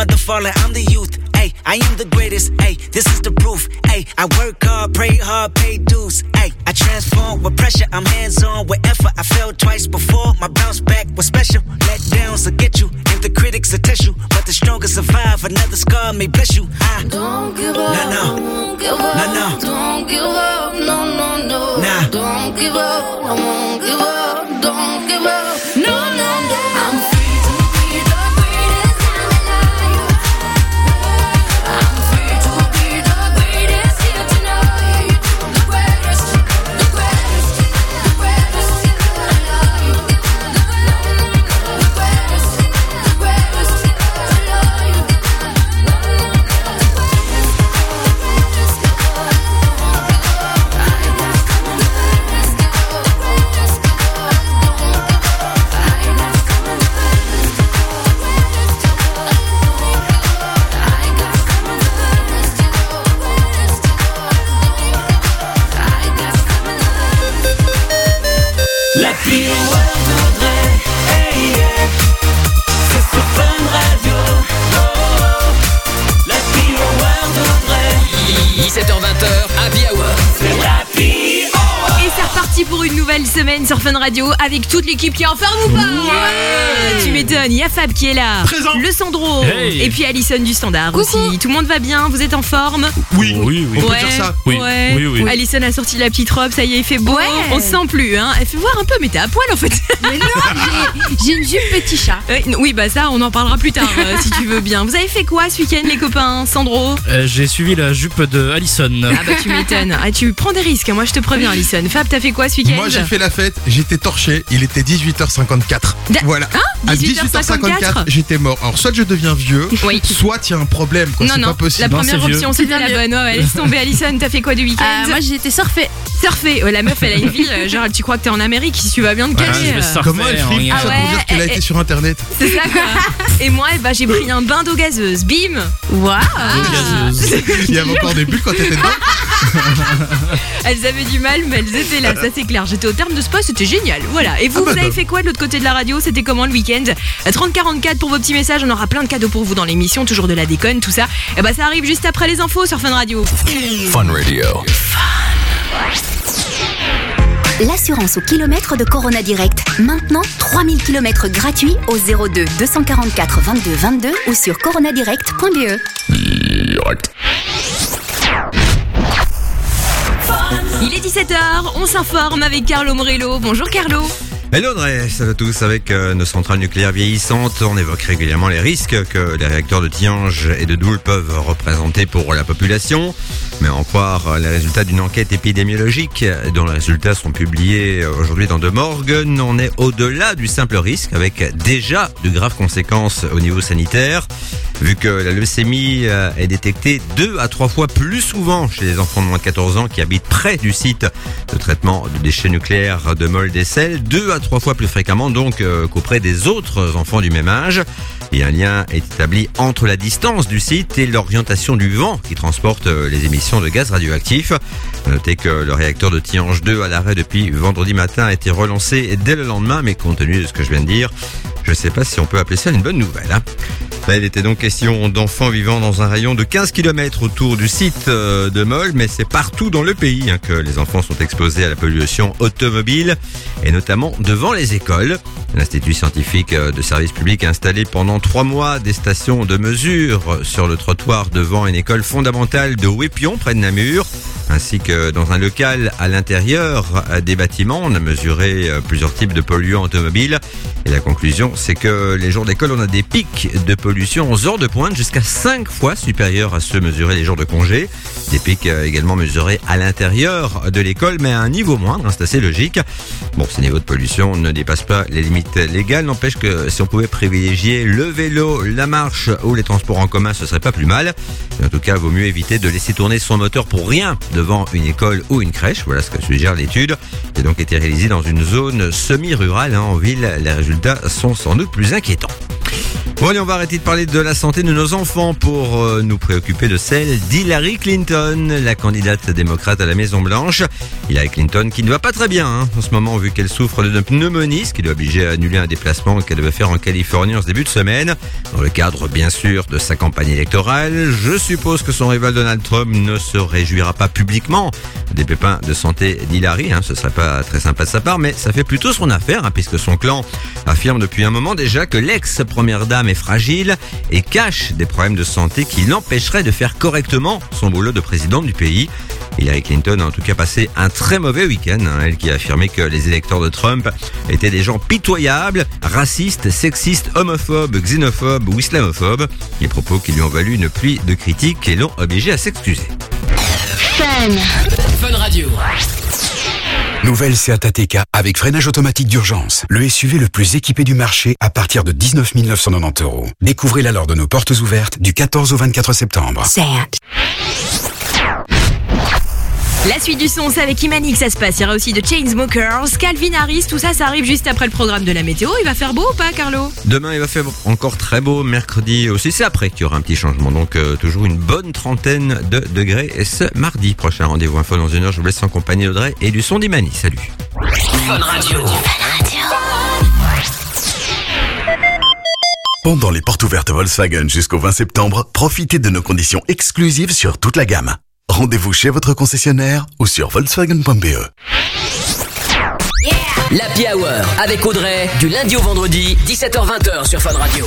mother falling, I'm the youth. Ay, I am the greatest. Ay, this is the proof. Ay, I work hard, pray hard, pay dues. Ay, I transform with pressure. I'm hands on with effort. I failed twice before. My bounce back was special. Let downs will get you, and the critics will test you. But the strongest survive. Another scar may bless you. Don't give up. No. Don't give up. No. Don't give up. No. Nah. Don't give up. I won't give up. Don't give up. No. I'm free to be the greatest I'm alive. I'm free to be the greatest here tonight. The greatest alive. The greatest alive. La Happy Hour d'Audrey, hey yeah. C'est sur Fun Radio. La Happy Hour d'Audrey. 17h-20h, Happy Hour. C'est la Happy Hour. Et c'est reparti pour une nouvelle semaine sur Fun Radio avec toute l'équipe qui est en forme ou pas? Ouais. Tu m'étonnes, il y a Fab qui est là, présent. Le Sandro, Hey. et puis Alison du Standard. Coucou. Aussi. Tout le monde va bien, vous êtes en forme? Oui, on peut Ouais, dire ça. ouais. Oui. Alison a sorti la petite robe, ça y est, il fait beau. Ouais. On se sent plus, hein. Elle fait voir un peu, mais t'es à poil en fait. Mais non, j'ai une jupe petit chat. Oui, bah ça, on en parlera plus tard si tu veux bien. Vous avez fait quoi ce week-end, les copains? Sandro? J'ai suivi la jupe de Alison. Ah bah tu m'étonnes. Ah, tu prends des risques, moi je te préviens, Alison. Fab, t'as fait quoi ce week-end? Moi j'ai fait la fête, j'étais torché, il était 18h54. Voilà. À 18h54, j'étais mort. Alors soit je deviens vieux, Oui. soit il y a un problème, quoi. C'est Non, pas possible. la première c'est vieux. option c'était C'est la bien bonne. Ouais, laisse tomber, Alison. T'as fait quoi du week-end? Moi j'ai été surfer. Surfer. Ouais, la meuf, elle a une vie. Gérald, tu crois que t'es en Amérique si tu vas bien te Ah, caler. je vais surfer, Comment elle flippe hein, tout ça ouais, pour dire qu'elle a été sur internet? C'est ça quoi. Et moi, j'ai pris un bain d'eau gazeuse. Bim. Waouh. gazeuse. Il y avait encore des bulles quand t'étais dedans. Elles avaient du mal, mais elles étaient là, ça c'est clair. J'étais au terme de spa, c'était génial. Voilà. Et vous, Ah bah vous avez top. fait quoi de l'autre côté de la radio? C'était comment le week-end? 3044 pour vos petits messages. On aura plein de cadeaux pour vous dans l'émission. Toujours de la déconne, tout ça. Et bah, ça arrive juste après les infos sur Fun Radio. Fun Radio. L'assurance au kilomètre de Corona Direct. Maintenant, 3000 km gratuits au 02 244 22 22 ou sur coronadirect.be. Il est 17h, on s'informe avec Carlo Morello. Bonjour Carlo. Hello Audrey, salut à tous. Avec nos centrales nucléaires vieillissantes, on évoque régulièrement les risques que les réacteurs de Tihange et de Doel peuvent représenter pour la population. Mais en croire les résultats d'une enquête épidémiologique dont les résultats sont publiés aujourd'hui dans De Morgen, on est au-delà du simple risque avec déjà de graves conséquences au niveau sanitaire. Vu que la leucémie est détectée 2 à 3 fois plus souvent chez les enfants de moins de 14 ans qui habitent près du site de traitement de déchets nucléaires de Moldessel, 2 à 3 fois plus fréquemment donc qu'auprès des autres enfants du même âge. Et un lien est établi entre la distance du site et l'orientation du vent qui transporte les émissions de gaz radioactifs. Notez que le réacteur de Tihange 2 à l'arrêt depuis vendredi matin a été relancé dès le lendemain, mais compte tenu de ce que je viens de dire, je ne sais pas si on peut appeler ça une bonne nouvelle. Là, il était donc question d'enfants vivant dans un rayon de 15 km autour du site de Mol, mais c'est partout dans le pays que les enfants sont exposés à la pollution automobile, et notamment devant les écoles. L'Institut scientifique de service public a installé pendant 3 mois des stations de mesure sur le trottoir devant une école fondamentale de Wépion, près de Namur, ainsi que dans un local à l'intérieur des bâtiments. On a mesuré plusieurs types de polluants automobiles, et la conclusion, c'est que les jours d'école, on a des pics de pollution aux heures de pointe jusqu'à 5 fois supérieurs à ceux mesurés les jours de congé. Des pics également mesurés à l'intérieur de l'école, mais à un niveau moindre, c'est assez logique. Bon, ces niveaux de pollution ne dépassent pas les limites légales, n'empêche que si on pouvait privilégier le vélo, la marche ou les transports en commun, ce serait pas plus mal. Mais en tout cas, vaut mieux éviter de laisser tourner son moteur pour rien devant une école ou une crèche. Voilà ce que suggère l'étude, qui a donc été réalisée dans une zone semi-rurale. En ville, les résultats sont sans doute plus inquiétants. Bon, allez, on va arrêter de parler de la santé de nos enfants pour nous préoccuper de celle d'Hillary Clinton, la candidate démocrate à la Maison-Blanche. Hillary Clinton qui ne va pas très bien en ce moment, vu qu'elle souffre de pneumonie, ce qui doit obliger à annuler un déplacement qu'elle devait faire en Californie en ce début de semaine. Dans le cadre, bien sûr, de sa campagne électorale, je suppose que son rival Donald Trump ne se réjouira pas publiquement des pépins de santé d'Hillary. Ce serait pas très sympa de sa part, mais ça fait plutôt son affaire, puisque son clan affirme depuis un moment déjà que l'ex-première dame est fragile et cache des problèmes de santé qui l'empêcheraient de faire correctement son boulot de présidente du pays. Hillary Clinton a en tout cas passé un très mauvais week-end, elle qui a affirmé que les électeurs de Trump étaient des gens pitoyables, racistes, sexistes, homophobes, xénophobes ou islamophobes. Des propos qui lui ont valu une pluie de critiques et l'ont obligé à s'excuser. Fun Radio. Nouvelle Seat ATK avec freinage automatique d'urgence. Le SUV le plus équipé du marché à partir de 19 990 €. Découvrez-la lors de nos portes ouvertes du 14 au 24 septembre. Seat. La suite du son, c'est avec Imani que ça se passe. Il y aura aussi de Chainsmokers, Calvin Harris, tout ça, ça arrive juste après le programme de la météo. Il va faire beau ou pas, Carlo? Demain, il va faire encore très beau. Mercredi aussi, c'est après qu'il y aura un petit changement. Donc, toujours une bonne trentaine de degrés. Et ce mardi prochain, rendez-vous info dans une heure. Je vous laisse en compagnie d'Audrey et du son d'Imani. Salut. Fun Radio. Pendant les portes ouvertes Volkswagen jusqu'au 20 septembre, profitez de nos conditions exclusives sur toute la gamme. Rendez-vous chez votre concessionnaire ou sur volkswagen.be. L'Happy Hour avec Audrey, du lundi au vendredi, 17h-20h sur Fun Radio.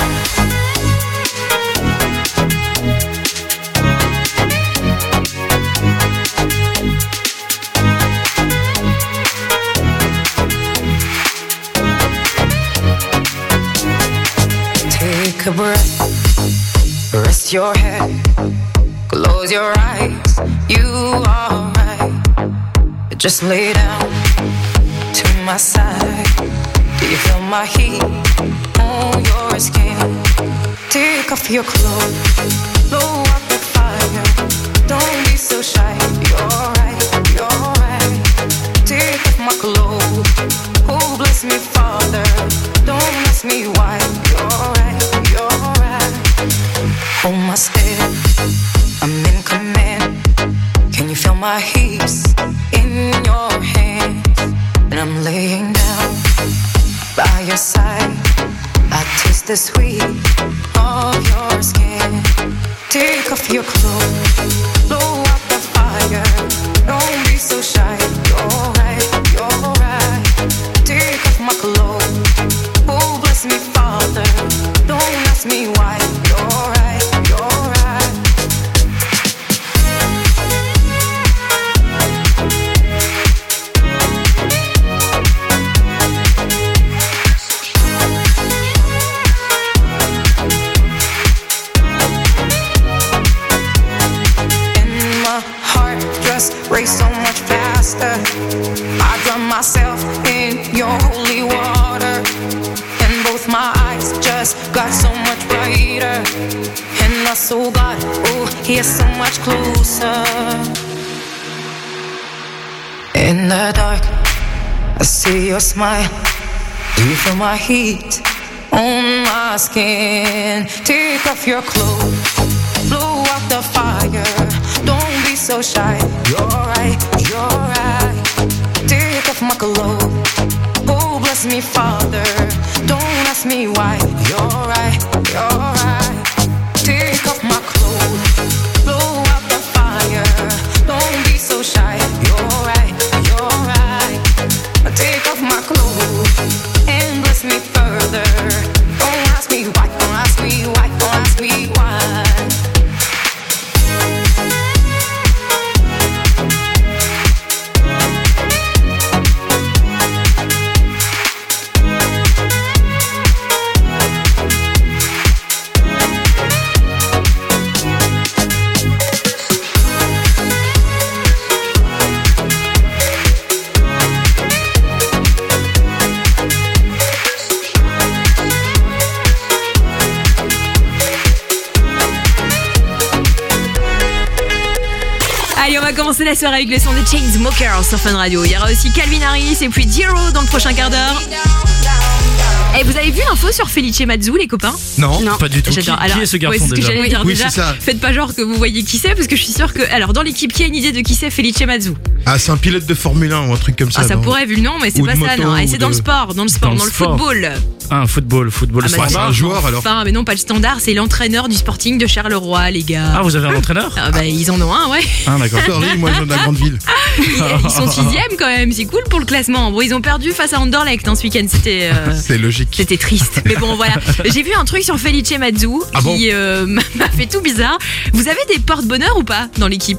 Take a breath, rest your head, close your eyes, you are right. Just lay down to my side. Do you feel my heat on your skin? Take off your clothes, blow up the fire. Don't be so shy, you're right, you're right. Take off my clothes, oh bless me Father. Don't ask me why, you're right, you're right. Hold my step, I'm in command. Can you feel my hips in your hands? And I'm laying down by your side. I taste the sweet of your skin. Take off your clothes, blow up the fire. Don't be so shy, you're right, you're right. Take off my clothes, oh bless me Father. Don't ask me why, you're right, you're right. Race so much faster. I drown myself in your holy water, and both my eyes just got so much brighter. And I saw God, oh, He is so much closer. In the dark, I see your smile. Do you feel my heat on my skin? Take off your clothes, blow out the fire. Don't be so shy, you're right, you're right. Take off my clothes, oh bless me Father. Don't ask me why, you're right, you're right. Take off my clothes, blow out the fire. Don't be so shy, you're right, you're right. Take off my clothes and bless me further. Don't ask me why, don't ask me why, don't ask me why. Allez, on va commencer la soirée avec le son de Chainsmokers sur Fun Radio. Il y aura aussi Calvin Harris et puis Zero dans le prochain quart d'heure. Et vous avez vu l'info sur Felice Mazzu, les copains? Non. Pas du tout. J'adore. Qui est ce garçon c'est ce que déjà j'allais dire Oui, déjà. c'est ça. Faites pas genre que vous voyez qui c'est, parce que je suis sûre que. Alors, dans l'équipe, qui a une idée de qui c'est Felice Mazzu? Ah, c'est un pilote de Formule 1 ou un truc comme ça. Ah, ça non pourrait, vu le nom, mais c'est Ou pas de ça, moto, non. Et ou c'est dans de- le sport, dans le le sport. football. Ah, football Ah, bah, Ouais, c'est un joueur alors. Enfin, mais non, pas le standard, c'est l'entraîneur du Sporting de Charleroi, les gars. Ah, vous avez un entraîneur? Ah, bah, ils en ont un, ouais. Ah, d'accord. Sorry, moi je viens de la grande ville. Ils sont 6ème quand même, c'est cool pour le classement. Bon, ils ont perdu face à Anderlecht ce week-end, c'était. C'est logique. C'était triste. Mais bon, voilà. J'ai vu un truc sur Felice Mazzu Ah bon qui m'a fait tout bizarre. Vous avez des porte-bonheur ou pas dans l'équipe?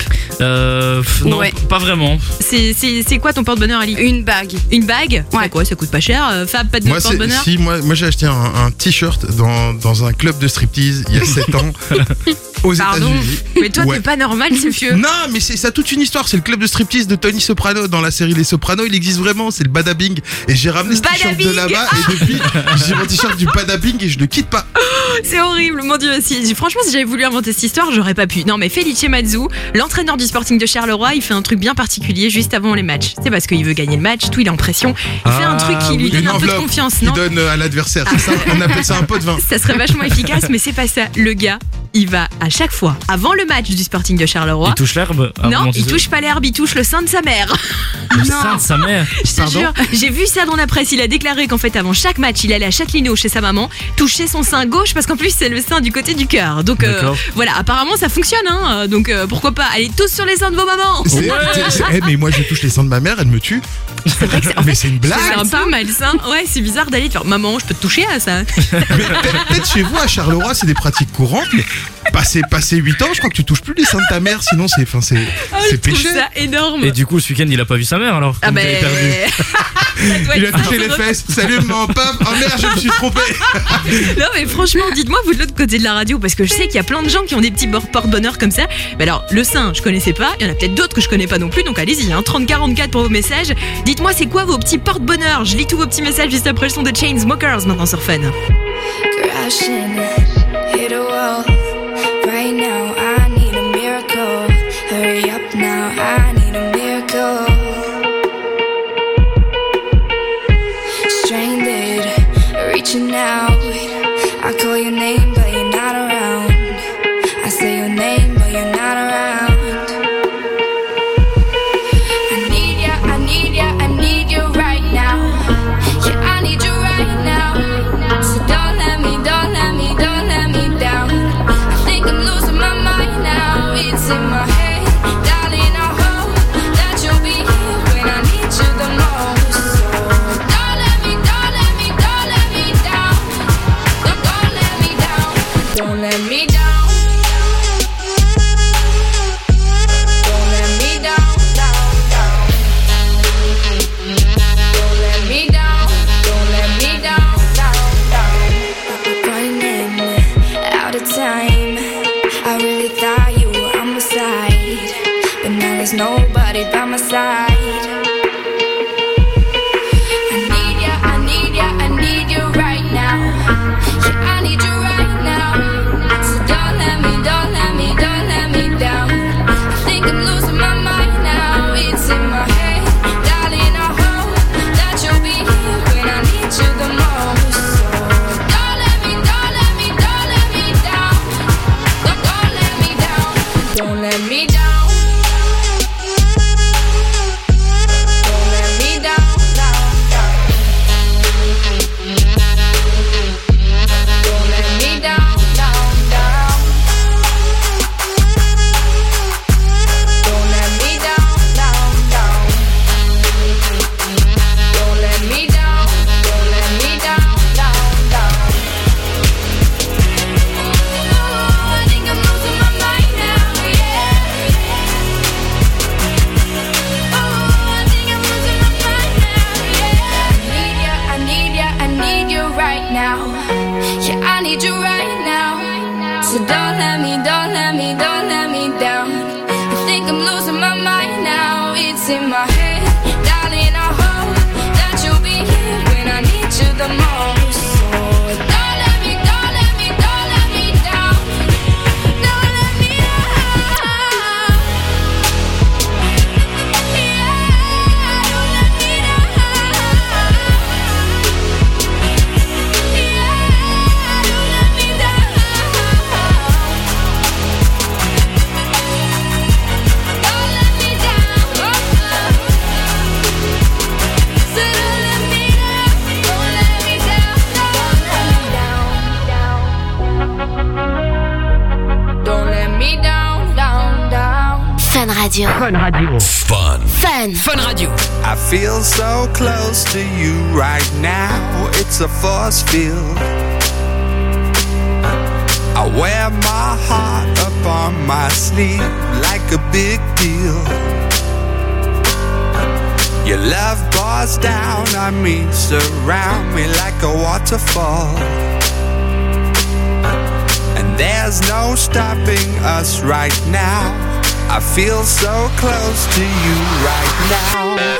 Non, Ouais. pas vraiment. C'est quoi ton porte-bonheur, Ali? Une bague. Une bague? Ouais. C'est quoi? Ça coûte pas cher. Fab, pas de Moi, porte-bonheur? moi j'ai acheté un t-shirt dans un club de striptease il y a 7 ans aux Pardon. États-Unis. Mais toi, Ouais. t'es pas normal, c'est vieux. Non, mais ça a toute une histoire. C'est le club de striptease de Tony Soprano dans la série Les Sopranos. Il existe vraiment. C'est le Badabing. Et j'ai ramené ce t-shirt de Badabing. là-bas. Et depuis, j'ai mon t-shirt du Badabing et je le quitte pas. C'est horrible, mon Dieu. Franchement, si j'avais voulu inventer cette histoire, j'aurais pas pu. Non, mais Felice Mazzu, l'entraîneur du Sporting de Charleroi, il fait un truc bien particulier juste avant les matchs. C'est parce qu'il veut gagner le match, tout, il est en pression. Il fait un truc qui lui donne Une un peu de enveloppe confiance, qu'il non? donne à l'adversaire. C'est ça. On appelle ça un pot de vin. Ça serait vachement efficace, mais c'est pas ça. Le gars, il va à chaque fois, avant le match du Sporting de Charleroi. Il touche l'herbe? Non, il touche pas l'herbe, il touche le sein de sa mère. Le sein de sa mère. Je te jure, j'ai vu ça dans la presse. Il a déclaré qu'en fait, avant chaque match, il allait à Châtelineau chez sa maman, toucher son sein gauche parce qu'en plus, c'est le sein du côté du cœur. Donc D'accord. voilà, apparemment, ça fonctionne. Hein. Donc pourquoi pas? Allez tous sur les seins de vos mamans. Mais moi, je touche les seins de ma mère, elle me tue. Mais c'est une blague. C'est un peu malsain. Ouais, c'est bizarre d'aller te faire maman, je peux te toucher à ça. Mais peut-être chez vous à Charleroi, c'est des pratiques courantes. Mais passé 8 ans, je crois que tu touches plus les seins de ta mère. Sinon, c'est Je trouve péché. ça énorme. Et du coup, ce week-end, il a pas vu sa mère alors? Ah Comme ben. il avait perdu. Ça doit Il a être ça, touché les ce fesses. Salut maman, paf. Oh merde, je me suis trompé. Non mais franchement, dites-moi vous de l'autre côté de la radio, parce que je sais qu'il y a plein de gens qui ont des petits porte-bonheur comme ça. Mais alors le sein, je connaissais pas, il y en a peut-être d'autres que je connais pas non plus, donc allez-y, hein, 3044 pour vos messages. Dites-moi c'est quoi vos petits porte-bonheur. Je lis tous vos petits messages juste après le son de Chainsmokers maintenant sur Fun. Crashing, hit a wall. Right now, I need a miracle. Hurry up now, I need a miracle. Stranded, reaching out. I call your name, but you're not around. I say your name, but you're not around. I need ya, I need ya, I need you right now. Yeah, I need you right now. So don't let me down. I think I'm losing my mind now. It's in my head, darling. I hope that you'll be here when I need you the most. So don't let me down. Don't let me down. Don't let me down. Don't let me down, down. Don't let me down. Don't let me down, down. Running out of time. I really thought you were on my side, but now there's nobody by my side. I need you right now. Yeah, I need you right now. So don't let me down. I think I'm losing my mind now. It's in my head, darling. I hope that you'll be here when I need you the most. So don't let me down. Don't let me down. Don't let me down. Fun Radio. Fun Radio. Fun. Fun Radio. I feel so close to you right now. It's a force field. I wear my heart up on my sleeve like a big deal. Your love pours down on me, surround me like a waterfall. And there's no stopping us right now. I feel so close to you right now.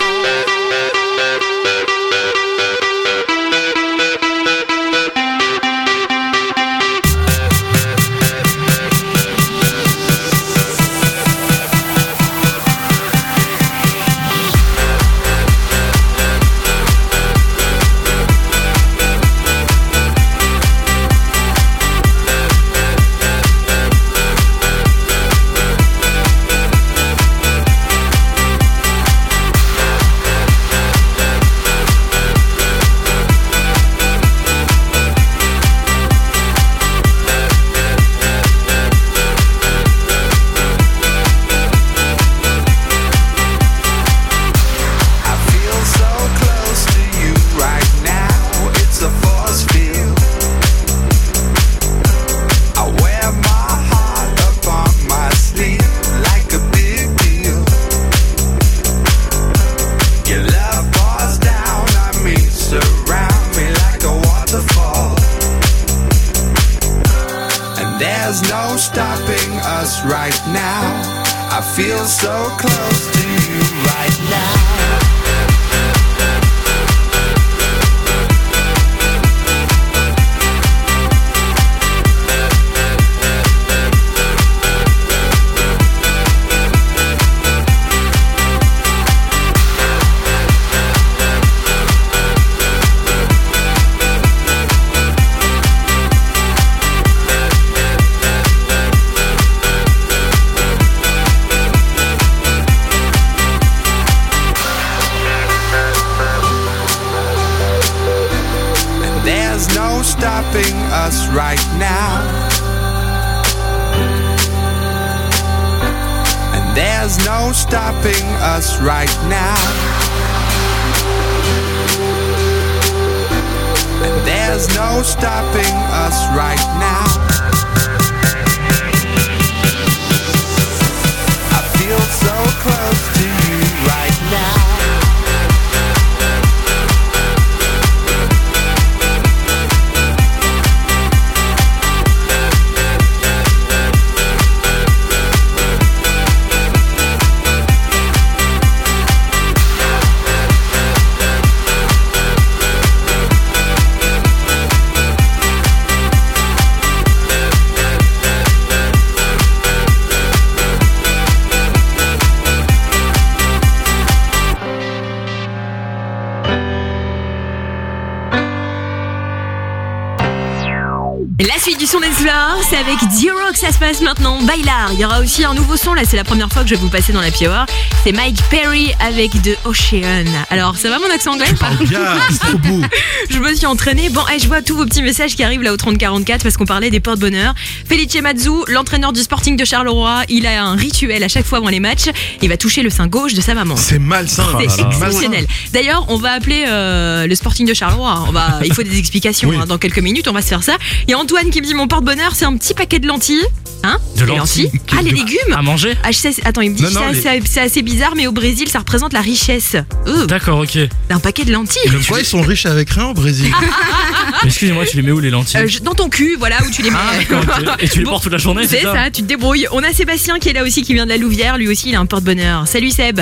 La suite du son des soirs, c'est avec D-Rock, ça se passe maintenant. Bailar, il y aura aussi un nouveau son, là c'est la première fois que je vais vous passer dans la Power. C'est Mike Perry avec The Ocean. Alors ça va mon accent anglais? Bien, c'est trop beau. Je me suis entraînée. Bon, je vois tous vos petits messages qui arrivent là au 3044 parce qu'on parlait des porte-bonheur. Felice Mazzu, l'entraîneur du Sporting de Charleroi, il a un rituel à chaque fois avant les matchs. Il va toucher le sein gauche de sa maman. C'est malsain. C'est exceptionnel. D'ailleurs, on va appeler le Sporting de Charleroi. Il faut des explications. Oui. Dans quelques minutes, on va se faire ça. Il y a Antoine qui me dit mon porte-bonheur, c'est un petit paquet de lentilles. Hein? De lentilles. Ah, les légumes. À manger? Attends, il me dit Non, non, c'est assez bizarre, mais au Brésil, ça représente la richesse. D'accord, ok. Un paquet de lentilles. Pourquoi ils sont riches avec rien au Brésil? Excusez-moi, tu les mets où les lentilles? Dans ton cul, voilà où tu les mets. Ah, d'accord, ok. Et tu les portes toute la journée, c'est ça, tu te débrouilles. On a Sébastien qui est là aussi, qui vient de la Louvière. Lui aussi, il a un porte-bonheur. Salut Seb.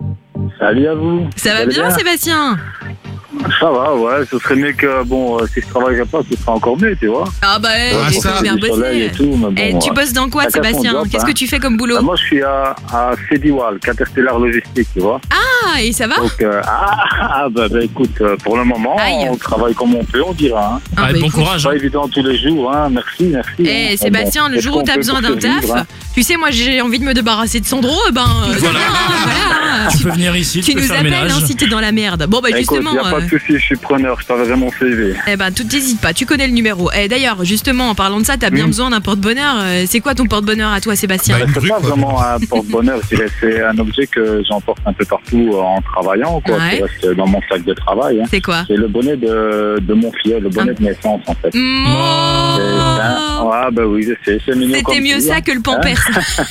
Salut à vous. Ça va bien, Sébastien? Ça va, ouais. Ce serait mieux que, si je travaillerais pas, ce serait encore mieux, tu vois. Ah bah, il faut bien bosser. Tu bosses dans quoi, Sébastien? Qu'est-ce que tu fais comme boulot? Moi, je suis à Cediwal, Caterpillar Logistique, tu vois. Ah, et ça va? Donc, écoute, pour le moment, on travaille comme on peut, on dira. Hein. Bon courage. C'est pas évident tous les jours, hein. Merci. Sébastien, le jour où t'as besoin d'un taf, tu sais, moi, j'ai envie de me débarrasser de Sandro, voilà. Tu peux venir ici, tu tu peux nous faire le appelles ménage. si t'es dans la merde. Bon bah Écoute, justement. y a pas de souci, je suis preneur, je t'enverrai mon CV. Eh ben, tout t'hésites pas, tu connais le numéro. Et d'ailleurs, justement, en parlant de ça, t'as bien besoin d'un porte-bonheur. C'est quoi ton porte-bonheur à toi, Sébastien? C'est pas vraiment un porte-bonheur, je dirais, c'est un objet que j'emporte un peu partout en travaillant, quoi. Ouais. Qui reste dans mon sac de travail. Hein. C'est quoi? C'est le bonnet de mon filleul, le bonnet de naissance, en fait. Ah bah oui, je sais, c'est mignon. C'était mieux ça que le pampers.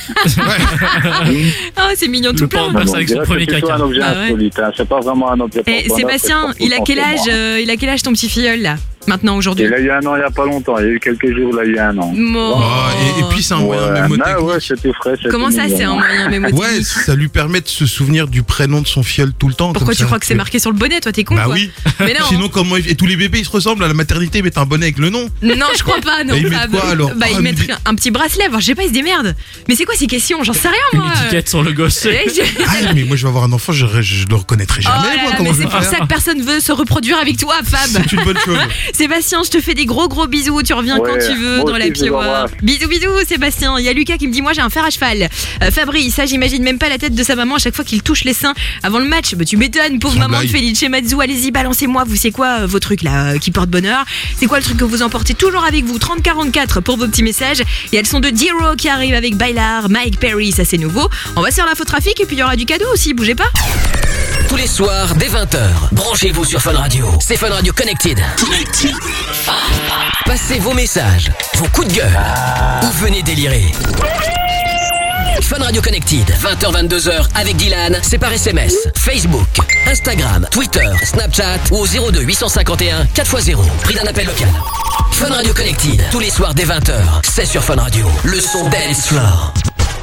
Oh, c'est mignon tout plein. C'est un objet insolite, hein. C'est pas vraiment un objet Et porte-bonheur. Sébastien, il a quel âge ton petit filleul là? Maintenant, aujourd'hui. Il a eu un an il y a pas longtemps, il y a eu quelques jours, il a eu un an. Et puis c'est un moyen mémotechnique. Ouais, c'était frais. Comment ça, c'est un moyen mémotechnique? Ouais, ça lui permet de se souvenir du prénom de son filleul tout le temps. Pourquoi comme tu ça. crois que c'est marqué sur le bonnet? Toi, t'es con, Bah quoi. oui. Mais non. Sinon, comment et tous les bébés ils se ressemblent à la maternité, ils mettent un bonnet avec le nom. Non, je crois pas, non. Et ils mettent quoi alors? Bah, ils mettent un petit bracelet, je sais pas, ils se démerdent. Mais c'est quoi ces questions? J'en sais rien, moi. Une étiquette sur le gosse. Ah, mais moi je vais avoir un enfant, je le reconnaîtrai jamais. Oh là moi, là, comment mais je c'est vais pour faire ça que personne veut se reproduire avec toi, Fab. C'est une bonne chose. Sébastien, je te fais des gros bisous. Tu reviens quand tu veux dans la Piowa. Bisous, Sébastien. Il y a Lucas qui me dit, moi j'ai un fer à cheval. Fabrice, ça j'imagine même pas la tête de sa maman à chaque fois qu'il touche les seins avant le match. Bah, tu m'étonnes, pauvre maman de Felice Mazzu. Allez-y, balancez-moi. Vous c'est quoi vos trucs là qui portent bonheur? C'est quoi le truc que vous emportez toujours avec vous? 3044 pour vos petits messages. Et elles sont de Diro qui arrive avec Bailar, Mike Perry, ça c'est nouveau. On va sur l'infotrafic et puis il y aura du cadeau aussi. Bougez pas. Tous les soirs, dès 20h, branchez-vous sur Fun Radio. C'est Fun Radio Connected. Passez vos messages, vos coups de gueule, ou venez délirer. Fun Radio Connected, 20h-22h avec Dylan, c'est par SMS, Facebook, Instagram, Twitter, Snapchat ou au 02 851 4x0. Prix d'un appel local. Fun Radio Connected, tous les soirs dès 20h, c'est sur Fun Radio. Le son dance floor.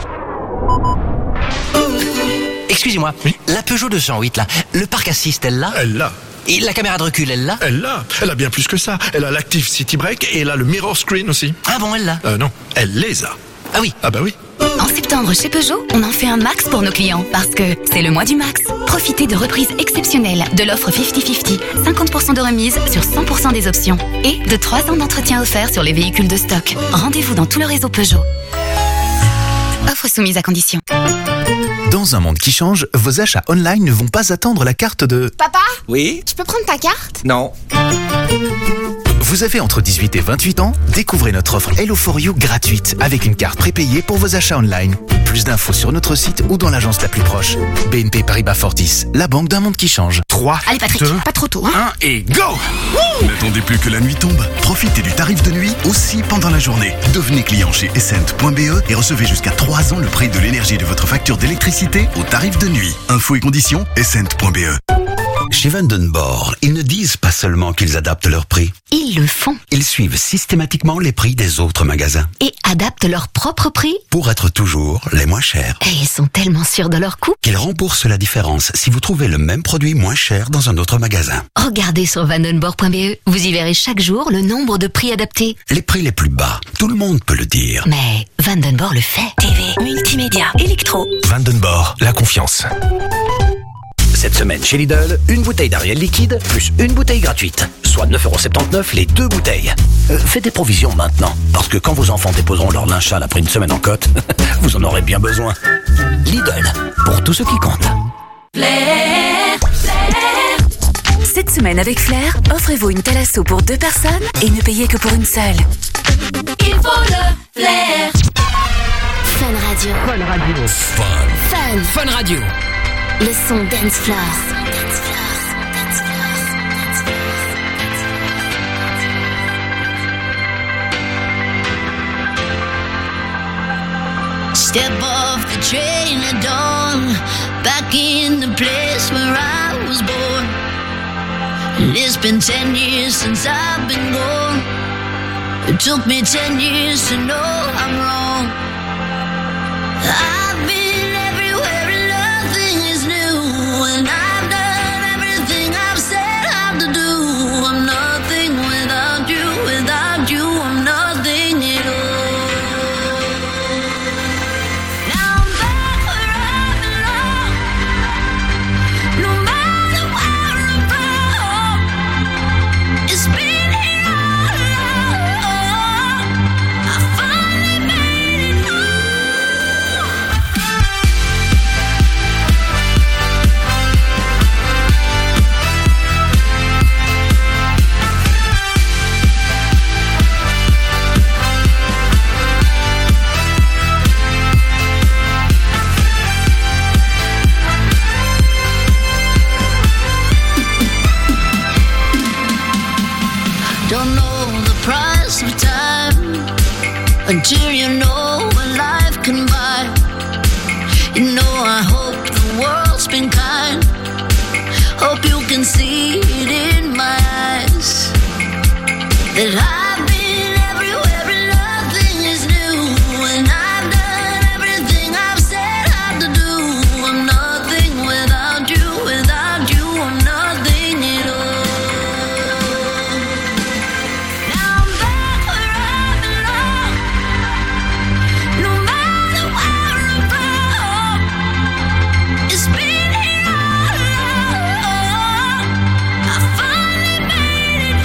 Excusez-moi, la Peugeot 208 là, le parc assist, elle l'a? Elle l'a. Et la caméra de recul, elle l'a? Elle l'a. Elle a bien plus que ça. Elle a l'Active City Brake et elle a le mirror screen aussi. Ah bon, elle l'a? Non, elle les a. Ah oui. Ah bah oui. En septembre, chez Peugeot, on en fait un max pour nos clients parce que c'est le mois du max. Profitez de reprises exceptionnelles de l'offre 50-50, 50% de remise sur 100% des options et de 3 ans d'entretien offert sur les véhicules de stock. Rendez-vous dans tout le réseau Peugeot. Offre soumise à condition. Dans un monde qui change, vos achats online ne vont pas attendre la carte de... Papa? Oui? Je peux prendre ta carte? Non. Vous avez entre 18 et 28 ans? Découvrez notre offre Hello4You gratuite avec une carte prépayée pour vos achats online. Plus d'infos sur notre site ou dans l'agence la plus proche. BNP Paribas Fortis, la banque d'un monde qui change. 3, Allez Patrick, 2, pas trop tôt, hein? 1 et go! N'attendez plus que la nuit tombe. Profitez du tarif de nuit aussi pendant la journée. Devenez client chez Essent.be et recevez jusqu'à 3 ans le prix de l'énergie de votre facture d'électricité au tarif de nuit. Infos et conditions, Essent.be. Chez Vandenborg, ils ne disent pas seulement qu'ils adaptent leurs prix. Ils le font. Ils suivent systématiquement les prix des autres magasins Et adaptent leur propre prix. pour être toujours les moins chers. Et ils sont tellement sûrs de leur coût. Qu'ils remboursent la différence si vous trouvez le même produit moins cher dans un autre magasin. Regardez sur vandenborg.be. Vous y verrez chaque jour le nombre de prix adaptés. Les prix les plus bas, tout le monde peut le dire. Mais Vandenborg le fait. TV, multimédia, électro. Vandenborg, la confiance. Cette semaine chez Lidl, une bouteille d'Ariel liquide plus une bouteille gratuite. Soit 9,79€ les 2 bouteilles. Faites des provisions maintenant, parce que quand vos enfants déposeront leur linge sale après une semaine en côte, vous en aurez bien besoin. Lidl, pour tout ce qui compte. Cette semaine avec Flair, offrez-vous une thalasso pour 2 personnes et ne payez que pour une seule. Il faut le Flair. Fun Radio. Fun Radio. Fun. Fun Radio. Le son dance floor. Step off the train at dawn, back in the place where I was born. And it's been 10 years since I've been gone. It took me 10 years to know I'm wrong. I've been everywhere and nothing is new. And I've done everything I've said I've to do. I'm nothing without you, I'm nothing at all. Now I'm back where I belong. No matter where I'm from, it's been here all along. I finally made it home. You know I hope the world's been kind. Hope you can see it in my eyes that I've been everywhere and nothing is new, and I've done everything I've said I have to do. I'm nothing without you, I'm nothing at all. Now I'm back where I belong. No matter where I go, it's been here all along. I finally made it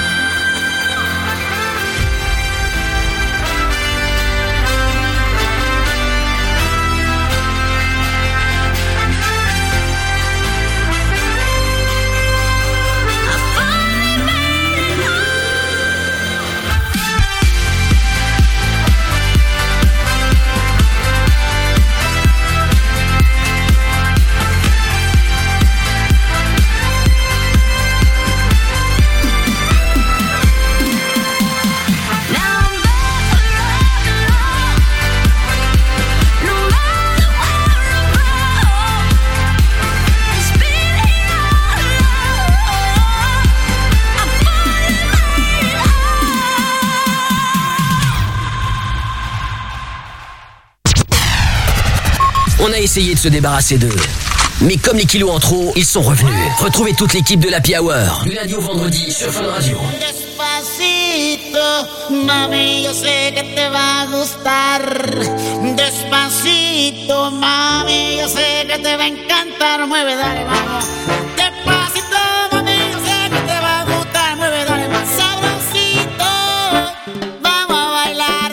On a essayé de se débarrasser d'eux. Mais comme les kilos en trop, ils sont revenus. Retrouvez toute l'équipe de l'Happy Hour du lundi au vendredi sur Fun Radio. Despacito, mami, yo sé que te va a gustar. Despacito, mami, yo sé que te va a encantar. Mueve, dale, vamos. Despacito, mami, yo sé que te va a gustar. Mueve, dale, más sabrosito. Vamos a bailar.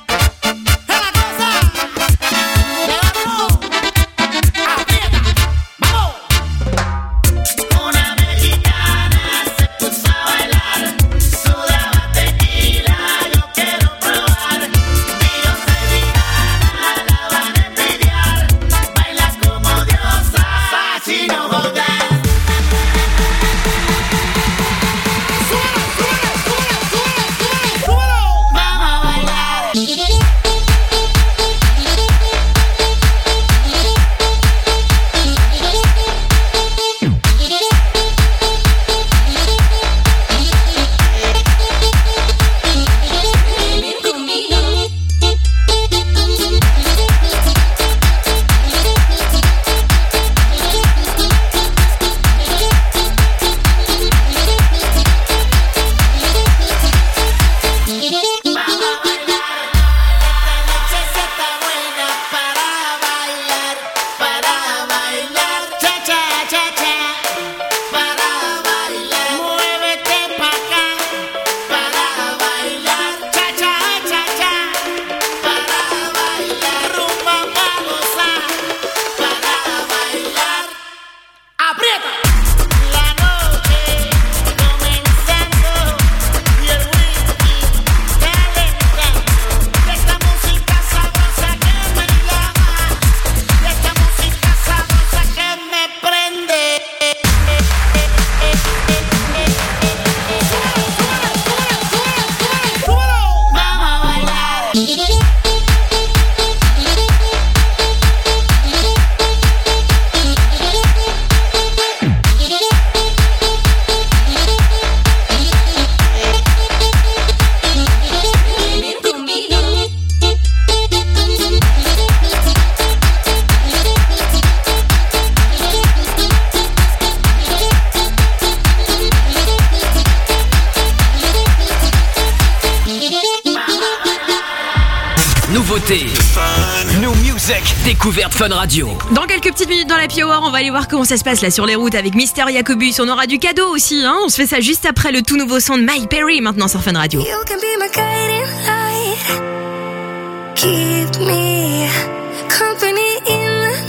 Nouveautés, New Music, découverte Fun Radio. Dans quelques petites minutes dans l'Happy Hour, on va aller voir comment ça se passe là sur les routes avec Mister Jacobus. On aura du cadeau aussi, hein. On se fait ça juste après le tout nouveau son de Mike Perry maintenant sur Fun Radio. You can be my guiding light. Keep me company in the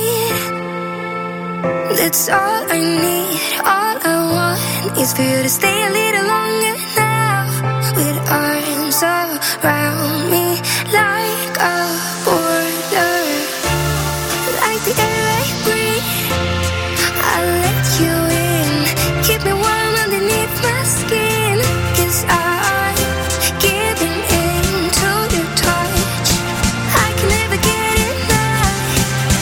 night. That's all I need. All I want is for you to stay a little longer now. With arms around me like a border. Like the air I breathe, I'll let you in. Keep me warm underneath my skin. 'Cause I'm giving in to your touch. I can never get enough.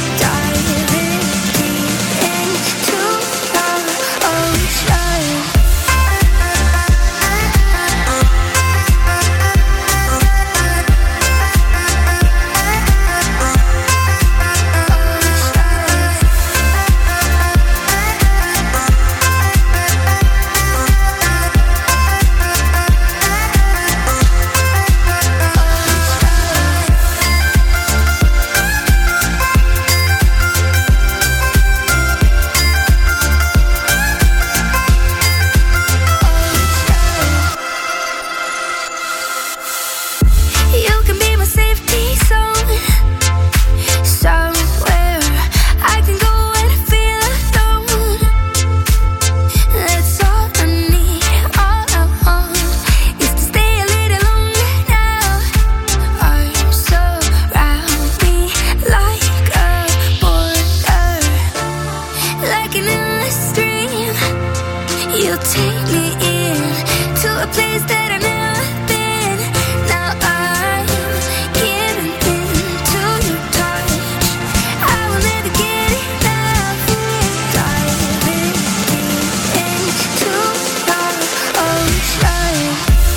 take me in to a place that I've never been. Now I'm giving in to your touch. I will never get enough. Diving deep into your ocean.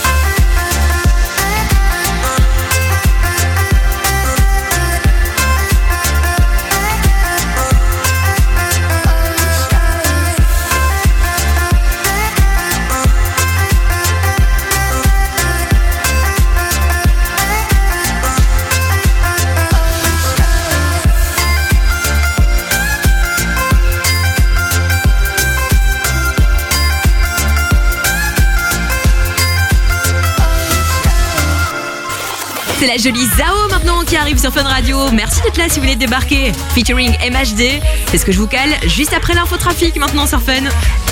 C'est la jolie Zao maintenant qui arrive sur Fun Radio. Merci d'être là si vous venez de débarquer. Featuring MHD. C'est ce que je vous cale juste après l'infotrafic maintenant sur Fun.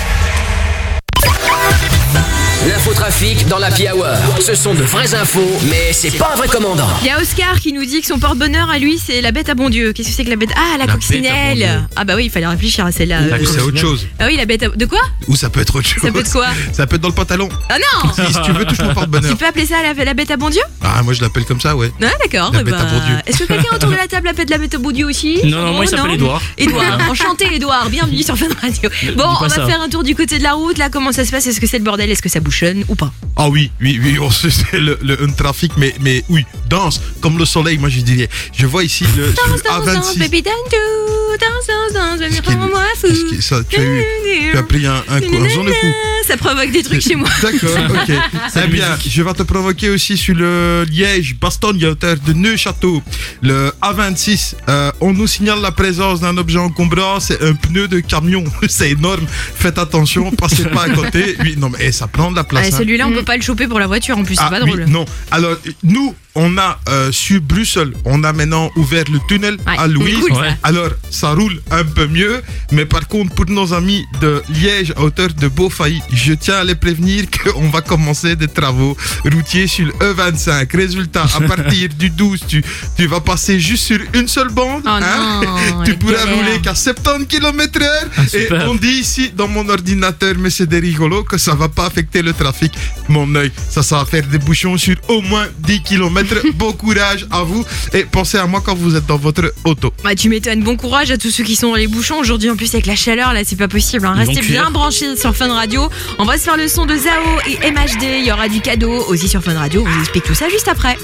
L'infotrafic dans l'Happy Hour. Ce sont de vraies infos, mais c'est pas un vrai commandant. Il y a Oscar qui nous dit que son porte-bonheur à lui, c'est la bête à bon Dieu. Qu'est-ce que c'est que la bête? Ah, la coccinelle. Ah bah oui, il fallait réfléchir à celle-là. Ou c'est autre chose. Ah oui, la bête à... De quoi? Ou ça peut être autre chose. Ça peut être quoi? Ça peut être dans le pantalon. Ah non. Si tu veux, touche mon porte-bonheur. Tu peux appeler ça la bête à bon Dieu? Ah, moi je l'appelle comme ça, ouais. Ah d'accord. La bête à bon Dieu. Est-ce que quelqu'un autour de la table appelle la bête à bon Dieu aussi? Non, moi il s'appelle Edouard. Edouard, enchanté Edouard, bienvenue sur Fun Radio. Bon, on va faire un tour du côté de la route. Là, comment ça se passe? Est-ce que c'est le bordel? Est-ce que ça bouchonne ou pas? Ah oui, on sait c'est un trafic, mais oui, danse comme le soleil, moi je dirais. Je vois ici le Danse, baby, danse, rends-moi fou. Tu as pris un jour de coup. Ça provoque des trucs chez moi. D'accord, ok. Eh bien, je vais te provoquer aussi sur le Liège-Bastogne, à hauteur de Neuchâteau. Le A26, on nous signale la présence d'un objet encombrant, c'est un pneu de camion. C'est énorme, faites attention, passez pas à côté. Oui, non, mais ça prend de la place. Celui-là, on peut pas le choper pour la voiture, en plus, c'est pas drôle. Oui, non, alors, nous, on a sur Bruxelles, on a maintenant ouvert le tunnel à Louise. Cool, alors, ça roule un peu mieux, mais par contre, pour nos amis de Liège, à hauteur de Beaufailly, je tiens à les prévenir qu'on va commencer des travaux routiers sur le E25. Résultat, à partir du 12, tu vas passer juste sur une seule bande. Tu pourras rouler qu'à 70 km/h. Et on dit ici, dans mon ordinateur, mais c'est des rigolos, que ça va pas affecter le trafic. Mon œil, ça va faire des bouchons sur au moins 10 km. Bon courage à vous et pensez à moi quand vous êtes dans votre auto. Bah, tu m'étonnes, bon courage à tous ceux qui sont dans les bouchons aujourd'hui. En plus avec la chaleur là, c'est pas possible, hein. Restez bien branchés sur Fun Radio. On va se faire le son de Zao et MHD. Il y aura du cadeau aussi sur Fun Radio. On vous explique tout ça juste après.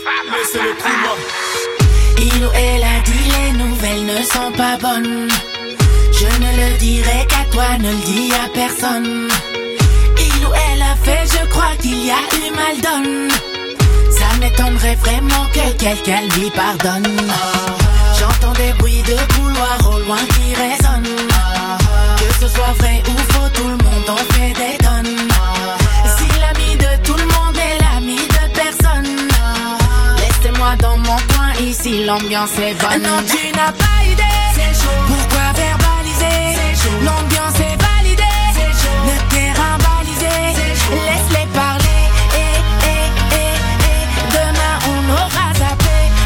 Il ou elle a dit les nouvelles ne sont pas bonnes. Je ne le dirai qu'à toi, ne le dis à personne. Il ou elle a fait, je crois qu'il y a eu mal donne. Ça m'étonnerait vraiment que quelqu'un lui pardonne. J'entends des bruits de couloir au loin qui résonnent. Que ce soit vrai ou faux, tout le monde en fait des tonnes. Si l'ami de tout le monde est l'ami de personne, laissez-moi dans mon coin, ici l'ambiance est bonne. Non, tu n'as pas idée, c'est chaud. Pourquoi verbaliser? C'est chaud. L'ambiance est validée, c'est chaud. Le terrain balisé, laisse-les parler. Demain on aura zappé.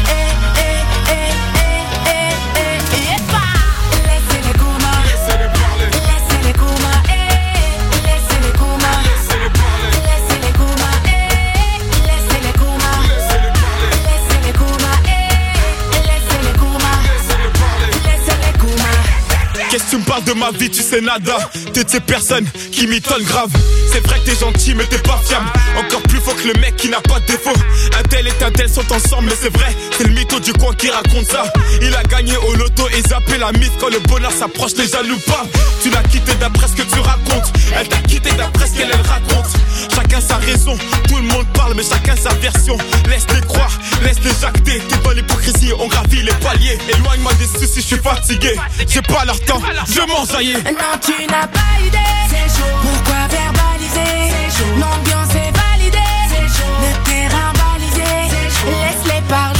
Laissez-les coumas, laissez-les coumas, laissez-les coumas, laissez-les coumas, laissez-les coumas, laissez-les coumas, laissez-les coumas, laissez-les coumas. Qu'est-ce que tu me parles de ma vie, tu sais nada. T'es de ces personnes qui m'étonnent grave. C'est vrai que t'es gentil mais t'es pas fiable. Encore plus faux que le mec qui n'a pas de défaut. Un tel et un tel sont ensemble mais c'est vrai. C'est le mytho du coin qui raconte ça. Il a gagné au loto et zappé la mise. Quand le bonheur s'approche les jaloux pas. Tu l'as quitté d'après ce que tu racontes. Elle t'a quitté d'après ce qu'elle raconte. Chacun sa raison, tout le monde parle mais chacun sa version. Laisse-les croire, laisse-les jacter. T'es dans l'hypocrisie, on gravit les paliers. Éloigne-moi des soucis, je suis fatigué. J'ai pas leur temps, je m'en saillais. Non, tu n'as pas idée, c'est chaud. Pourquoi verbaliser? C'est chaud. L'ambiance est validée, c'est chaud. Le terrain balisé, laisse-les parler.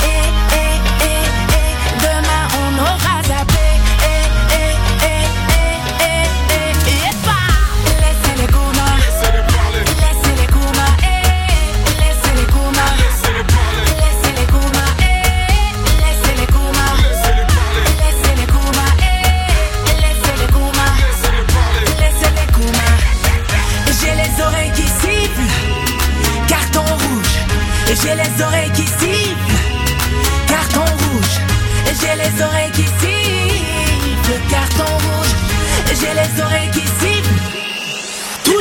Demain on aura zappé. Laissez-les coumas, laissez-les coumas, laissez-les coumas, laissez-les coumas, laissez-les coumas, laissez-les coumas, laissez-les coumas, laissez-les coumas.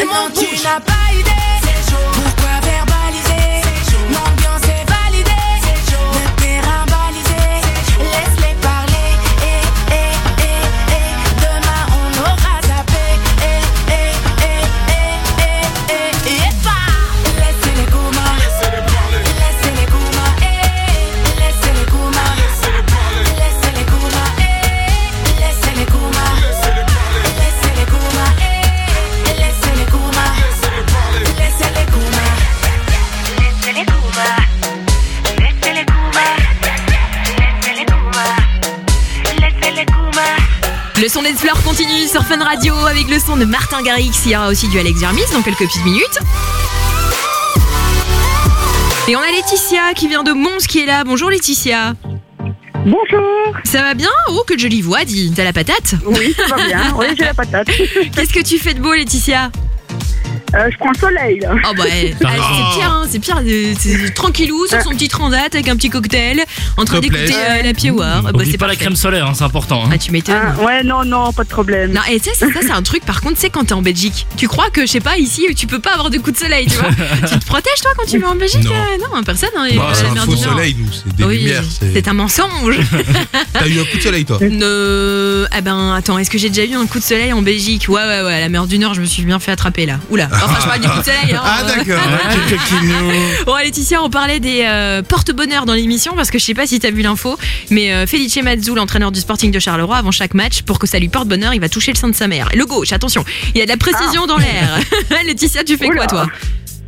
Tellement tu n'as pas idée. Pourquoi verbaliser? L'ambiance est validée. Le terrain balisé. Laisse-les parler. Demain on aura zappé. Laissez-les Kuma. Laissez-les Kuma. Laissez-les Kuma. Laissez-les Kuma. Laissez-les Kuma. Laissez-les Kuma. Laissez-les Kuma. Laissez-les Kuma. Laissez-les Kuma. Laissez-les Kuma. Laissez-les Kuma. Laissez-les Kuma. Le son des fleurs continue sur Fun Radio avec le son de Martin Garrix. Il y aura aussi du Alex Hermis dans quelques petites minutes. Et on a Laetitia qui vient de Mons qui est là. Bonjour Laetitia. Bonjour. Ça va bien? Oh, que jolie voix, dis. T'as la patate? Oui, ça va bien. Oui, j'ai la patate. Qu'est-ce que tu fais de beau, Laetitia? Je prends le soleil, là. Oh bah, c'est pire, hein, c'est pire. C'est tranquillou sur son petit transat avec un petit cocktail, en train d'écouter la Piawar. Bah, Oublie c'est pas la crème solaire, hein, c'est important. Hein. Ah, tu m'étonnes. Ouais, non, pas de problème. Non, et tu sais, ça c'est un truc, par contre, tu sais, quand t'es en Belgique, tu crois que, je sais pas, ici, tu peux pas avoir de coups de soleil, tu vois. Tu te protèges, toi, quand tu vas en Belgique? Non, personne. Hein, bah, c'est un faux soleil, nous, c'est des lumières. C'est un mensonge. T'as eu un coup de soleil, toi? Ah ben, attends, est-ce que j'ai déjà eu un coup de soleil en Belgique? Ouais, à la mer du Nord, je me suis bien fait attraper, là. Oula, enfin, je parle du coup de soleil. Hein, ah, d'accord. Bon, Laetitia, on parlait des porte-bonheur dans l'émission parce que je sais pas si t'as vu l'info, mais Felice Mazzu, l'entraîneur du Sporting de Charleroi, avant chaque match, pour que ça lui porte bonheur, il va toucher le sein de sa mère. Le gauche, attention, il y a de la précision dans l'air. Laetitia, tu fais quoi, toi?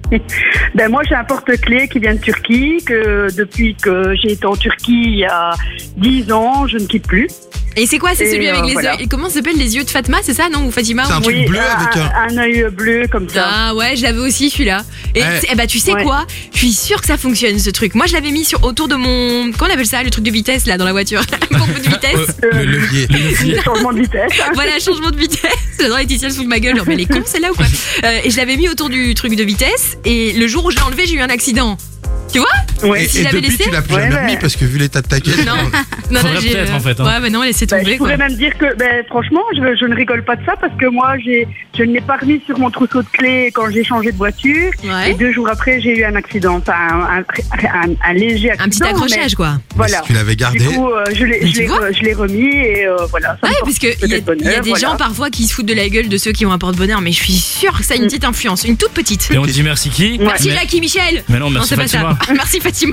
Ben moi j'ai un porte-clés qui vient de Turquie, que depuis que j'ai été en Turquie il y a 10 ans, je ne quitte plus. Et c'est quoi? C'est celui avec les yeux. Comment ça s'appelle? Les yeux de Fatma, c'est ça, non? Ou Fatima? C'est un truc bleu avec un œil bleu comme ça. Ah ouais, je l'avais aussi celui-là. Et bah tu sais quoi? Je suis sûre que ça fonctionne ce truc. Moi je l'avais mis autour de mon. Comment on appelle ça? Le truc de vitesse là dans la voiture. Pompe de vitesse. Le levier. Le changement de vitesse. Voilà, changement de vitesse. J'adore Laetitia, elle se fout de ma gueule. Genre, mais elle est con celle-là ou quoi? Et je l'avais mis autour du truc de vitesse. Et le jour où je l'ai enlevé, j'ai eu un accident. Tu vois? Ouais. Si Et je l'avais depuis, laissé. tu l'as plus jamais remis parce que vu l'état de ta caisse. Non, faudrait peut-être en fait. Hein. Ouais, bah non, laissez tomber. Je pourrais même dire que, franchement, je ne rigole pas de ça parce que moi, je ne l'ai pas remis sur mon trousseau de clés quand j'ai changé de voiture. Ouais. Et 2 jours après, j'ai eu un accident. Enfin, un léger accident. Un petit accrochage, quoi. Voilà. Tu l'avais gardé. Du coup, je l'ai remis et voilà. Ouais, parce qu'il y a des gens parfois qui se foutent de la gueule de ceux qui ont un porte-bonheur, mais je suis sûre que ça a une petite influence, une toute petite. Et on dit merci qui? Merci Jackie Michel. Mais non, merci c'est pas Fatima. ça. Merci Fatima.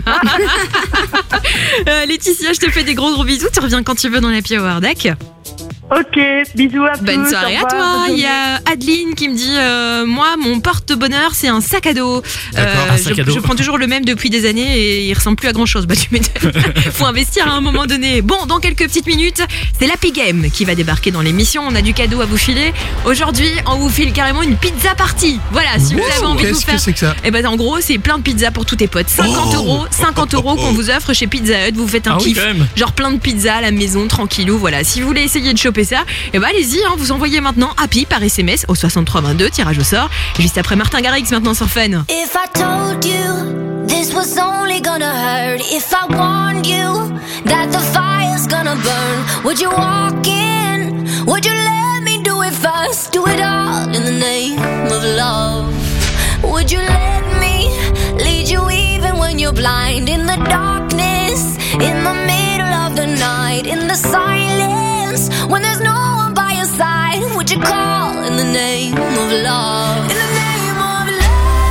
Laetitia, je te fais des gros bisous. Tu reviens quand tu veux dans la Piawar, d'accord? Ok, bisous à tous. Bonne soirée à toi. Il y a Adeline qui me dit moi, mon porte-bonheur, c'est un sac à dos. Je prends toujours le même depuis des années et il ressemble plus à grand chose. Bah, tu m'étonnes. Faut investir à un moment donné. Bon, dans quelques petites minutes, c'est l'Happy Game qui va débarquer dans l'émission. On a du cadeau à vous filer. Aujourd'hui, on vous file carrément une pizza party. Voilà, si vous avez envie de vous faire. Qu'est-ce que c'est que ça? Et ben, en gros, c'est plein de pizzas pour tous tes potes. 50 euros qu'on vous offre chez Pizza Hut. Vous faites un kiff. Genre plein de pizzas à la maison, tranquillou. Voilà. Si vous voulez essayer de choper ça, et bah allez-y, hein, vous envoyez maintenant Happy par SMS au 6322, tirage au sort. Juste après Martin Garrix maintenant sur Fun. If I told you this was only gonna hurt, if I warned you that the fire's gonna burn, would you walk in? Would you let me do it first? Do it all in the name of love. Would you let me lead you even when you're blind? In the darkness, in the middle of the night, in the silence, when there's no one by your side, would you call in the name of love? In the name of love,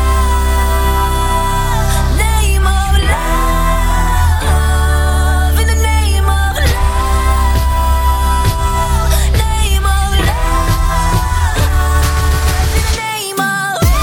name of love, in the name of love, name of love, in the name of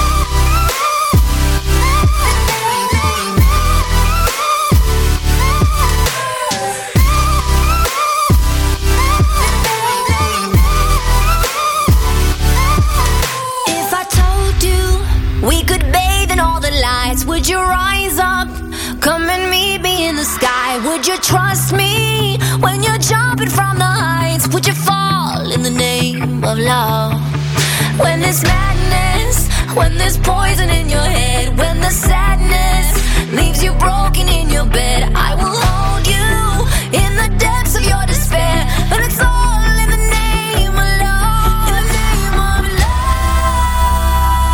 If I told you we could bathe in all the lights, would you rise up? Come and meet me in the sky. Would you trust me when you're jumping from the heights? Would you fall in the name of love? When there's madness, when there's poison in your head, when the sadness leaves you broken in your bed, I will hold you in the depths of your despair. And it's all in the name of love. In the name of love.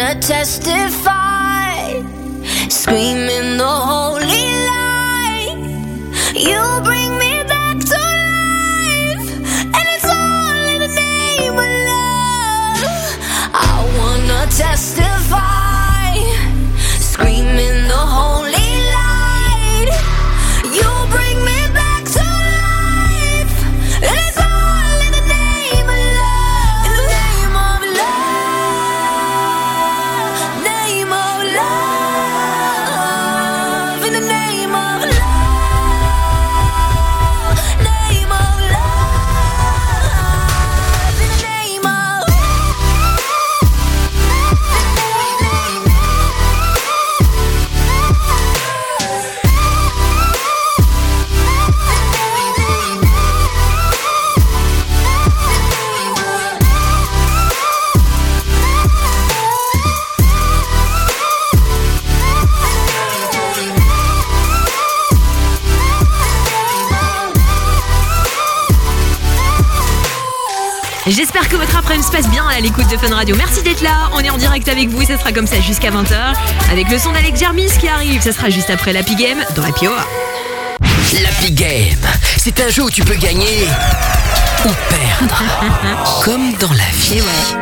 wanna testify, screaming the holy light. You bring me back to life, and it's all in the name of love. I wanna testify, screaming the holy light. You bring me back to life, and it's all in the name of love. In the name of love, name of love. In the name of love, name of love. In the name of J'espère que votre après-midi se passe bien à l'écoute de Fun Radio. Merci d'être là, on est en direct avec vous et ça sera comme ça jusqu'à 20h. Avec le son d'Alex Jarmis qui arrive, ça sera juste après l'Happy Game dans la POA. L'Happy Game, c'est un jeu où tu peux gagner ou perdre, comme dans la vie.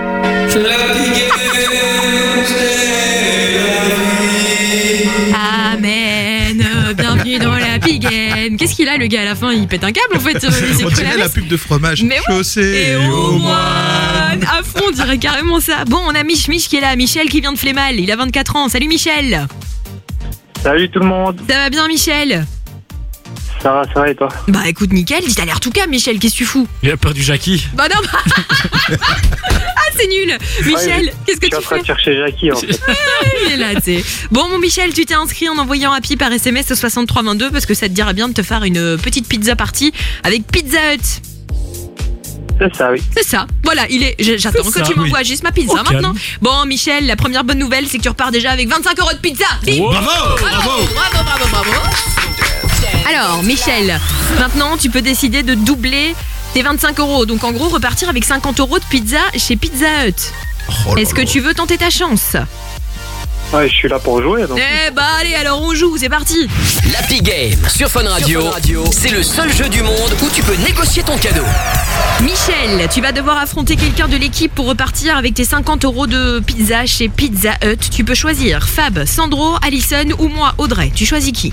Amen, bienvenue dans l'Happy Game. Qu'est-ce qu'il a le gars à la fin? Il pète un câble en fait. On dirait la pub de fromage. Mais ouais. Chaussée Et au moine. À fond, on dirait carrément ça. Bon, on a Mich qui est là, Michel qui vient de Flémal. Il a 24 ans. Salut Michel. Salut tout le monde. Ça va bien Michel? Ça va et toi? Bah écoute nickel, t'as l'air tout calme Michel, qu'est-ce que tu fous? Il a peur du Jackie. Bah non. Ah c'est nul. Michel, qu'est-ce que tu fais? Je suis en train de chercher Jackie en fait. Il est là, tu sais. Bon mon Michel, tu t'es inscrit en envoyant Happy par SMS au 6322 parce que ça te dirait bien de te faire une petite pizza party avec Pizza Hut. C'est ça, oui. C'est ça. Voilà, j'attends que tu m'envoies juste ma pizza maintenant. Bon, Michel, la première bonne nouvelle, c'est que tu repars déjà avec 25 € de pizza. Wow. Bravo. Alors, Michel, maintenant, tu peux décider de doubler tes 25 €. Donc, en gros, repartir avec 50 € de pizza chez Pizza Hut. Est-ce que tu veux tenter ta chance? Ouais, je suis là pour jouer. Donc. Eh bah allez, alors on joue, c'est parti. L'Happy Game sur Fun Radio, c'est le seul jeu du monde où tu peux négocier ton cadeau. Michel, tu vas devoir affronter quelqu'un de l'équipe pour repartir avec tes 50 € de pizza chez Pizza Hut. Tu peux choisir Fab, Sandro, Alison ou moi, Audrey. Tu choisis qui?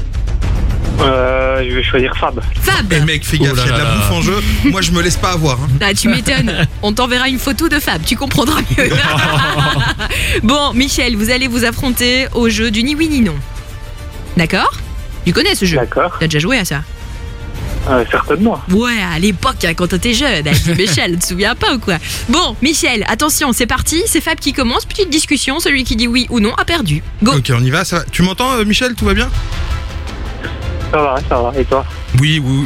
Je vais choisir Fab. Fab. Eh mec, fais gaffe, il y a de la bouffe en jeu. Moi, je me laisse pas avoir. Hein. Ah, tu m'étonnes. On t'enverra une photo de Fab, tu comprendras mieux. Bon, Michel, vous allez vous affronter au jeu du ni oui ni non. D'accord? Tu connais ce jeu? D'accord. T'as déjà joué à ça? Certainement. Ouais, à l'époque, hein, quand t'étais jeune. Michel, tu te souviens pas ou quoi? Bon, Michel, attention, c'est parti. C'est Fab qui commence. Petite discussion. Celui qui dit oui ou non a perdu. Go. Ok, on y va. Ça va. Tu m'entends, Michel? Tout va bien? Ça va. Et toi? Oui. Non,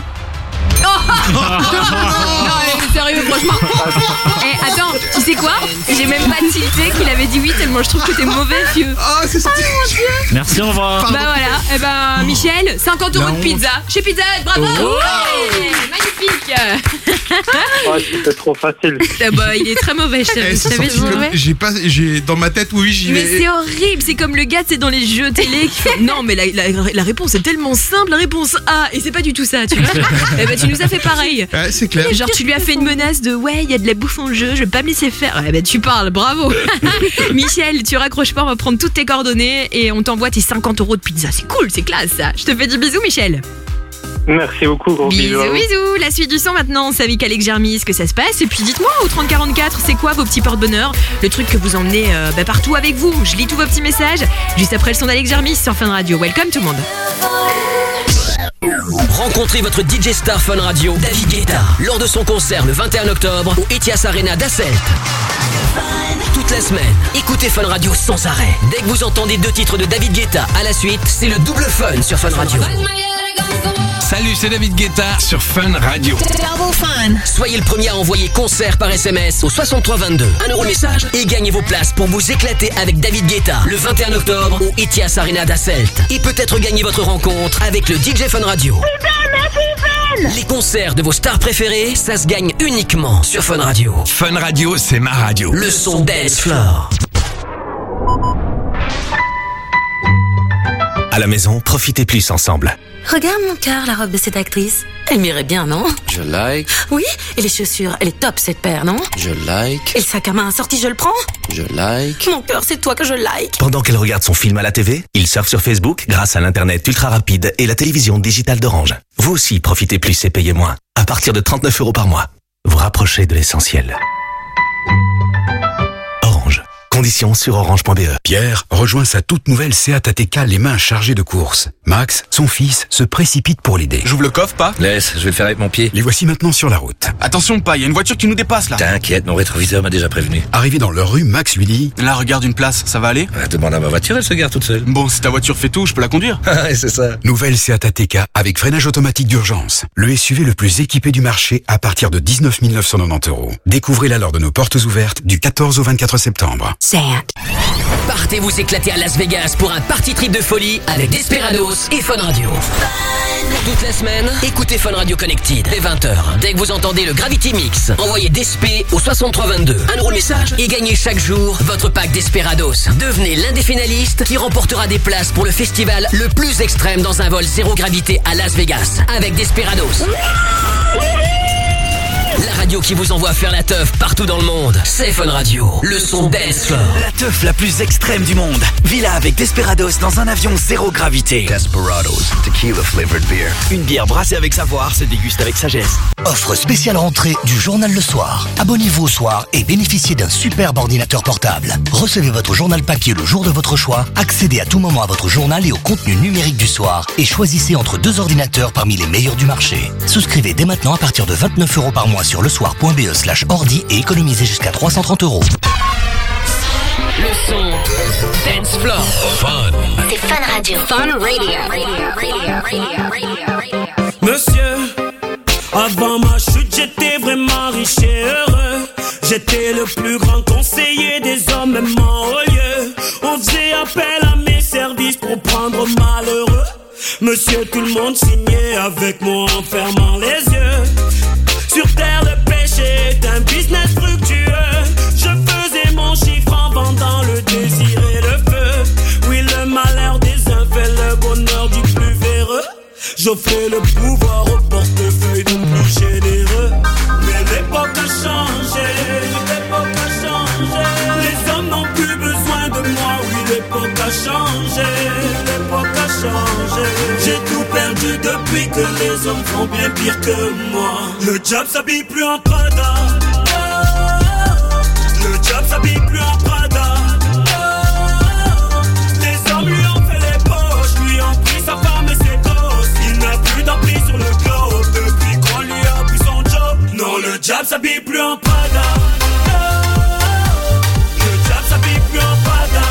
sérieux, franchement. Attends, tu sais quoi? J'ai même pas tilté qu'il avait dit oui tellement je trouve que t'es mauvais, vieux. Ah, c'est sorti. Mon Dieu. Merci, au revoir. Bah voilà, Michel, 50 € de pizza chez Pizza Hut, bravo. Ouais, magnifique. C'était trop facile. Bah, il est très mauvais, je t'avais j'ai dans ma tête, oui, j'y vais. Mais c'est horrible, c'est comme le gars, c'est dans les jeux télé qui fait... Non, mais la réponse est tellement simple, la réponse A, et c'est pas du tout ça, tu vois. Tu nous as fait pareil. Ouais, c'est clair. Genre, tu lui as fait une menace de ouais, il y a de la bouffe en jeu, je vais pas me laisser faire. Ouais, tu parles, bravo. Michel, tu raccroches pas, on va prendre toutes tes coordonnées et on t'envoie tes 50 € de pizza. C'est cool, c'est classe ça. Je te fais des bisous, Michel. Merci beaucoup, gros bisous. Bisous. La suite du son maintenant, c'est avec Alex Jarmis que ça se passe. Et puis dites-moi au 3044, c'est quoi vos petits porte-bonheur? Le truc que vous emmenez partout avec vous. Je lis tous vos petits messages juste après le son d'Alex Jarmis sur Fun Radio. Welcome tout le monde. Rencontrez votre DJ Star Fun Radio, David Guetta, lors de son concert le 21 octobre au Ethias Arena d'Asselt. Toute la semaine, écoutez Fun Radio sans arrêt. Dès que vous entendez 2 titres de David Guetta à la suite, c'est le double fun sur Fun Radio. Salut, c'est David Guetta sur Fun Radio. Soyez le premier à envoyer concert par SMS au 6322. 1 € le message et gagnez vos places pour vous éclater avec David Guetta le 21 octobre au Ethias Arena d'Asselt. Et peut-être gagner votre rencontre avec le DJ Fun Radio. Les concerts de vos stars préférées, ça se gagne uniquement sur Fun Radio. Fun Radio, c'est ma radio. Le son Dance Floor. À la maison, profitez plus ensemble. Regarde mon cœur, la robe de cette actrice. Elle m'irait bien, non? Je like. Oui, et les chaussures, elle est top cette paire, non? Je like. Et le sac à main assorti, je le prends? Je like. Mon cœur, c'est toi que je like. Pendant qu'elle regarde son film à la TV, il surfe sur Facebook grâce à l'internet ultra rapide et la télévision digitale d'Orange. Vous aussi, profitez plus et payez moins. À partir de 39 € par mois. Vous rapprochez de l'essentiel. Orange. Conditions sur orange.be. Pierre rejoint sa toute nouvelle Seat ATK les mains chargées de courses. Max, son fils, se précipite pour l'aider. J'ouvre le coffre, pas? Laisse, je vais le faire avec mon pied. Les voici maintenant sur la route. Attention, pas, il y a une voiture qui nous dépasse là. T'inquiète, mon rétroviseur m'a déjà prévenu. Arrivé dans leur rue, Max lui dit: Là, regarde une place, ça va aller? Demande à ma voiture, elle se gare toute seule. Bon, si ta voiture fait tout, je peux la conduire. Ah, c'est ça. Nouvelle Seat ATK avec freinage automatique d'urgence. Le SUV le plus équipé du marché à partir de 19 990 €. Découvrez-la lors de nos portes ouvertes du 14 au 24 septembre. Seat. Partez vous éclater à Las Vegas pour un party trip de folie avec Desperados et Fun Radio. Toute la semaine, écoutez Fun Radio Connected dès 20h. Dès que vous entendez le Gravity Mix, envoyez DSP au 6322. Un drôle message et gagnez chaque jour votre pack Desperados. Devenez l'un des finalistes qui remportera des places pour le festival le plus extrême dans un vol zéro gravité à Las Vegas avec Desperados. La radio qui vous envoie faire la teuf partout dans le monde, c'est Fun Radio, le son dance floor. La teuf la plus extrême du monde. Vis-la avec Desperados dans un avion zéro gravité. Desperados, tequila flavored beer. Une bière brassée avec savoir se déguste avec sagesse. Offre spéciale rentrée du journal Le Soir. Abonnez-vous au soir et bénéficiez d'un superbe ordinateur portable. Recevez votre journal papier le jour de votre choix, accédez à tout moment à votre journal et au contenu numérique du soir et choisissez entre 2 ordinateurs parmi les meilleurs du marché. Souscrivez dès maintenant à partir de 29 € par mois sur lesoir.be/ordi et économisez jusqu'à 330 €. Le son dance floor. Fun. C'est Fun Radio. Fun Radio. Monsieur, avant ma chute, j'étais vraiment riche et heureux. J'étais le plus grand conseiller des hommes, même en haut lieu. On faisait appel à mes services pour prendre malheureux. Monsieur, tout le monde signait avec moi en fermant les yeux. Sur terre, le péché est un business fructueux. Je faisais mon chiffre en vendant le désir et le feu. Oui, le malheur des uns fait le bonheur du plus véreux. J'offrais le pouvoir au portefeuille du plus généreux. Mais l'époque a changé, l'époque a changé. Les hommes n'ont plus besoin de moi, oui, l'époque a changé, l'époque a changé. J'ai tout perdu depuis que les hommes font bien pire que moi. Le diable s'habille plus en Prada. Le diable s'habille plus en Prada. Les hommes lui ont fait les poches, lui ont pris sa femme et ses gosses. Il n'a plus d'emprise sur le globe depuis qu'on lui a pris son job. Non, le diable s'habille plus en Prada. Le diable s'habille plus en Prada.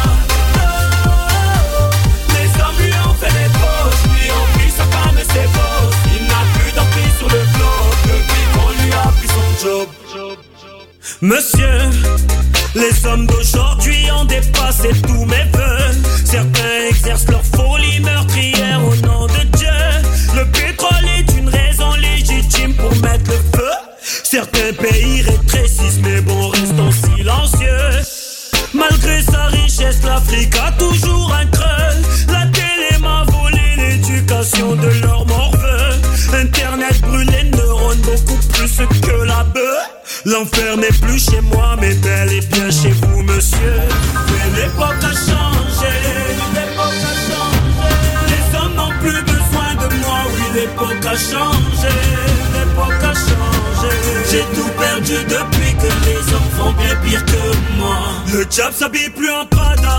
Les hommes lui ont fait les poches, lui ont pris sa femme et ses gosses. Il n'a plus d'emprise sur le globe depuis qu'on lui a pris son job. Monsieur, les hommes d'aujourd'hui ont dépassé tous mes vœux. Certains exercent leur folie meurtrière au nom de Dieu. Le pétrole est une raison légitime pour mettre le feu. Certains pays rétrécissent, mais bon, restons silencieux. Malgré sa richesse, l'Afrique a toujours un creux. La télé m'a volé l'éducation de leur morveux. Internet brûle les neurones beaucoup plus que la bœuf. L'enfer n'est plus chez moi, mais bel et bien chez vous, monsieur. Mais l'époque a changé, l'époque a changé. Les hommes n'ont plus besoin de moi, oui, l'époque a changé, l'époque a changé. J'ai tout perdu depuis que les hommes font bien pire que moi. Le diable s'habille plus en Prada.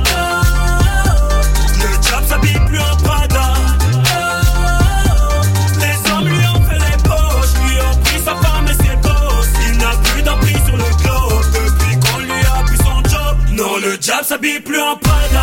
Le diable s'habille plus en Prada. Les hommes lui ont fait les poches, lui ont pris sa femme et ses gosses. Il n'a plus d'emprise sur le globe depuis qu'on lui a pris son job. Non, le diable s'habille plus en Prada.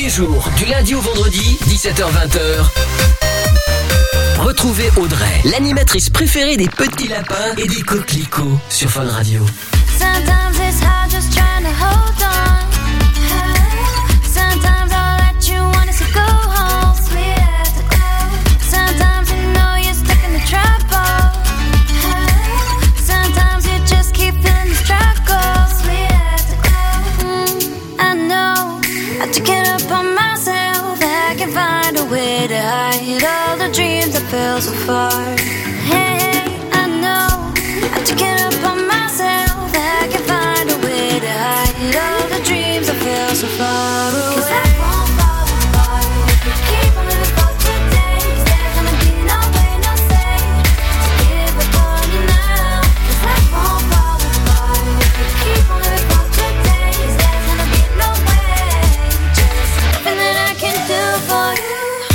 les jours, du lundi au vendredi, 17h-20h. Retrouvez Audrey, l'animatrice préférée des petits lapins et des coquelicots sur Fun Radio. Sometimes it's hard just trying to hold on. Sometimes all that you want is to go home. Sometimes you know you're stuck in the trouble. Sometimes you just keep feeling the struggle. I know I have to get up on myself. I can find a way to hide all the dreams I feel so far. Hey, I know I have to get up on myself. I can find a way to hide all the dreams I feel so far away. 'Cause I won't fall apart. Keep on living for today. 'Cause there's gonna be no way, no say to give up on you now. 'Cause I won't fall apart. Keep on living for today. 'Cause there's gonna be no way. Just nothing that I can do for you.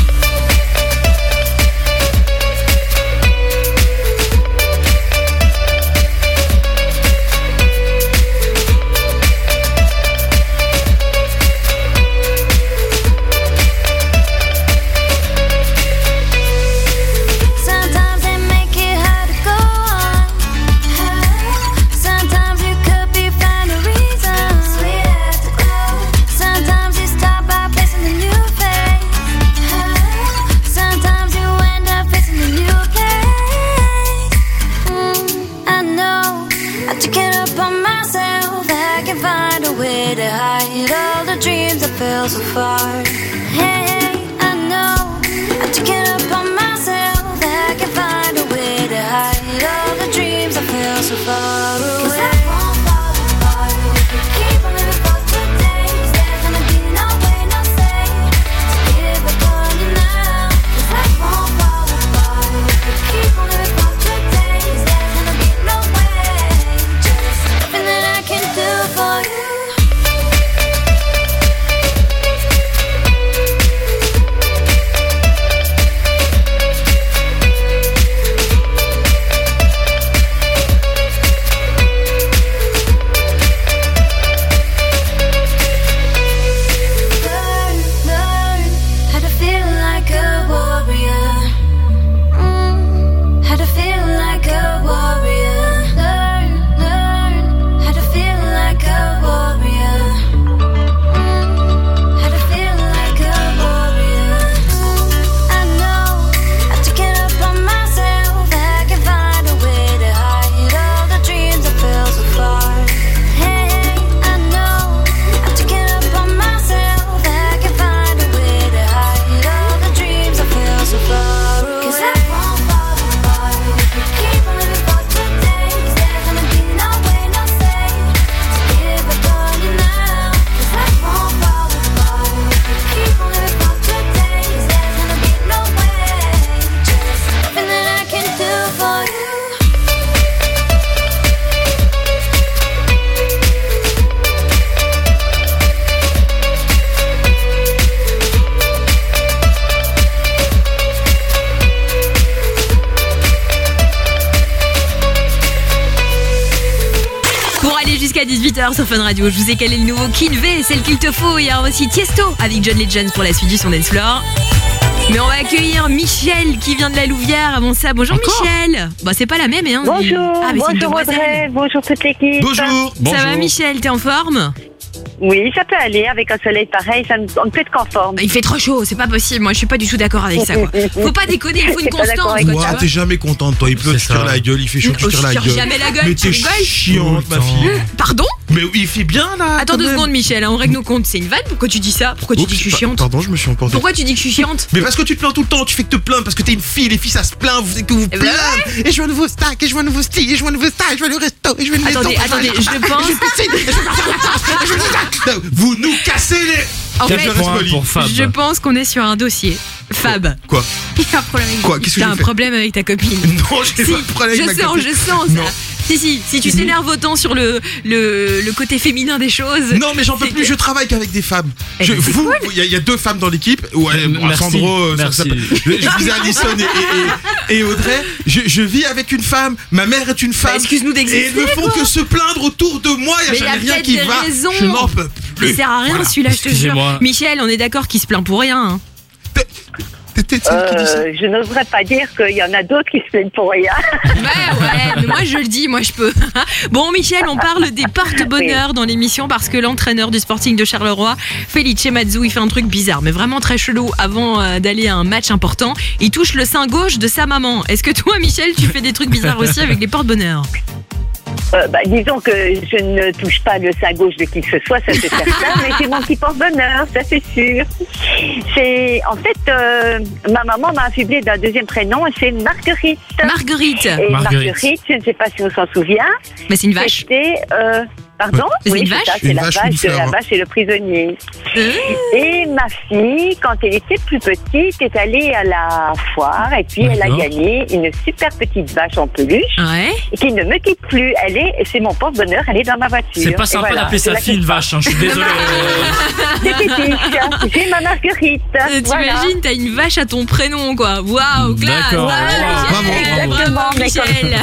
Sometimes they make it hard to go on. Sometimes you could be find a reason. Sometimes you start by facing a new face. Sometimes you end up facing a new place. I know I have to get up on myself. I can find a way to hide all the dreams I feel so far. Hey, I know I have to get up on myself. I can find a way to hide all the dreams I feel so far away. 'Cause I won't fall apart. Keep on living for today. 'Cause there's gonna be no way, no say to give up on you now. 'Cause I won't fall apart. Keep on living for today. 'Cause there's gonna be no way. Just nothing that I can do for you. Learn how to feel like a warrior. How to feel like a warrior. Learn how to feel like a warrior. How to feel like a warrior. I know I have to get up on myself. I can find a way to hide all the dreams I feel so far. Hey, I know I have to get up on myself. I can find a way to hide all the dreams I feel so far away. 'Cause I won't fall apart. Keep on living for today. 'Cause there's gonna be no way, no say to give up on you now. 'Cause I won't fall apart. Keep on living for today. 'Cause there's gonna be no way. Just nothing that I can do for you. Pour aller jusqu'à 18h sur Fun Radio, je vous ai calé le nouveau Kinvé, c'est le qu'il te faut. Il y a aussi Tiesto avec John Legend pour la suite du son Dance Floor. Mais on va accueillir Michel qui vient de la Louvière. Avant ça, bonjour Michel. Bah c'est pas la même, hein. Bonjour, Ah, mais c'est une bonjour demoiselle. Audrey, bonjour toute l'équipe. Ça va Michel, t'es en forme? Oui, ça peut aller, avec un soleil pareil, on ne peut être qu'en forme. Il fait trop chaud, c'est pas possible. Moi, je suis pas du tout d'accord avec ça, quoi. Faut pas déconner, il faut une T'es pas d'accord constance. avec quoi, moi. tu vois. T'es jamais contente, toi. Il pleut, tu tires la gueule. Il fait chaud, tu Oh, tires je la tire gueule. jamais la gueule, Mais tu t'es rigoles chiante, ma fille. Pardon? Mais il fait bien, là. Attends quand 2 même. secondes Michel, hein, on règle nos comptes. C'est une vanne? Pourquoi tu dis ça? Pourquoi tu dis que je suis chiante? Pardon, je me suis emporté. Pourquoi tu dis que je suis chiante? Mais parce que tu te plains tout le temps, tu fais que te plaindre parce que t'es une fille, les filles ça se plaint, vous que vous ben plaindre. Et je veux un nouveau stack, et je veux un nouveau style, et je veux un nouveau style, et je veux le resto, et je veux une maison. Attendez, je pense. Vous nous cassez les. En fait, pour Fab. je pense qu'on est sur un dossier. Fab. Quoi? Il y a un problème avec Quoi? Qu'est-ce que T'as j'ai un fait problème avec ta copine. Non, j'ai pas de problème avec ma copine. Je sens Non. ça. Si tu t'énerves autant sur le côté féminin des choses. Non, mais j'en peux plus, je travaille qu'avec des femmes. Eh ben, c'est cool. Il y a 2 femmes dans l'équipe. Ouais, Merci, Sandro, merci. je disais Alison et Audrey. Je vis avec une femme, ma mère est une femme. Excuse-nous d'exister. Et elles ne font quoi. que se plaindre autour de moi, il Mais n'y a y a jamais rien peut-être qui des va. raisons. Je n'en peux plus. plus. Il sert à rien Voilà. celui-là, je te jure. Excusez-moi. Michel, on est d'accord qu'il se plaint pour rien. Hein. Je n'oserais pas dire qu'il y en a d'autres qui se plaignent pour rien. Ouais, mais moi je le dis, moi je peux. Bon Michel, on parle des porte-bonheur dans l'émission parce que l'entraîneur du Sporting de Charleroi, Felice Mazzu, il fait un truc bizarre, mais vraiment très chelou avant d'aller à un match important. Il touche le sein gauche de sa maman. Est-ce que toi Michel, tu fais des trucs bizarres aussi avec les porte-bonheur? Disons que je ne touche pas le sein gauche de qui que ce soit, ça c'est certain, mais j'ai mon petit porte-bonheur, ça c'est sûr. En fait, ma maman m'a affublé d'un deuxième prénom, et c'est Marguerite. Marguerite. Et Marguerite, je ne sais pas si on s'en souvient. Mais c'est une vache. C'était... Pardon? C'est Oui, une c'est vache? ça, c'est la vache de la vache et le prisonnier. Et ma fille, quand elle était plus petite, est allée à la foire et puis elle a gagné une super petite vache en peluche qui ne me quitte plus. C'est mon porte-bonheur, elle est dans ma voiture. C'est pas sympa d'appeler sa fille une vache, hein, je suis désolé. C'est typique, j'ai ma Marguerite. T'imagines, t'as une vache à ton prénom, quoi. Waouh, classe. D'accord. Exactement, mais Michel.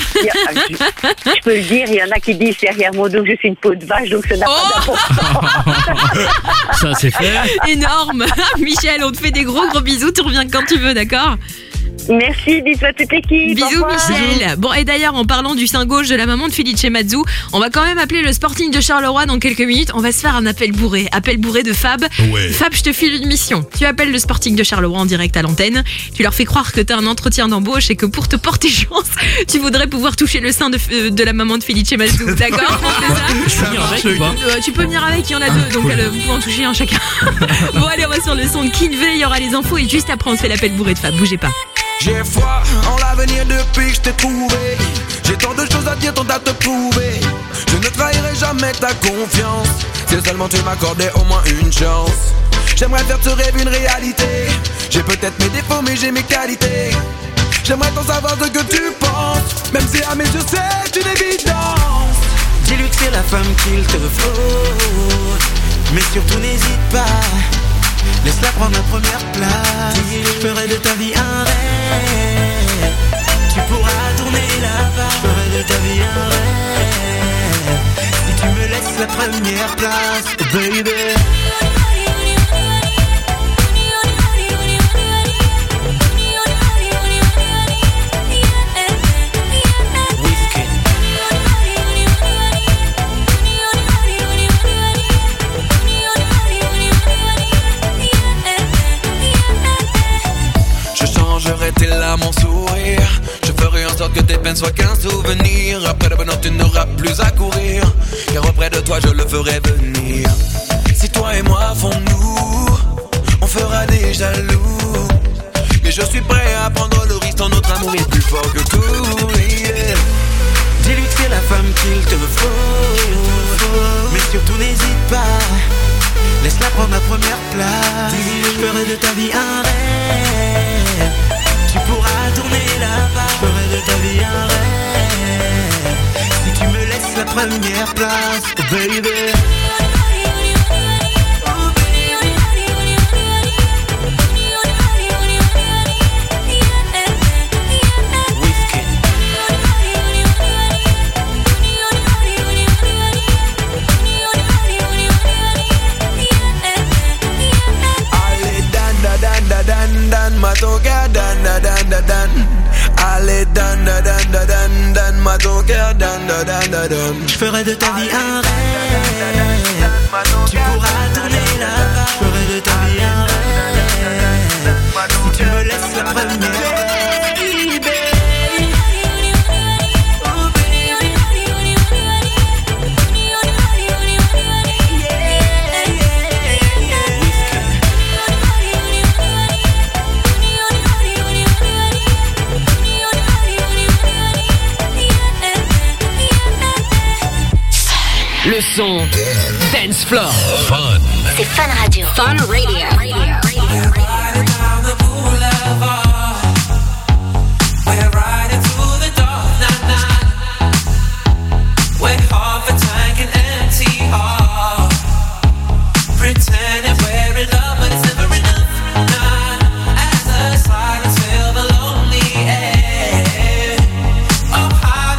Je peux le dire, il y en a qui disent derrière mon dos que je suis une peau de vache, donc ça n'a pas d'importance. Ça, c'est fait. Énorme. Michel, on te fait des gros bisous. Tu reviens quand tu veux, d'accord? Merci, bisous à toute l'équipe. Bisous Michel. Bon, et d'ailleurs, en parlant du sein gauche de la maman de Felice Mazzu, on va quand même appeler le Sporting de Charleroi dans quelques minutes. On va se faire un appel bourré de Fab. Ouais. Fab, je te file une mission. Tu appelles le Sporting de Charleroi en direct à l'antenne. Tu leur fais croire que t'as un entretien d'embauche et que pour te porter chance, tu voudrais pouvoir toucher le sein de la maman de Felice Mazzu. D'accord? Je peux venir avec ou pas? Tu peux venir avec, il y en a deux, donc vous pouvez en toucher un chacun. Bon, allez, on va sur le son de Kinvey, il y aura les infos et juste après on se fait l'appel bourré de Fab. Bougez pas. J'ai foi en l'avenir depuis que je t'ai trouvé. J'ai tant de choses à dire, tant à te prouver. Je ne trahirai jamais ta confiance. Si seulement tu m'accordais au moins une chance. J'aimerais faire ce rêve une réalité. J'ai peut-être mes défauts mais j'ai mes qualités. J'aimerais t'en savoir ce que tu penses. Même si à mes yeux c'est une évidence. Dis-lui que c'est la femme qu'il te faut. Mais surtout n'hésite pas. Laisse-la prendre la première place. Je ferai de ta vie un rêve. Tu pourras tourner la page. Je ferai de ta vie un rêve. Si tu me laisses la première place, baby. J'aurais tes larmes en sourire. Je ferai en sorte que tes peines soient qu'un souvenir. Après le bonheur tu n'auras plus à courir, car auprès de toi je le ferai venir. Si toi et moi font-nous, on fera des jaloux. Mais je suis prêt à prendre le risque, ton notre amour est plus fort que tout, yeah. Dis-lui que c'est la femme qu'il te faut. Mais surtout n'hésite pas. Laisse-la prendre la première place. Je ferai de ta vie un rêve. Tu pourras tourner la page. Je ferai de ta vie un rêve. Si tu me laisses la première place, baby. Dan, ma toca, dan. Allez, dan, ma toca, dan. Je ferai de ta vie un rêve. Tu pourras tourner la page. Je ferai de ta vie un rêve. Si tu me laisses la première. Le son Dance Floor. Fun. C'est Fun Radio. Fun Radio.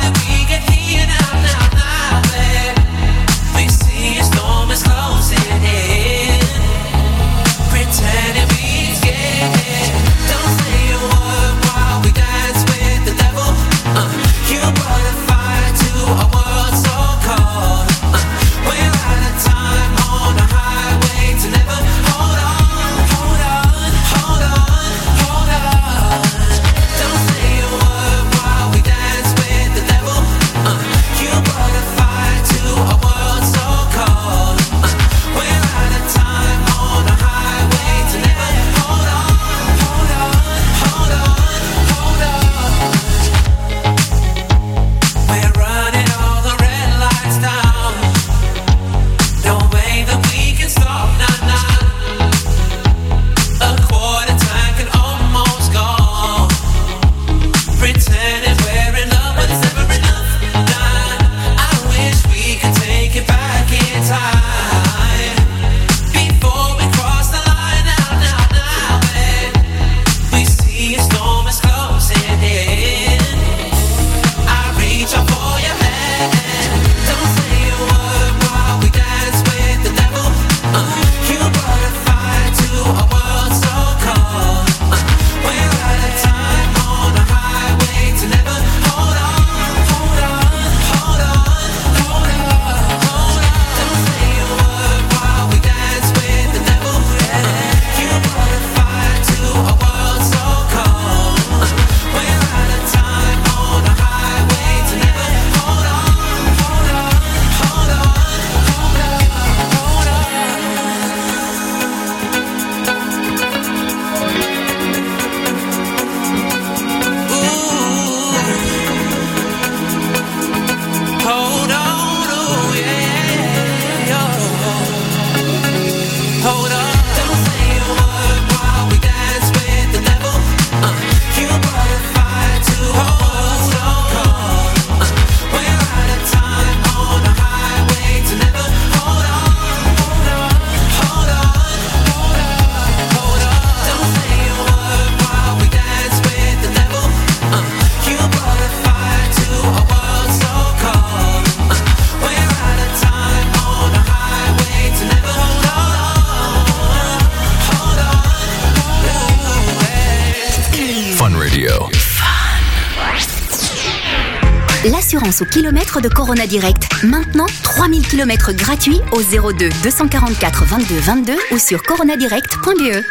Storm is closing in. assurance au kilomètre de Corona Direct. Maintenant, 3000 km gratuits au 02 244 22 22 ou sur coronadirect.be.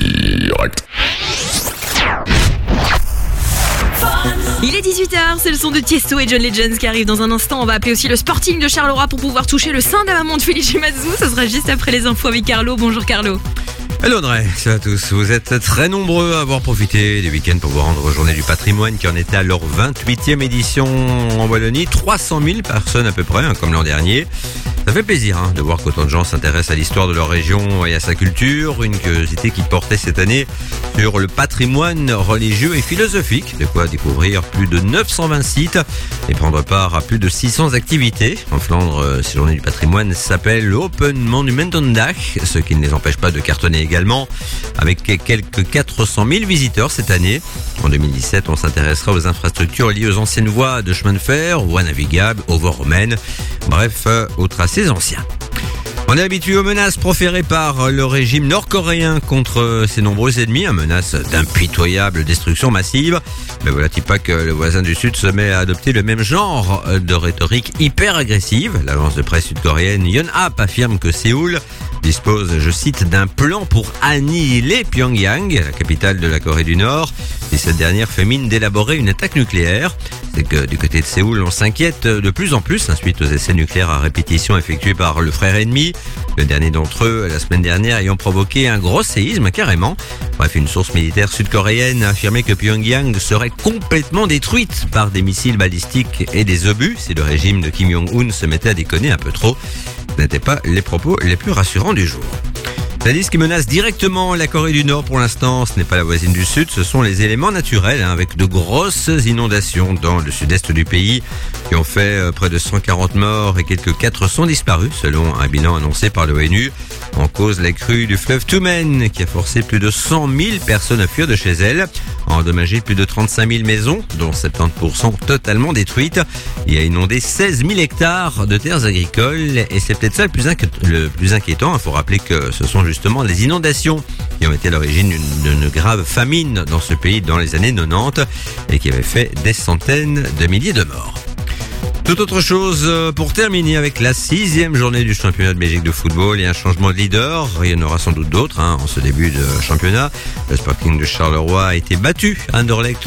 Il est 18h, c'est le son de Tiesto et John Legends qui arrive dans un instant. On va appeler aussi le Sporting de Charleroi pour pouvoir toucher le sein de la maman de Felice Mazou. Ça sera juste après les infos avec Carlo. Bonjour Carlo. Hello Audrey, salut à tous. Vous êtes très nombreux à avoir profité du week-end pour vous rendre aux Journées du Patrimoine qui en était à leur 28e édition en Wallonie. 300 000 personnes à peu près, comme l'an dernier. Ça fait plaisir de voir qu'autant de gens s'intéressent à l'histoire de leur région et à sa culture. Une curiosité qui portait cette année sur le patrimoine religieux et philosophique. De quoi découvrir plus de 920 sites et prendre part à plus de 600 activités. En Flandre, ces Journées du Patrimoine s'appellent Open Monumentendag, ce qui ne les empêche pas de cartonner également, avec quelques 400 000 visiteurs cette année. En 2017, on s'intéressera aux infrastructures liées aux anciennes voies de chemin de fer, voies navigables, aux voies romaines, bref, aux tracés anciens. On est habitué aux menaces proférées par le régime nord-coréen contre ses nombreux ennemis, une menace d'impitoyable destruction massive. Mais voilà-t-il pas que le voisin du Sud se met à adopter le même genre de rhétorique hyper agressive. L'agence de presse sud-coréenne Yonhap affirme que Séoul dispose, je cite, d'un plan pour annihiler Pyongyang, la capitale de la Corée du Nord, et cette dernière fait mine d'élaborer une attaque nucléaire. C'est que du côté de Séoul, on s'inquiète de plus en plus suite aux essais nucléaires à répétition effectués par le frère ennemi. Le dernier d'entre eux, la semaine dernière, ayant provoqué un gros séisme carrément. Bref, une source militaire sud-coréenne a affirmé que Pyongyang serait complètement détruite par des missiles balistiques et des obus si le régime de Kim Jong-un se mettait à déconner un peu trop. Ce n'étaient pas les propos les plus rassurants du jour. Ce qui menace directement la Corée du Nord pour l'instant, ce n'est pas la voisine du Sud, ce sont les éléments naturels, avec de grosses inondations dans le sud-est du pays qui ont fait près de 140 morts et quelques 400 disparus selon un bilan annoncé par l'ONU. En cause, la crue du fleuve Tumen qui a forcé plus de 100 000 personnes à fuir de chez elles, a endommagé plus de 35 000 maisons, dont 70% totalement détruites, et a inondé 16 000 hectares de terres agricoles. Et c'est peut-être ça le plus inquiétant. Il faut rappeler que ce sont justement les inondations qui ont été à l'origine d'une grave famine dans ce pays dans les années 90 et qui avait fait des centaines de milliers de morts. Tout autre chose pour terminer avec la 6e journée du championnat de Belgique de football et un changement de leader. Il y en aura sans doute d'autres en ce début de championnat. Le Sporting de Charleroi a été battu à Anderlecht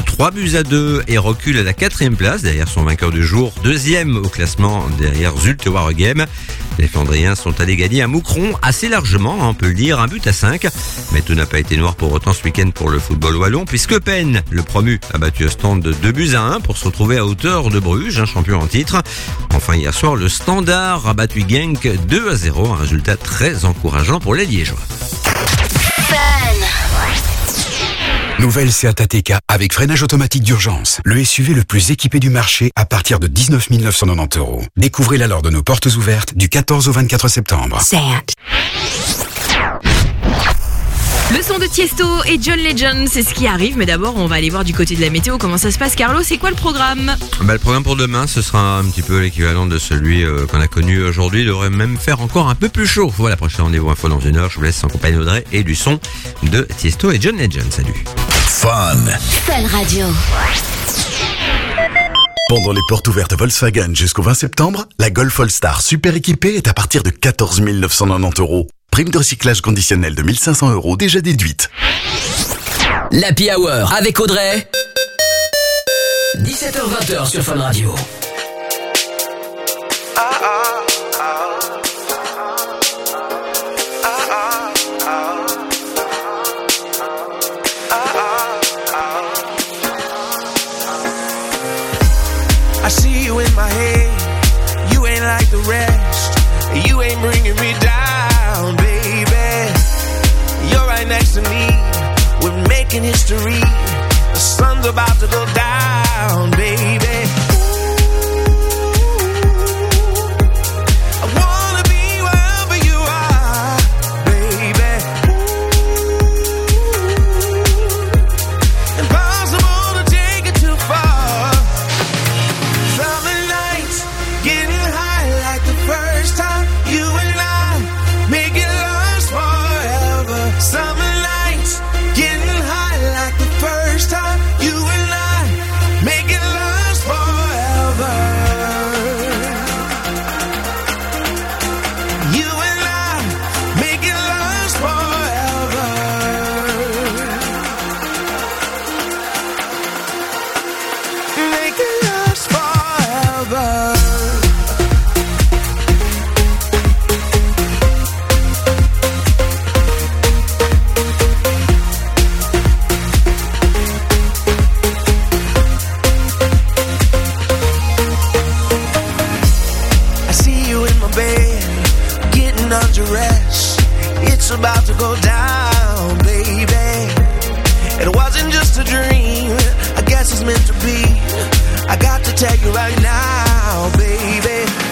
3-2 et recule à la 4e place derrière son vainqueur du jour, 2e au classement derrière Zulte Waregem. Les Flandriens sont allés gagner à Moucron assez largement, on peut le dire, 1-5. Mais tout n'a pas été noir pour autant ce week-end pour le football wallon, puisque Penn, le promu, a battu Ostend de 2-1 pour se retrouver à hauteur de Bruges, champion en titre. Enfin, hier soir, le Standard a battu Genk 2-0, un résultat très encourageant pour les Liégeois. Nouvelle Seat ATK avec freinage automatique d'urgence. Le SUV le plus équipé du marché à partir de 19 990 €. Découvrez-la lors de nos portes ouvertes du 14 au 24 septembre. Seat. Le son de Tiesto et John Legend, c'est ce qui arrive. Mais d'abord, on va aller voir du côté de la météo comment ça se passe. Carlo, c'est quoi le programme ? Le programme pour demain, ce sera un petit peu l'équivalent de celui qu'on a connu aujourd'hui. Il devrait même faire encore un peu plus chaud. Voilà, prochain rendez-vous info dans une heure. Je vous laisse en compagnie d'Audrey et du son de Tiesto et John Legend. Salut. Fun Radio. Pendant les portes ouvertes Volkswagen jusqu'au 20 septembre, la Golf All-Star super équipée est à partir de 14 990 €. Prime de recyclage conditionnelle de 1 500 € déjà déduite. L'Happy Hour avec Audrey. 17h-20h sur Fun Radio. I see you in my head. You ain't like the rest. You ain't bringing me down, baby. You're right next to me. We're making history. The sun's about to go down, baby. I wanna be wherever you are, baby. Impossible to take it too far. Summer nights, getting high like the first time. You and I make it last forever. Summer nights, getting high like the first time. You and I feeling under rest. It's about to go down, baby. It wasn't just a dream, I guess it's meant to be. I got to tell you right now, baby.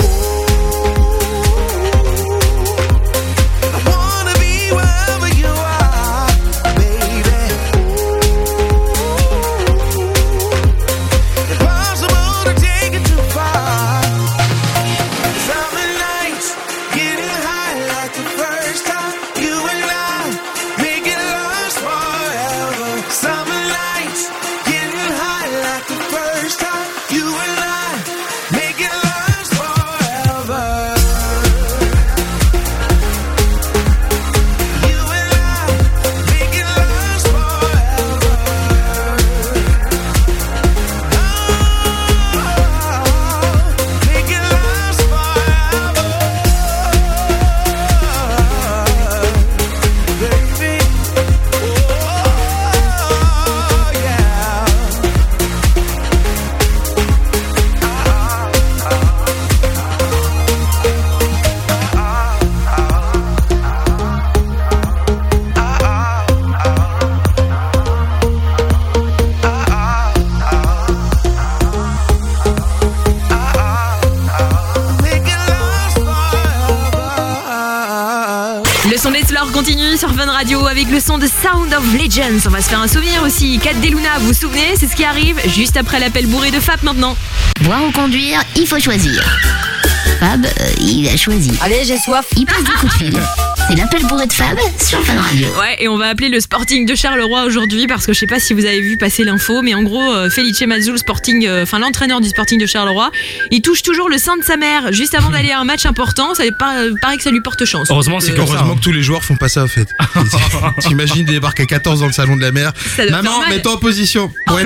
Continue sur Fun Radio avec le son de Sound of Legends. On va se faire un souvenir aussi. Kat Deluna, vous vous souvenez? C'est ce qui arrive juste après l'appel bourré de Fab maintenant. Boire ou conduire, il faut choisir. Fab, il a choisi. Allez, j'ai soif. Il passe des coups de fil. C'est l'appel bourré de Fab sur Fun Radio. Ouais, et on va appeler le Sporting de Charleroi aujourd'hui parce que je sais pas si vous avez vu passer l'info, mais en gros, Felice Mazzoul, l'entraîneur du Sporting de Charleroi, il touche toujours le sein de sa mère juste avant d'aller à un match important. Ça paraît que ça lui porte chance. Heureusement, que tous les joueurs font pas ça, au fait. T'imagines débarquer à 14 dans le salon de la mère. Maman, mets-toi en position. Poète.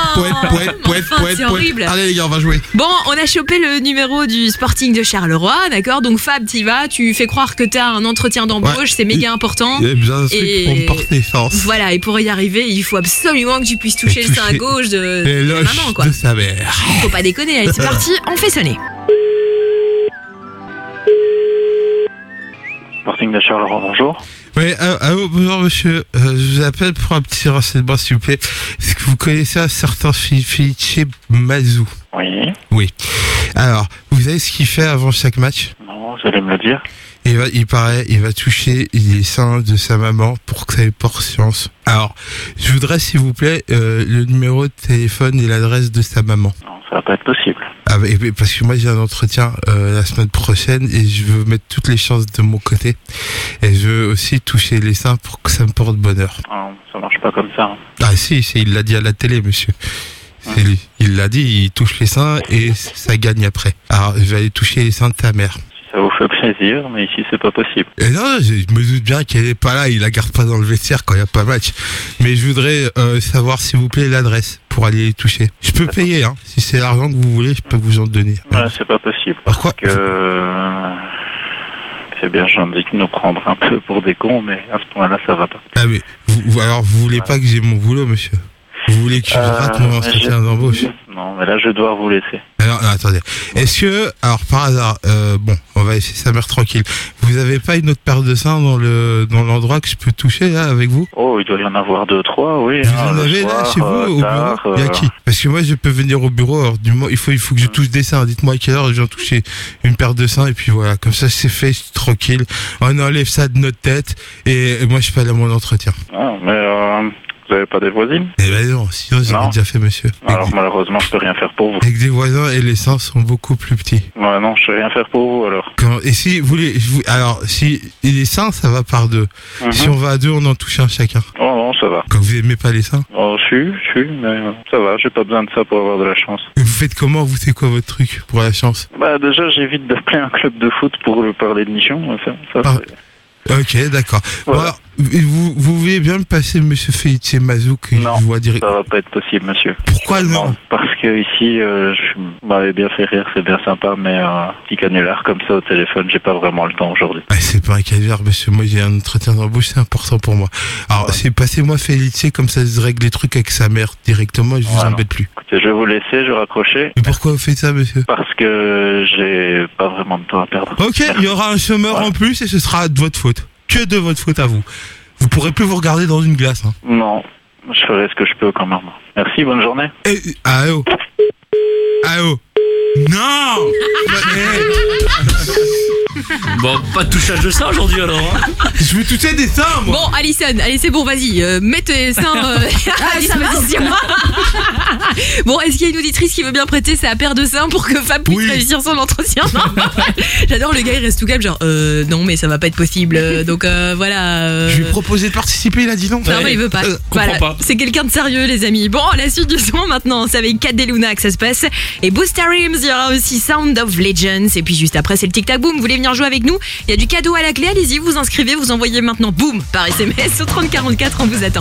C'est horrible. Allez les gars, on va jouer. Bon, on a chopé le numéro du Sporting de Charleroi, d'accord? Donc Fab, t'y vas, tu fais croire que t'as un entretien d'embauche, c'est méga important. Il y a besoin d'un truc pour me porter force. Voilà, et pour y arriver, il faut absolument que tu puisses toucher le sein gauche de maman, quoi. De sa mère. Faut pas déconner, allez, c'est parti, on fait sonner. Sporting de Charleroi, bonjour. Oui, bonjour monsieur, je vous appelle pour un petit renseignement s'il vous plaît. Est-ce que vous connaissez un certain Felice Mazzoul? Oui. Oui. Alors, vous savez ce qu'il fait avant chaque match? Non, vous allez me le dire. Il va toucher les seins de sa maman pour que ça ait porte science. Alors, je voudrais s'il vous plaît le numéro de téléphone et l'adresse de sa maman. Non, ça va pas être possible. Ah bah, parce que moi j'ai un entretien la semaine prochaine et je veux mettre toutes les chances de mon côté. Et je veux aussi toucher les seins pour que ça me porte bonheur. Non, ça marche pas comme ça. Ah si, il l'a dit à la télé, monsieur. C'est lui. Il l'a dit, il touche les seins et ça gagne après. Alors, je vais aller toucher les seins de ta mère. Ça vous fait plaisir, mais ici c'est pas possible. Et non, je me doute bien qu'elle est pas là, il la garde pas dans le vestiaire quand il y a pas match. Mais je voudrais savoir s'il vous plaît l'adresse pour aller les toucher. Je peux payer, hein. Si c'est l'argent que vous voulez, je peux vous en donner. Ouais, c'est pas possible. Pourquoi? Parce que c'est bien gentil de nous prendre un peu pour des cons, mais à ce point-là, ça va pas. Ah mais alors vous voulez pas que j'ai mon boulot, monsieur? Vous voulez que je rate mon entretien d'embauche? Non, mais là, je dois vous laisser. Alors, attendez. Est-ce que, alors par hasard, bon, on va laisser sa mère tranquille. Vous avez pas une autre paire de seins dans l'endroit que je peux toucher là avec vous? Oh, il doit y en avoir 2-3, oui. Vous en avez là chez vous au bureau? Il y a qui? Parce que moi, je peux venir au bureau. Alors, du moins, il faut que je touche des seins. Dites-moi à quelle heure je viens toucher une paire de seins et puis voilà. Comme ça, c'est fait, je suis tranquille. On enlève ça de notre tête et moi, je peux aller à mon entretien. Ah, mais vous avez pas des voisines? Eh ben non, sinon j'aurais déjà fait, monsieur. Alors malheureusement, je peux rien faire pour vous. Avec des voisins et les seins sont beaucoup plus petits. Ouais, non, je peux rien faire pour vous alors. Et si vous voulez, alors si les seins, ça va par deux. Si on va à deux, on en touche un chacun. Oh non, ça va. Quand vous aimez pas les seins? Oh, je suis, mais ça va, j'ai pas besoin de ça pour avoir de la chance. Et vous faites comment? Vous, c'est quoi votre truc pour la chance? Bah déjà, j'évite d'appeler un club de foot pour parler de nichon. Ça Ok, d'accord. Voilà. Bon, alors, Vous voulez bien me passer monsieur Felice Mazou que Non, je vois direct. ça va pas être possible, monsieur. Pourquoi non? Parce que ici, je m'avais bien fait rire, c'est bien sympa, mais petit canular comme ça au téléphone, j'ai pas vraiment le temps aujourd'hui. Ah, c'est pas un canular, monsieur. Moi, j'ai un entretien d'embauche, c'est important pour moi. Alors, c'est passez-moi Felice, comme ça se règle les trucs avec sa mère directement et je vous embête plus. Écoutez, je vais vous laisser, je vais raccrocher. Mais pourquoi vous faites ça, monsieur? Parce que j'ai pas vraiment de temps à perdre. Ok, il y aura un chômeur en plus et ce sera de votre faute. Que de votre faute à vous. Vous pourrez plus vous regarder dans une glace. Hein. Non, je ferai ce que je peux quand même. Merci, bonne journée. Allô. Non. Bon, pas de touchage de ça aujourd'hui alors. Hein. Je veux toucher des seins, moi. Bon, Alison, allez, c'est bon, vas-y, mets tes seins à disposition. Bon, est-ce qu'il y a une auditrice qui veut bien prêter sa paire de seins pour que Fab puisse réussir son entretien? J'adore, le gars, il reste tout calme, genre, non, mais ça va pas être possible. Donc, voilà. Je lui ai proposé de participer, il a dit non. Non, mais il veut pas. Voilà. Pas. C'est quelqu'un de sérieux, les amis. Bon, la suite du son maintenant, c'est avec Kat Deluna que ça se passe. Et Busta Rhymes, il y aura aussi Sound of Legends. Et puis juste après, c'est le Tic Tac Boom. Vous voulez venir jouer avec nous? Il y a du cadeau à la clé. Allez-y, vous inscrivez, vous envoyez maintenant Boom par SMS au 3044. On vous attend.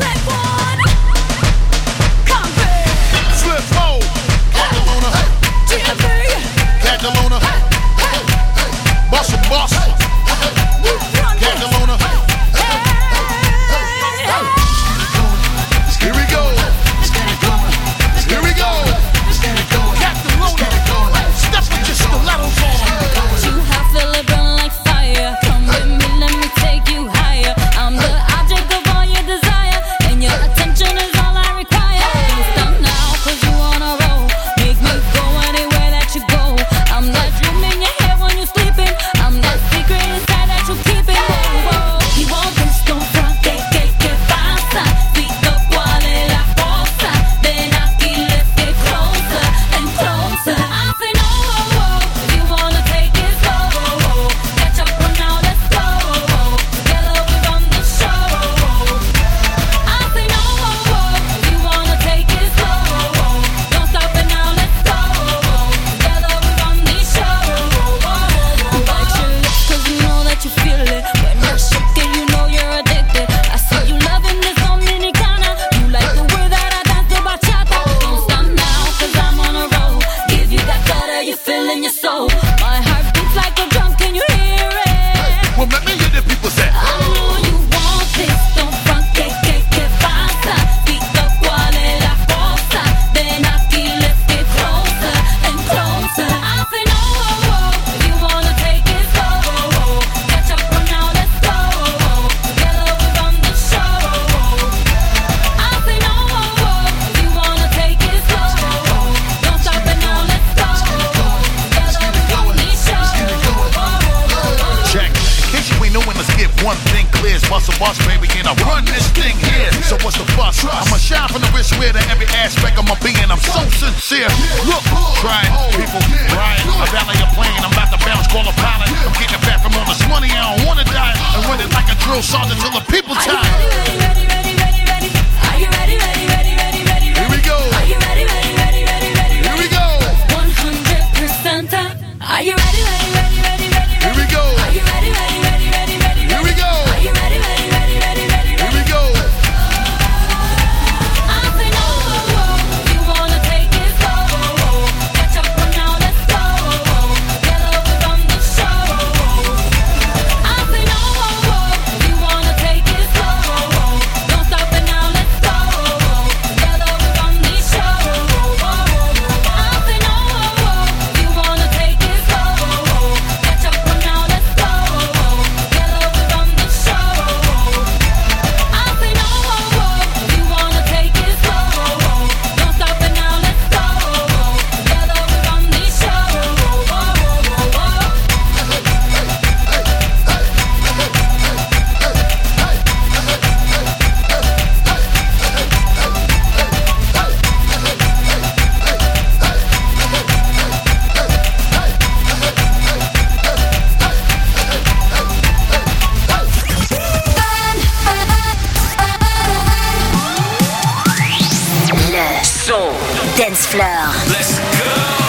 Dance Floor. Let's go.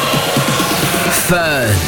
Fun.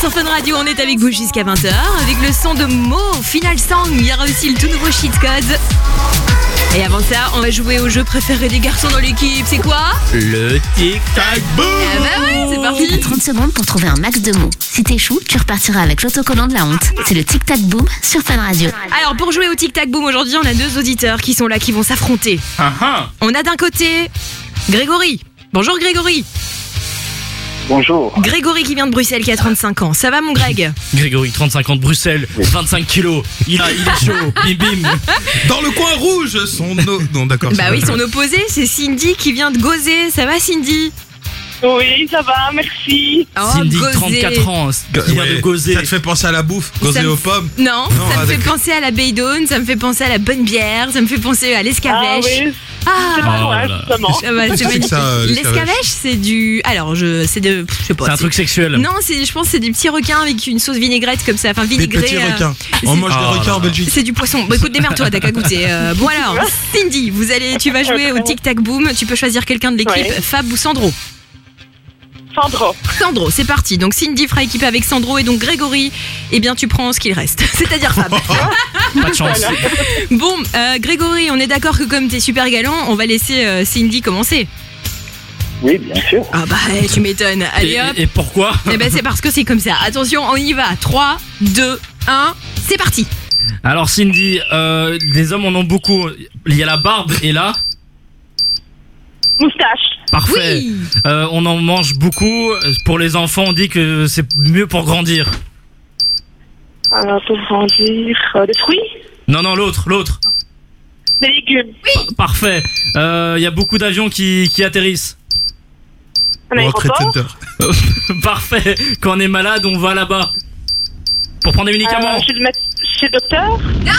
sur Fun Radio, on est avec vous jusqu'à 20h avec le son de Mo, Final Song. Il y aura aussi le tout nouveau Cheat Code. Et avant ça, on va jouer au jeu préféré des garçons dans l'équipe. C'est quoi? Le tic-tac boom. Ah bah ouais, c'est parti. 30 secondes pour trouver un max de mots. Si t'échoues, tu repartiras avec l'autocollant de la honte. C'est le tic-tac boom sur Fun Radio. Alors pour jouer au tic-tac boom aujourd'hui, on a 2 auditeurs qui sont là, qui vont s'affronter. On a d'un côté Grégory. Bonjour Grégory. Bonjour. Grégory qui vient de Bruxelles, qui a 35 ans. Ça va mon Greg? Grégory, 35 ans de Bruxelles, 25 kilos. Il est chaud. Bim bim. Dans le coin rouge, non, d'accord. Bah oui, son opposé, c'est Cindy qui vient de Gauzet. Ça va Cindy? Oui, ça va, merci. Cindy, 34 ans, qui vient de Gauzet. Ça te fait penser à la bouffe, Gauzet aux pommes? Non, ça me fait penser à la Baydone, ça me fait penser à la bonne bière, ça me fait penser à l'escavèche. Ah oui. C'est pas loin, justement. Ah bah, c'est magnifique. L'escavèche, c'est du... Alors, je sais pas. C'est un truc sexuel. Non, je pense que c'est des petits requins avec une sauce vinaigrette comme ça. Enfin, vinaigrée. Des petits requins. On mange des requins en Belgique. C'est du poisson. Bon, écoute, démerde-toi, t'as qu'à goûter. Bon alors, Cindy, tu vas jouer au Tic Tac Boom. Tu peux choisir quelqu'un de l'équipe, Fab ou Sandro. Sandro, c'est parti. Donc Cindy fera équipe avec Sandro et donc Grégory, eh bien tu prends ce qu'il reste. C'est-à-dire Fab. Pas de chance. Bon, Grégory, on est d'accord que comme t'es super galant, on va laisser Cindy commencer. Oui, bien sûr. Ah bah, tu m'étonnes. Allez hop. Et pourquoi? Eh ben c'est parce que c'est comme ça. Attention, on y va. 3, 2, 1, c'est parti. Alors Cindy, les hommes en ont beaucoup. Il y a la barbe et là... Moustache. Parfait. Oui. On en mange beaucoup. Pour les enfants, on dit que c'est mieux pour grandir. Pour grandir, des fruits. Non, l'autre. Des légumes. Oui. Parfait. Il y a beaucoup d'avions qui atterrissent. Un aéroport. Parfait. Quand on est malade, on va là-bas. Pour prendre des médicaments. Chez le docteur.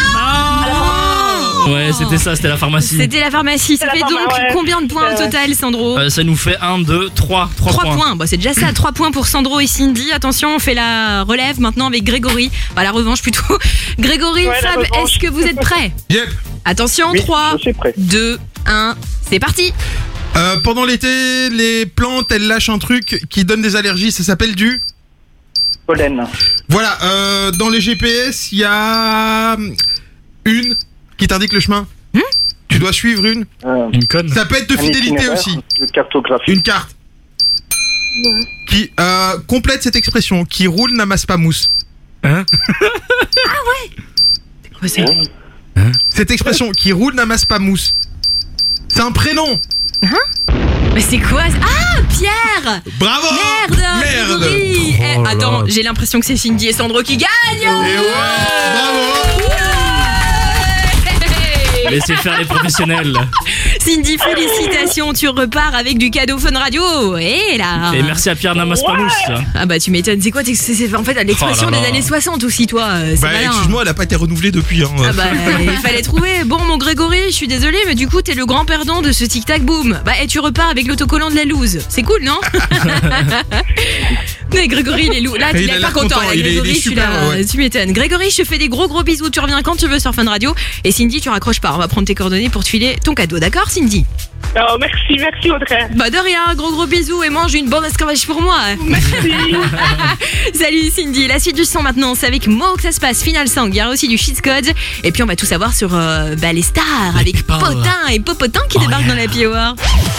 Ouais, c'était la pharmacie. C'était la pharmacie. Ça fait donc combien de points au total, Sandro? Ça nous fait 1, 2, 3 points. Bah, c'est déjà ça, 3 points pour Sandro et Cindy. Attention, on fait la relève maintenant avec Grégory. Bah, la revanche plutôt. Grégory, Fab, est-ce que vous êtes prêts? Yep. Attention, oui, 3, 2, 1, c'est parti. Pendant l'été, les plantes, elles lâchent un truc qui donne des allergies. Ça s'appelle du... pollen. Voilà, dans les GPS, il y a une qui t'indique le chemin. Tu dois suivre une. Une conne. Ça peut être de fidélité aussi. Une cartographie. Une carte. Qui complète cette expression. Qui roule n'amasse pas mousse. Ah ouais. C'est quoi ça? Cette expression, qui roule n'amasse pas mousse. C'est un prénom. Mais c'est quoi? Ah, Pierre. Bravo. Merde. Grégory. Attends, j'ai l'impression que c'est Cindy et Sandro qui gagnent. Bravo. Laissez faire les professionnels. Cindy, félicitations, tu repars avec du cadeau Fun Radio. Et là. Et merci à Pierre Namas-Pamous. Ah bah tu m'étonnes, c'est quoi? C'est en fait l'expression des années 60 aussi, toi. Bah excuse-moi, elle a pas été renouvelée depuis. Ah bah il fallait trouver. Bon mon Grégory, je suis désolée, mais du coup t'es le grand perdant de ce Tic Tac Boom. Bah et tu repars avec l'autocollant de la loose. C'est cool, non? Mais Grégory, il est lourd. Là, il est pas content. Là, Grégory, je suis là. Tu m'étonnes. Grégory, je te fais des gros bisous. Tu reviens quand tu veux sur Fun Radio. Et Cindy, tu raccroches pas. On va prendre tes coordonnées pour te filer ton cadeau. D'accord, Cindy? Oh, merci Audrey. Bah de rien, gros bisous et mange une bonne esclavage pour moi. Merci. Salut Cindy. La suite du son maintenant, c'est avec Mo que ça se passe. Final Sang. Il y a aussi du Cheat Code. Et puis on va tout savoir sur les stars avec Potin et Popotin qui débarquent dans la Hour.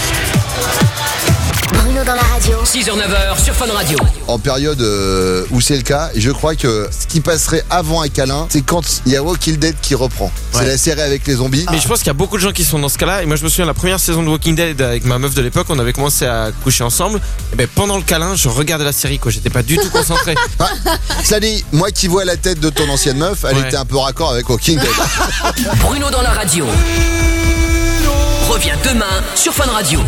Bruno dans la radio. 6h-9h sur Fun Radio. En période où c'est le cas, je crois que ce qui passerait avant un câlin, c'est quand il y a Walking Dead qui reprend. C'est la série avec les zombies. Mais je pense qu'il y a beaucoup de gens qui sont dans ce cas-là. Et moi, je me souviens, la première saison de Walking Dead avec ma meuf de l'époque, on avait commencé à coucher ensemble. Et ben pendant le câlin, je regardais la série, quoi. J'étais pas du tout concentré. Ça dit, moi qui vois la tête de ton ancienne meuf, elle était un peu raccord avec Walking Dead. Bruno dans la radio. Reviens demain sur Fun Radio.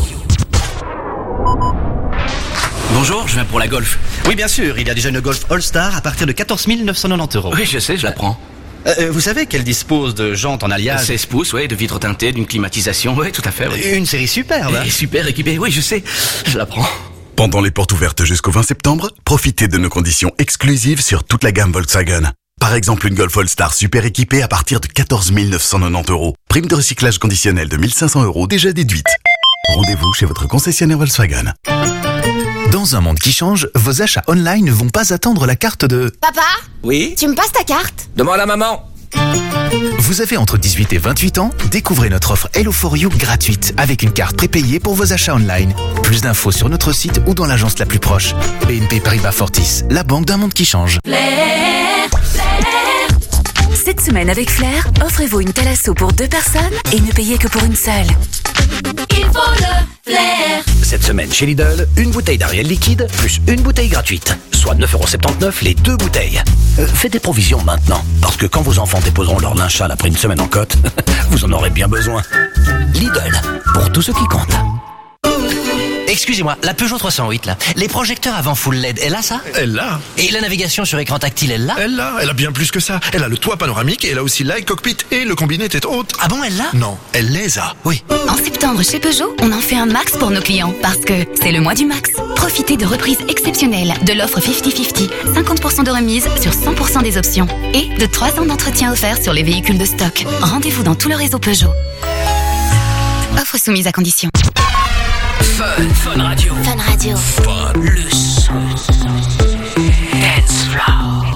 Bonjour, je viens pour la Golf. Oui, bien sûr, il y a déjà une Golf All-Star à partir de 14 990 €. Oui, je sais, je la prends. Vous savez qu'elle dispose de jantes en alliage? 16 pouces, ouais, de vitres teintées, d'une climatisation, ouais, tout à fait. Ouais. Une série superbe, hein? Et super équipée, oui, je sais, je la prends. Pendant les portes ouvertes jusqu'au 20 septembre, profitez de nos conditions exclusives sur toute la gamme Volkswagen. Par exemple, une Golf All-Star super équipée à partir de 14 990 €. Prime de recyclage conditionnelle de 1 500 € déjà déduite. Rendez-vous chez votre concessionnaire Volkswagen. Dans un monde qui change, vos achats online ne vont pas attendre la carte de... Papa, Oui. tu me passes ta carte? Demande à maman. Vous avez entre 18 et 28 ans, découvrez notre offre Hello for You gratuite avec une carte prépayée pour vos achats online. Plus d'infos sur notre site ou dans l'agence la plus proche. BNP Paribas Fortis, la banque d'un monde qui change. Cette semaine avec Flair, offrez-vous une Thalasso pour 2 personnes et ne payez que pour une seule. Il faut le Flair. Cette semaine chez Lidl, une bouteille d'Ariel liquide plus une bouteille gratuite. Soit 9,79€ les 2 bouteilles. Faites des provisions maintenant, parce que quand vos enfants déposeront leur linge sale après une semaine en côte, vous en aurez bien besoin. Lidl, pour tout ce qui compte. Excusez-moi, la Peugeot 308 là, les projecteurs avant full LED, elle a ça? Elle l'a. Et la navigation sur écran tactile, elle l'a? Elle l'a, elle a bien plus que ça. Elle a le toit panoramique et elle a aussi l'iCockpit et le combiné tête haute. Ah bon, elle l'a? Non, elle les a. Oui. En septembre, chez Peugeot, on en fait un max pour nos clients parce que c'est le mois du max. Profitez de reprises exceptionnelles de l'offre 50-50, 50% de remise sur 100% des options et de 3 ans d'entretien offert sur les véhicules de stock. Rendez-vous dans tout le réseau Peugeot. Offre soumise à condition. Fun Radio. Fun Radio. Le son. Dance floor.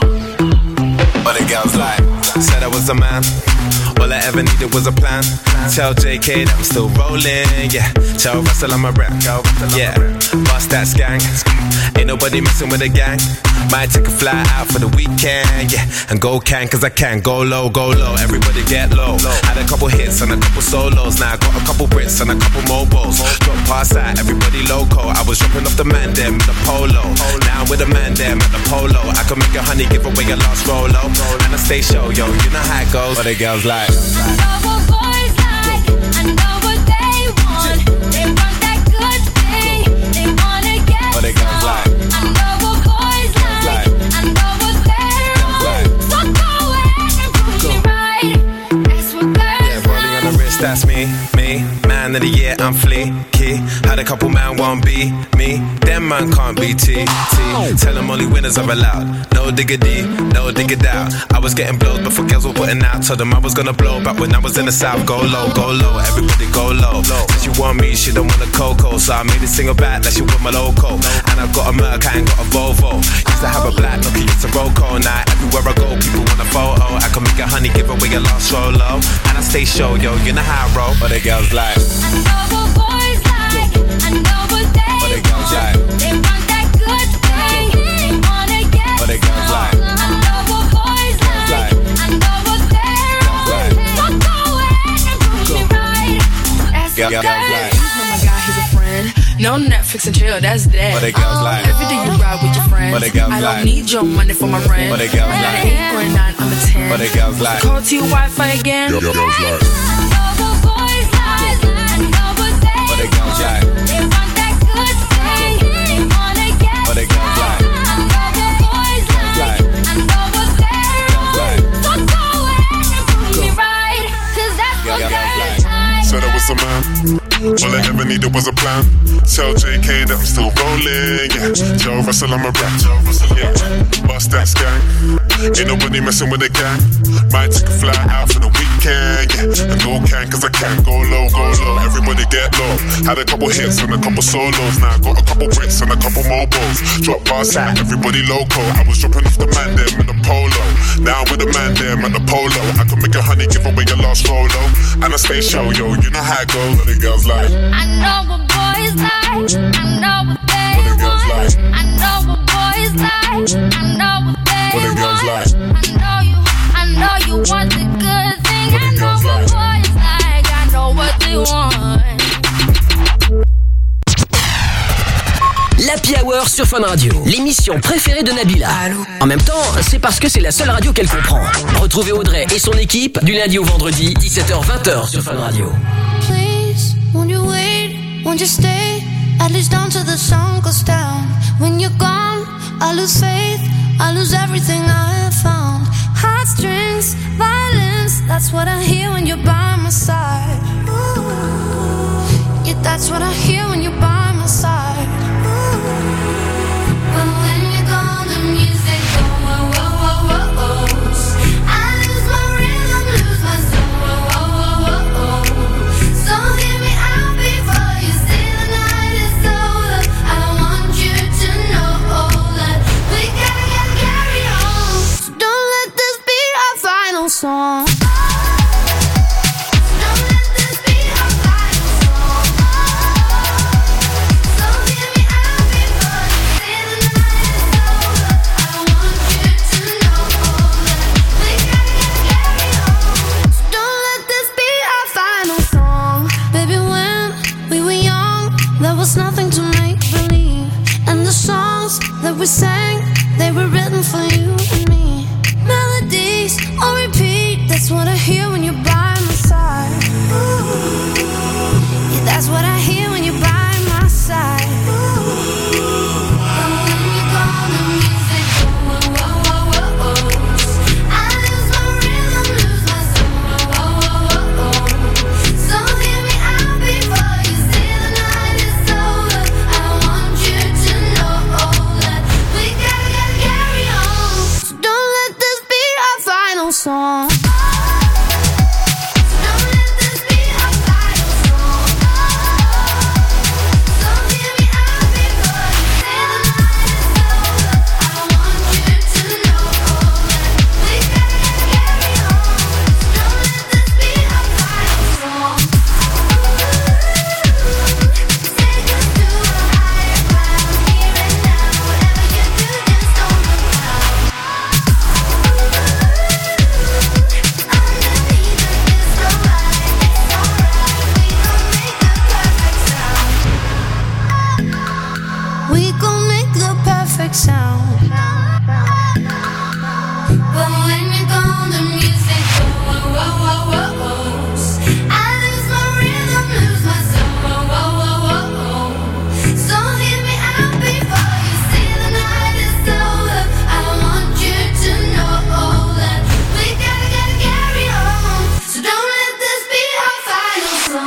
What the girls like? Said I was a man. All I ever needed was a plan. Tell JK that I'm still rolling, yeah. Tell Russell I'm a rap, yeah. Bust that gang. Ain't nobody messing with the gang. Might take a fly out for the weekend, yeah. And go can, cause I can. Go low, everybody get low. Had a couple hits and a couple solos. Now I got a couple Brits and a couple mobiles. Drop past that, everybody loco. I was dropping off the man them with the polo. Now I'm with the man them at the polo. I can make a honey give away a last rolo. And I stay show, yo, you know how it goes. What the girls like? I know what boys like, I know what they want. They want that good thing, they wanna get What the girls like? I know what boys like, I know what they're on. So go ahead and prove me right. That's what girls Rolling on the wrist, that's me. Man of the year, I'm fleeky. Had a couple man won't be me. Them man can't be T. Tell them only winners are allowed. No diggity, no diggity out. I was getting blows before girls were putting out. Told them I was gonna blow back when I was in the south. Go low, everybody go low. Said she want me, she don't want a Coco. So I made this single back like she want my loco. And I've got a Merc, I ain't got a Volvo. Used to have a black Nokia, it's a Roco. Now everywhere I go, people want a photo. I can make a honey, give away a lost solo. And I stay show, yo, you know how I roll. But the girls like, I know what boys like, I know what they girls like, want. They want that good thing, they wanna get what the girls like. I know what boys like, I know what they're on. So go ahead and prove me right. That's what girls like. Oh my God, he's a friend. No Netflix and chill, that's dead. What the girls like. Every day you ride with your friends. What the girls I don't like. need your money for my rent. What the girls I'm like. an 8 or a 9, I'm a 10. What the girls like. Call to your Wi-Fi again. Girls like. I know what boys like, I know what What the they girls like. want. They want that good thing, they wanna get What the girls like. I know what boys like, I know what they're on. So go ahead and prove me right, 'cause that's what girls like. Said I was a man. All I ever needed was a plan. Tell JK that I'm still rolling, yeah. Tell Russell I'm a rap, yeah. Bust that gang. Ain't nobody messing with the gang. Might take a fly out for the weekend, yeah. And go can, cause I can. Go low, everybody get low. Had a couple hits and a couple solos. Now I got a couple Brits and a couple mobiles. Drop past that, everybody loco. I was dropping off the man them in the polo. Now I'm with the man them at the polo. I can make a honey, give away a last rolo. And I stay show, yo, you know how it goes. What the girls like. I know what boys like, I know what they want. I know what boys like, I know what they want. I know you want the good thing. I know what boys like, I know what they want. L'Happy Hour sur Fun Radio, l'émission préférée de Nabila. En même temps, c'est parce que c'est la seule radio qu'elle comprend. Retrouvez Audrey et son équipe du lundi au vendredi, 17h-20h sur Fun Radio. Please, won't you wait, won't you stay, at least until the sun goes down. When you're gone, I lose faith, I lose everything I have found. Heartstrings, violence, that's what I hear when you're by my side. Yeah, that's what I hear when you're by my side. But when you're gone, the music goes, whoa, whoa, whoa, whoa, whoa. I lose my rhythm, lose my soul, whoa, whoa, whoa, whoa. So hear me out before you say the night is over. I want you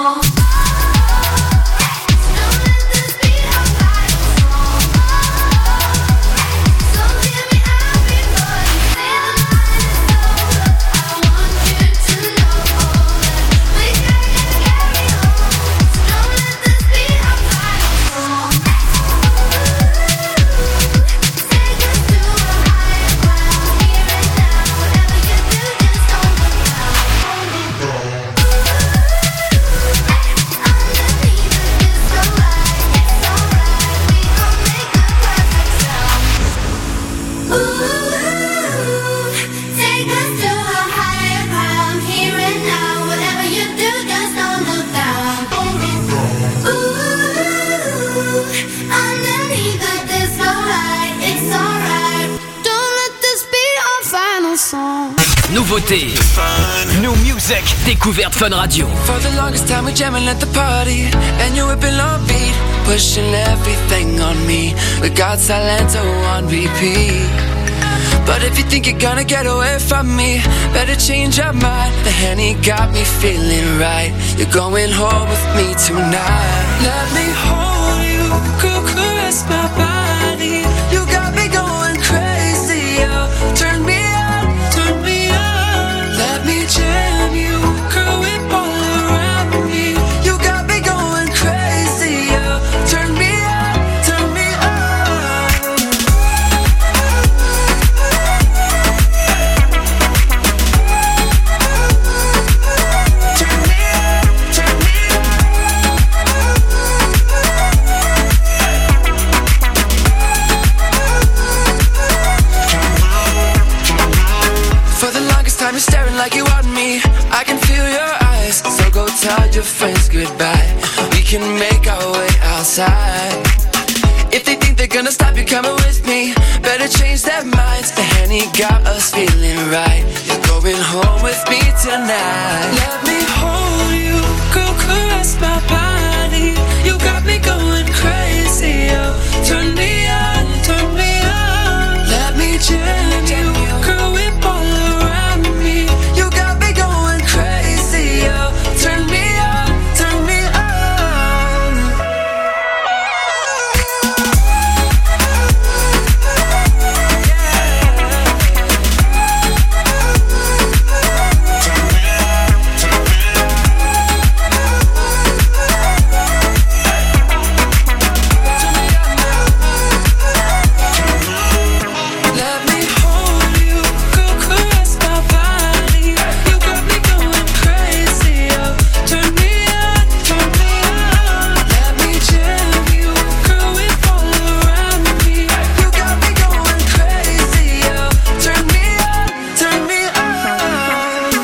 song. Nouveauté, New Music, découverte Fun Radio. For the longest time we jamming at the party, and you whipping on beat, pushing everything on me. We got Silento on repeat. But if you think you're gonna get away from me, better change your mind. The Henny got me feeling right. You're going home with me tonight. Let me hold you, caress my body. You got me going crazy, yo. Turn me on, turn me on. Let me jam you, girl, whip all around me. You got me going crazy, yo. Turn me on, turn me on. Turn me on, turn me For the longest time you're staring like you want me. I can feel your eyes, so go tell your friends goodbye. We can make our way outside. If they think they're gonna stop you coming with me, better change their minds. The Henny got us feeling right. You're going home with me tonight. Let me hold you, girl, caress my body. You got me going crazy, yo. Turn me on, turn me on. Let me jam you, girl, whip all around me. You got me going crazy, yo. Turn me on, turn me on. Let me hold you, girl, caress my body. You got me going crazy, yo. Turn me on, turn me on. Let me jam you, girl, whip all around me. You got me going crazy, yo. Turn me on, turn me on.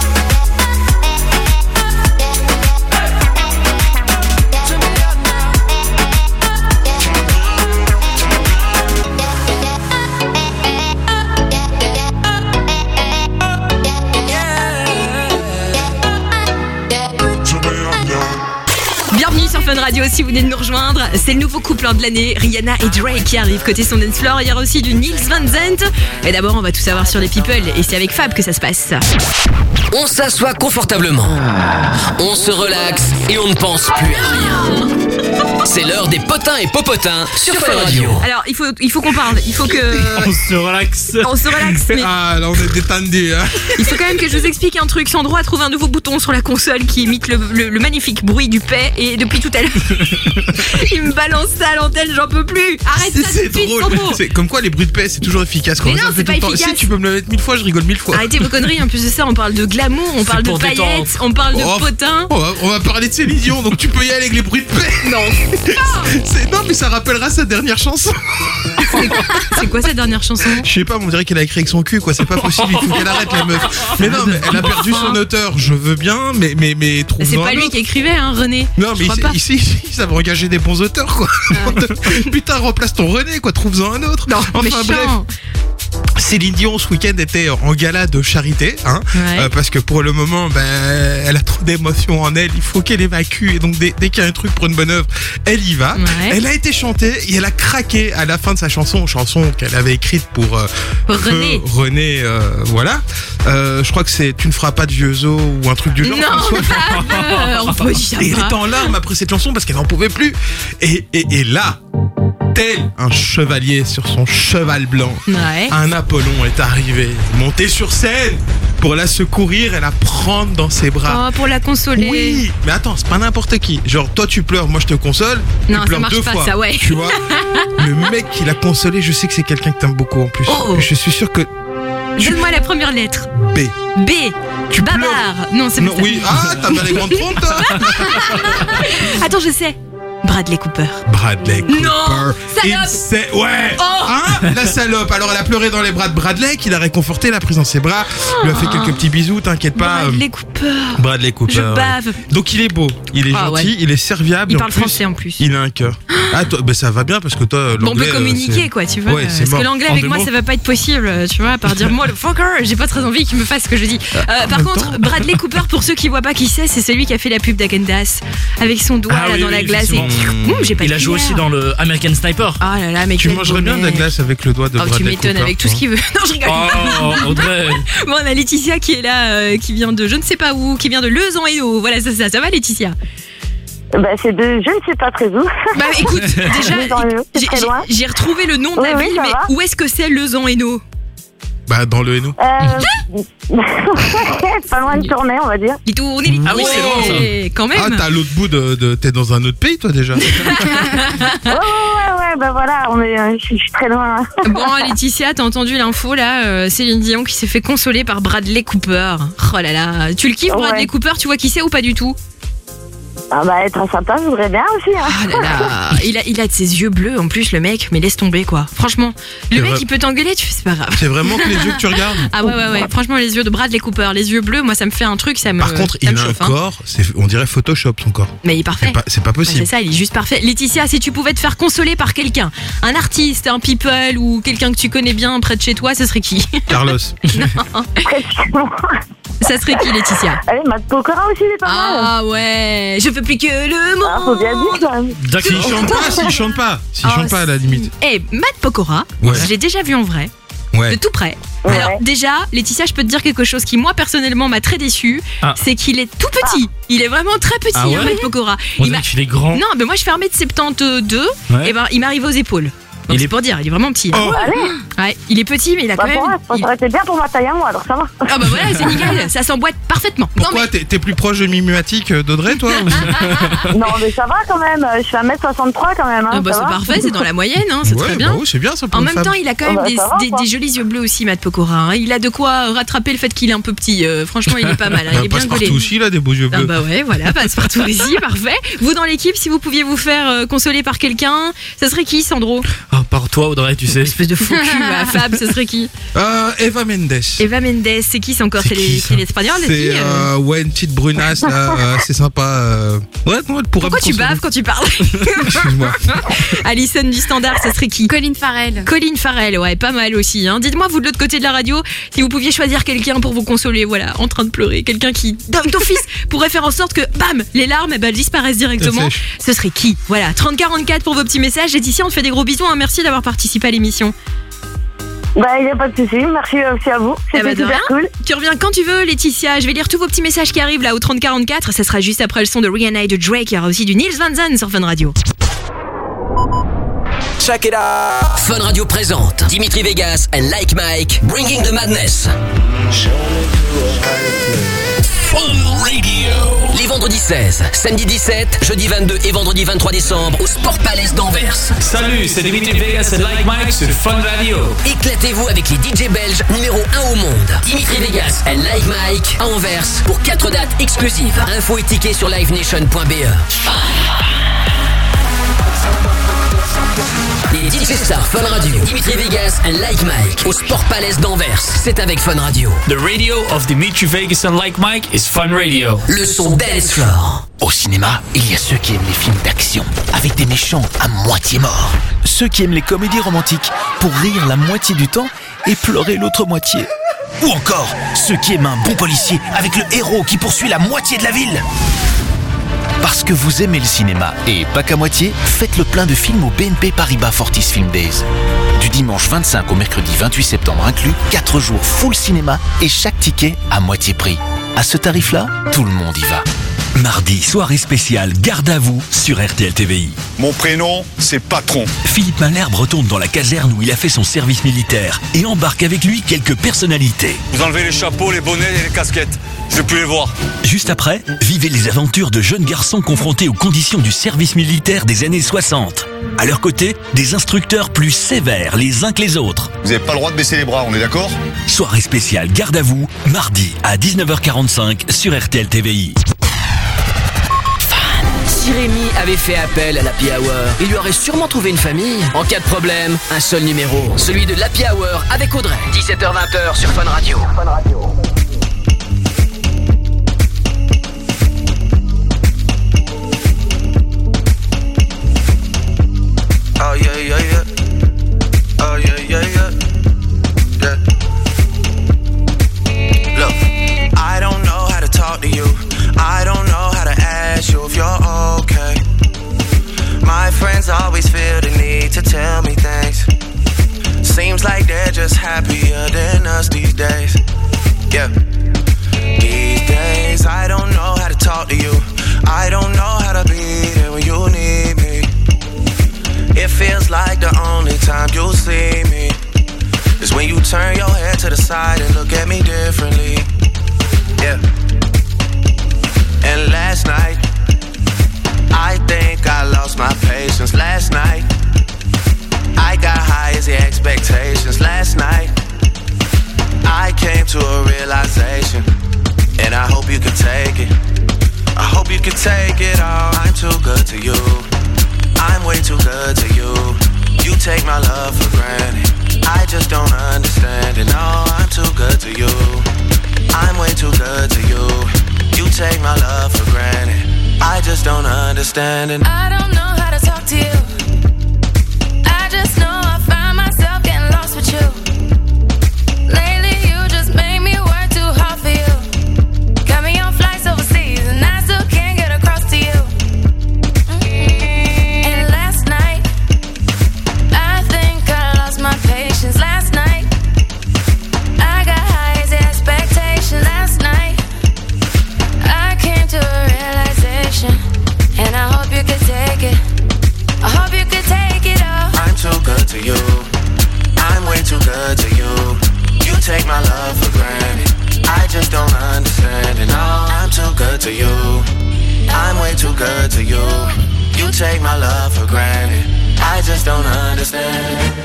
Bienvenue sur Fun Radio si vous venez de nous rejoindre. C'est le nouveau couple de l'année, Rihanna et Drake, qui arrive côté son dance floor. Il y aura aussi du Nils Van Zandt. Et d'abord, on va tout savoir sur les people. Et c'est avec Fab que ça se passe. On s'assoit confortablement, on se relaxe et on ne pense plus à rien. C'est l'heure des potins et popotins sur Fun Radio. Alors, il faut qu'on parle. Il faut que. On se relaxe. On se relaxe. Mais Ah, là, on est détendu, hein. il faut quand même que je vous explique un truc. Sandro a trouvé un nouveau bouton sur la console qui imite le magnifique bruit du paix. Et depuis tout à l'heure, il me balance ça à l'antenne. J'en peux plus. Arrête ça tout C'est de suite, drôle. Sandro. C'est comme quoi les bruits de paix, c'est toujours efficace. Quand Mais ça non, fait c'est tout pas le temps. efficace. Si tu peux me le mettre 1000 fois, je rigole 1000 fois. Arrêtez vos conneries. En plus de ça, on parle de glamour, on parle de pour paillettes, détendre. on parle de Oh, potins. on va parler de Céline Dion, donc tu peux y aller avec les bruits de paix. Non. Non, mais ça rappellera sa dernière chanson. C'est quoi sa dernière chanson? Je sais pas, on dirait qu'elle a écrit avec son cul, quoi. C'est pas possible, il faut qu'elle arrête, la meuf. Mais non, mais elle a perdu son auteur, je veux bien, mais trouve. C'est pas lui qui écrivait, hein, René. Non, Je mais crois pas. ici, ça va engager des bons auteurs, quoi. Putain, remplace ton René, quoi. Trouve-en un autre. Non, enfin, méchant. bref. Céline Dion ce week-end était en gala de charité, hein, Ouais. parce que pour le moment, elle a trop d'émotions en elle, il faut qu'elle évacue, et donc dès qu'il y a un truc pour une bonne œuvre, elle y va. Ouais. Elle a été chantée et elle a craqué à la fin de sa chanson qu'elle avait écrite pour René. René, voilà. Je crois que c'est Tu ne feras pas de vieux os ou un truc du genre. Non, on peut dire Et elle pas. était en larmes après cette chanson parce qu'elle n'en pouvait plus. Et là, tel un chevalier sur son cheval blanc, Ouais. un Apollon est arrivé, monté sur scène pour la secourir et la prendre dans ses bras. Oh, pour la consoler. Oui, mais attends, c'est pas n'importe qui. Genre, toi tu pleures, moi je te console. Non, tu ça pleures marche 2 pas, fois. ça, ouais. Tu vois, le mec qui l'a consolé, je sais que c'est quelqu'un que t'aimes beaucoup en plus. Oh. Je suis sûr que Donne-moi la première lettre. B. B. Babar. Non, c'est pas Non, ça. oui, t'as bien les grandes trompes, toi. Attends, je sais. Bradley Cooper. Bradley Cooper. Non, salope. Ouais. Oh. Hein, la salope. Alors elle a pleuré dans les bras de Bradley, qui l'a réconforté, l'a prise dans ses bras, lui a fait quelques petits bisous, t'inquiète pas. Bradley Cooper. Bradley Cooper. Je ouais. bave. Donc il est beau, il est Ah, gentil, ouais. il est serviable. Il et parle français en plus. Il a un cœur. Ah, toi, ben ça va bien parce que toi, Bon, on l'anglais. peut communiquer, c'est- quoi, tu vois. Ouais, c'est parce mort. que l'anglais En avec 2 moi, mots. ça va pas être possible, tu vois, à part dire moi le fucker, j'ai pas très envie qu'il me fasse ce que je dis. Par contre, Bradley Cooper, pour ceux qui voient pas qui c'est celui qui a fait la pub d'Agendas avec son doigt là, oui, dans oui, la glace et effectivement. j'ai pas Il de a joué cuillère. aussi dans le American Sniper. Oh là là, mais Tu quel mangerais bien de la beau mec. glace avec le doigt de Oh, Bradley tu m'étonnes Cooper, avec tout toi. ce qu'il veut. Non, je rigole. Oh, Audrey. Bon, on a Laetitia qui est là, qui vient de je ne sais pas où, qui vient de Lezan-et-Eau. Voilà, ça va Laetitia? Bah, c'est de je ne sais pas très où. Bah écoute, déjà, c'est très loin. j'ai retrouvé le nom de Oui, la oui, ville, ça mais va. où est-ce que c'est Lezan-et-Eau? Bah dans le Hainaut. Pas loin de Tournai, on va dire. Il tourne, Ah oui, c'est loin, ça. Quand même. Ah, t'as l'autre bout t'es dans un autre pays, toi déjà. Ouais, bah voilà, je suis très loin. Bon, Laetitia, t'as entendu l'info là, Céline Dion qui s'est fait consoler par Bradley Cooper. Oh là là, tu le kiffes Bradley Ouais. Cooper, tu vois qui c'est ou pas du tout? Ah bah être sympa, je voudrais bien aussi. Hein. Oh là là, il a de ses yeux bleus en plus le mec, mais laisse tomber quoi. Franchement, le C'est mec vrai. il peut t'engueuler, tu fais c'est pas grave. C'est vraiment que les yeux que tu regardes. Ah ouais, franchement les yeux de Bradley Cooper, les yeux bleus, moi ça me fait un truc, ça me Par contre, ça il me a un chauffe, hein. corps, on dirait Photoshop son corps. Mais il est parfait. C'est pas Ouais, possible. c'est ça, il est juste parfait. Laetitia, si tu pouvais te faire consoler par quelqu'un, un artiste, un people ou quelqu'un que tu connais bien près de chez toi, ce serait qui? Carlos. Ça serait qui, Laetitia? Allez, Matt Pokora aussi, il est pas mal. Ah ouais, je veux plus que le monde. Ah, faut bien dire quand même. S'il chante pas, s'il Oh, chante pas à la limite. Eh, Matt Pokora, Ouais. je l'ai déjà vu en vrai. Ouais. De tout près. Ouais. Alors déjà, Laetitia, je peux te dire quelque chose qui moi personnellement m'a très déçue, Ah. c'est qu'il est tout petit. Il est vraiment très petit, Ah ouais hein, Matt Pokora. On Il dirait m'a- qu'il est grand. Non, mais moi je fais 1m72 Ouais. et ben il m'arrive aux épaules. Donc c'est pour dire, il est vraiment petit. là. Oh. Ouais, il est petit mais il a Bah, quand même. pour moi, ça aurait été bien pour ma taille à moi, alors ça va. Ah bah voilà, c'est nickel, ça s'emboîte parfaitement. Pourquoi t'es plus proche de Mimimatique d'Audrey, toi ou- Non, mais ça va quand même. Je suis 1m63 quand même. Hein, Ah bah ça c'est va. parfait, c'est dans la moyenne, hein, c'est Ouais, très bien. bah oui, c'est bien ça pour En une même femme. temps, il a quand même Oh bah, des, ça va, des- quoi. des jolis yeux bleus aussi, Matt Pokora. Hein. Il a de quoi rattraper le fait qu'il est un peu petit. Franchement, il est pas mal. Hein. Il est bien Passe-partout gaulé. aussi, il a des beaux yeux Ah bleus. bah ouais, voilà, passe-partout aussi, parfait. Vous dans l'équipe, si vous pouviez vous faire consoler par quelqu'un, ça serait qui, Sandro? Ah, par toi, Audrey, tu sais. Espèce de fou cul, à Fab, ça serait qui? Eva Mendes. Eva Mendes, c'est qui? C'est encore c'est l'espagnol, les C'est filles ouais, une petite brunasse là, c'est sympa. Ouais, non, elle pourrait Pourquoi me tu consoler. baves quand tu parles? Excuse-moi. Alison du Standard, ça serait qui? Colin Farrell. Colin Farrell, ouais, pas mal aussi. Hein. Dites-moi, vous de l'autre côté de la radio, si vous pouviez choisir quelqu'un pour vous consoler, voilà, en train de pleurer, quelqu'un qui, d'office, pourrait faire en sorte que, bam, les larmes, eh ben, elles disparaissent directement. Ce serait qui? Voilà, 3044 pour vos petits messages. Laetitia, on te fait des gros bisous. Hein. Merci d'avoir participé à l'émission. Bah, il n'y a pas de souci. Merci aussi à vous. Eh C'était ben, de super rien. cool. Tu reviens quand tu veux, Laetitia. Je vais lire tous vos petits messages qui arrivent là au 3044. Ça sera juste après le son de Rihanna et de Drake. Il y aura aussi du Nils Van Zandt sur Fun Radio. Check it out. Fun Radio présente Dimitri Vegas and Like Mike, Bringing the Madness. Fun Radio. Les vendredis 16, samedi 17, jeudi 22 et vendredi 23 décembre au Sport Palace d'Anvers. Salut, c'est Dimitri Vegas et Like Mike sur Fun Radio. Éclatez-vous avec les DJ belges numéro 1 au monde. Dimitri Vegas and Like Mike à Anvers pour 4 dates exclusives. Info et tickets sur livenation.be. Les DJ Stars Fun Radio, Dimitri Vegas and Like Mike au Sport Palace d'Anvers. C'est avec Fun Radio. The radio of Dimitri Vegas and Like Mike is Fun Radio. Le son d'Alice Flore. Au cinéma, il y a ceux qui aiment les films d'action, avec des méchants à moitié morts. Ceux qui aiment les comédies romantiques, pour rire la moitié du temps et pleurer l'autre moitié. Ou encore, ceux qui aiment un bon policier, avec le héros qui poursuit la moitié de la ville. Parce que vous aimez le cinéma et pas qu'à moitié, faites le plein de films au BNP Paribas Fortis Film Days. Du dimanche 25 au mercredi 28 septembre inclus, 4 jours full cinéma et chaque ticket à moitié prix. À ce tarif-là, tout le monde y va. Mardi, soirée spéciale Garde à vous sur RTL TVI. Mon prénom, c'est Patron. Philippe Malherbe retourne dans la caserne où il a fait son service militaire et embarque avec lui quelques personnalités. Vous enlevez les chapeaux, les bonnets et les casquettes. Je veux plus les voir. Juste après, vivez les aventures de jeunes garçons confrontés aux conditions du service militaire des années 60. À leur côté, des instructeurs plus sévères les uns que les autres. Vous n'avez pas le droit de baisser les bras, on est d'accord ? Soirée spéciale Garde à vous, mardi à 19h45 sur RTL TVI. Si Rémi avait fait appel à l'Happy Hour, il lui aurait sûrement trouvé une famille. En cas de problème, un seul numéro, celui de l'Happy Hour avec Audrey. 17h-20h sur Fun Radio. Oh yeah, yeah, yeah. Oh yeah, yeah, yeah. Yeah. Look, I don't know how to talk to you. I don't know how to ask you if you're okay. My friends always feel the need to tell me things. Seems like they're just happier than us these days. Yeah. These days, I don't know how to talk to you. I don't know how to be there when you need me. It feels like the only time you'll see me is when you turn your head to the side and look at me differently. Yeah. And last night, I think I lost my patience. Last night, I got high as the expectations. Last night, I came to a realization, and I hope you can take it. I hope you can take it all. I'm too good to you. I'm way too good to you. You take my love for granted. I just don't understand it. No, I'm too good to you. I'm way too good to you. You take my love for granted. I just don't understand it. I don't know how to talk to you. I just know I find myself getting lost with you. Lately you just made me work too hard for you. Got me on flights overseas and I still can't get across to you. And last night, I think I lost my patience. Last night, I got high as the expectation. Last night, I came to a realization, and I hope you could take it. I hope you could take it all. I'm too good to you. I'm way too good to you. You take my love for granted. I just don't understand it. No, I'm too good to you. I'm way too good to you. You take my love for granted. I just don't understand it.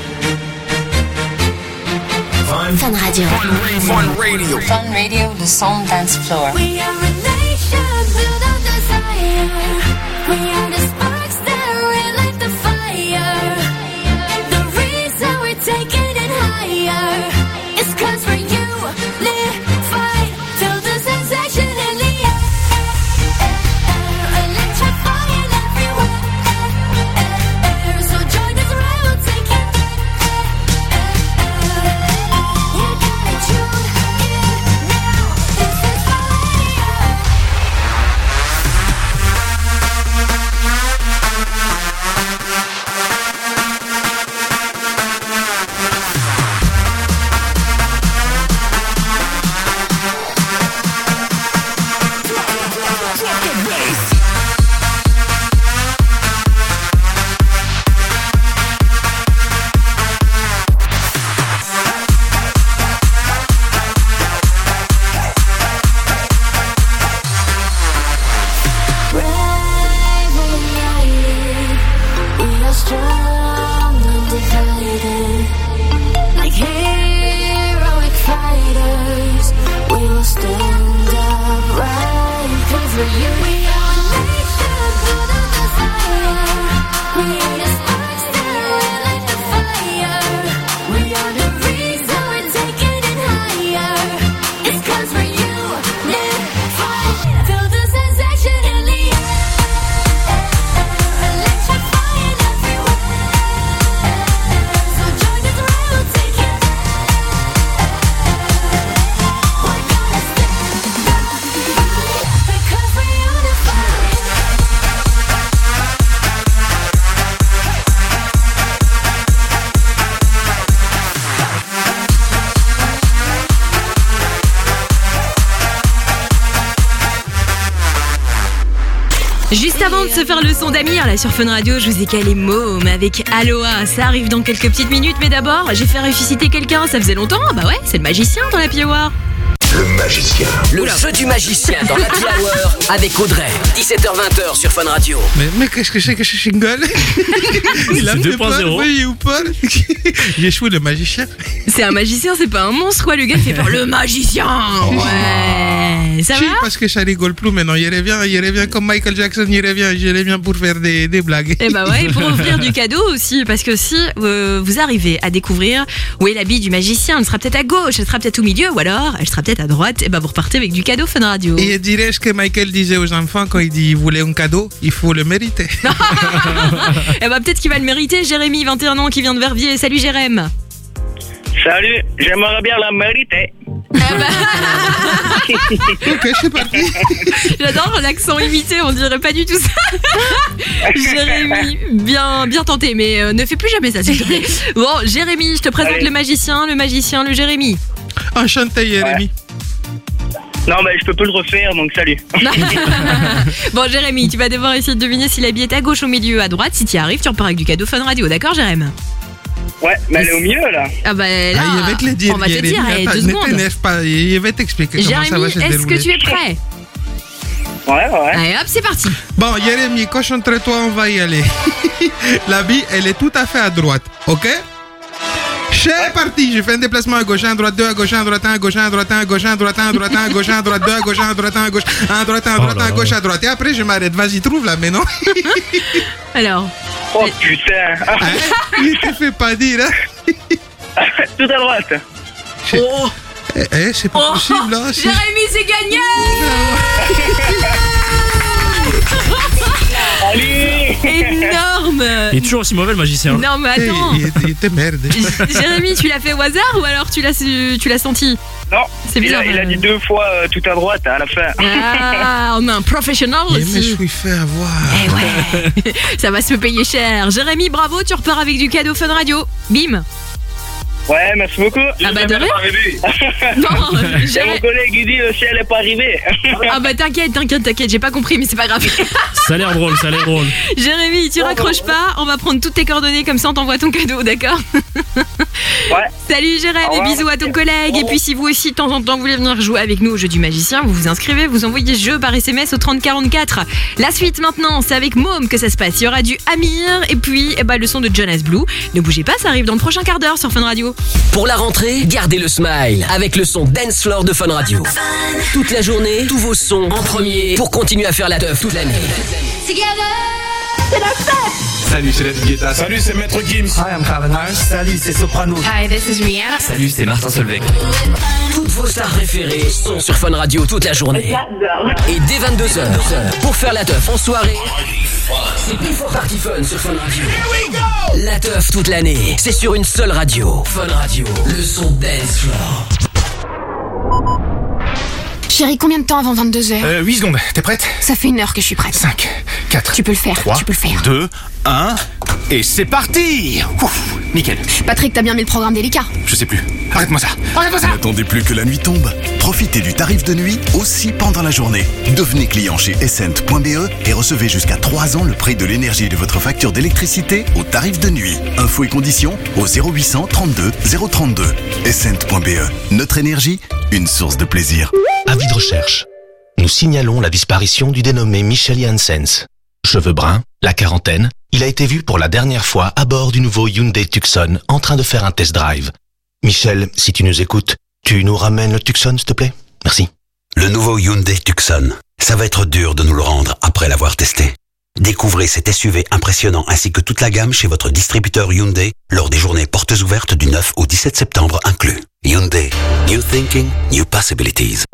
Fun Radio. Fun Radio. Fun Radio, le son dance floor. We are a nation built on desire. We are the sparks that relight the fire. The reason we're taking it higher is 'cause for you, live, fight, feel the sensation in the air. Electrifying everywhere. So join us right, we'll take it. You gotta tune in now. This is fire. Brave and united, we are strong and divided. Like heroic fighters, we will stand up right. 'Cause for you, we Juste avant de se faire le son d'Amir, là sur Fun Radio, je vous ai calé Môme avec Aloha. Ça arrive dans quelques petites minutes, mais d'abord, j'ai fait ressusciter quelqu'un, ça faisait longtemps. Bah ouais, c'est le magicien dans la Hour. Le magicien. Le jeu du magicien dans la Hour avec Audrey. 17h-20h sur Fun Radio. Mais qu'est-ce que c'est que ce jingle? Il a fait peur, oui ou pas? J'ai échoué le magicien. C'est un magicien, c'est pas un monstre quoi, le gars fait peur. Le magicien. Ouais. Ça Si, va? parce que ça rigole plus maintenant. Il revient comme Michael Jackson, il revient pour faire des blagues. Et bah ouais, pour offrir du cadeau aussi, parce que si vous arrivez à découvrir où est la bille du magicien, elle sera peut-être à gauche, elle sera peut-être au milieu, ou alors elle sera peut-être à droite, et bah vous repartez avec du cadeau Fun Radio. Et je dirais ce que Michael disait aux enfants quand il dit il voulait un cadeau, il faut le mériter. Et bah peut-être qu'il va le mériter. Jérémy, 21 ans, qui vient de Verviers. Salut Jérémy. Salut, j'aimerais bien la mériter. Ok, c'est parti. J'adore l'accent imité, on dirait pas du tout ça. Jérémy, bien tenté, mais ne fais plus jamais ça, s'il te plaît. Bon, Jérémy, je te présente Allez. le magicien, le Jérémy. Enchanté, Jérémy. Non, mais je peux plus le refaire, donc salut. Bon, Jérémy, tu vas devoir essayer de deviner si la bille est à gauche, au milieu, à droite. Si tu y arrives, tu repars avec du cadeau Fun Radio, d'accord, Jérémy? Ouais, mais elle est au milieu là. Ah bah là, il va te le dire, on va te Jérémy. dire, allez, Attends, 2 ne secondes. t'énerve pas, il va t'expliquer comment ça va Jérémy, se est-ce dérouler. que tu es prêt? Ouais. Allez, hop, c'est parti. Bon, Jérémy, concentre-toi, on va y aller. La bille, elle est tout à fait à droite, ok? C'est parti, je fais un déplacement à gauche, à droite, 2 à gauche, à droite, 1 à gauche, à droite, 1 à gauche, à droite, 1 à droite, 1 à gauche, à droite, 2 à gauche, à droite, 1 à gauche, à droite, 1 à droite, 1 à gauche, à droite. Et après, je m'arrête. Vas-y, trouve là, mais non. Alors. Oh putain. Il te fait pas dire, hein? Tout à droite. Oh. C'est pas possible, hein? Jérémy, c'est gagné. Allez. Énorme. Il est toujours aussi mauvais le magicien. Non mais attends. Il était merde. Jérémy, tu l'as fait au hasard ou alors tu l'as senti? Non, C'est bizarre. il a dit 2 fois tout à droite à la fin. Ah, on a un professionnel Mais je aussi. suis fait avoir. Eh ouais. Ça va se payer cher. Jérémy, bravo, tu repars avec du cadeau Fun Radio. Bim. Ouais, merci beaucoup. Ah bah de rien. Non, Non, c'est mon collègue qui dit si elle est pas arrivée. Ah bah t'inquiète, j'ai pas compris, mais c'est pas grave. Ça a l'air drôle, ça a l'air drôle. Jérémy, tu raccroches pas, on va prendre toutes tes coordonnées, comme ça on t'envoie ton cadeau, d'accord? Ouais. Salut Jérémy, bisous à ton collègue. Et puis si vous aussi de temps en temps vous voulez venir jouer avec nous au jeu du magicien, vous vous inscrivez, vous envoyez ce jeu par SMS au 3044. La suite maintenant, c'est avec Môme que ça se passe. Il y aura du Amir et puis le son de Jonas Blue. Ne bougez pas, ça arrive dans le prochain quart d'heure sur Fun Radio. Pour la rentrée, gardez le smile avec le son Dance Floor de Fun Radio. Toute la journée, tous vos sons en premier pour continuer à faire la teuf toute l'année. Together, c'est la fête. Salut, c'est Let's Guetta. Salut, c'est Maître Gims. Hi, I'm Calvin Harris. Salut, c'est Soprano. Hi, this is Rihanna. Salut, c'est Martin Solveig. Toutes vos stars préférées sont sur Fun Radio toute la journée. Et dès 22h, pour faire la teuf en soirée, c'est Before Party Fun sur Fun Radio. La teuf toute l'année, c'est sur une seule radio. Fun Radio, le son Dance Floor. Chérie, combien de temps avant 22h? 8 secondes. T'es prête? Ça fait 1 heure que je suis prête. 5, 4. Tu peux le faire, 3, tu peux le faire. 2, 1. Et c'est parti! Ouf, nickel. Patrick, t'as bien mis le programme délicat. Je sais plus. Arrête-moi ça. Arrête-moi ça! N'attendez plus que la nuit tombe. Profitez du tarif de nuit aussi pendant la journée. Devenez client chez Essent.be et recevez jusqu'à 3 ans le prix de l'énergie de votre facture d'électricité au tarif de nuit. Infos et conditions au 0800 32 032. Essent.be. Notre énergie, une source de plaisir. Avis de recherche. Nous signalons la disparition du dénommé Michel Janssens. Cheveux bruns, la quarantaine, il a été vu pour la dernière fois à bord du nouveau Hyundai Tucson en train de faire un test drive. Michel, si tu nous écoutes, tu nous ramènes le Tucson, s'il te plaît? Merci. Le nouveau Hyundai Tucson. Ça va être dur de nous le rendre après l'avoir testé. Découvrez cet SUV impressionnant ainsi que toute la gamme chez votre distributeur Hyundai lors des journées portes ouvertes du 9 au 17 septembre inclus. Hyundai. New thinking, new possibilities.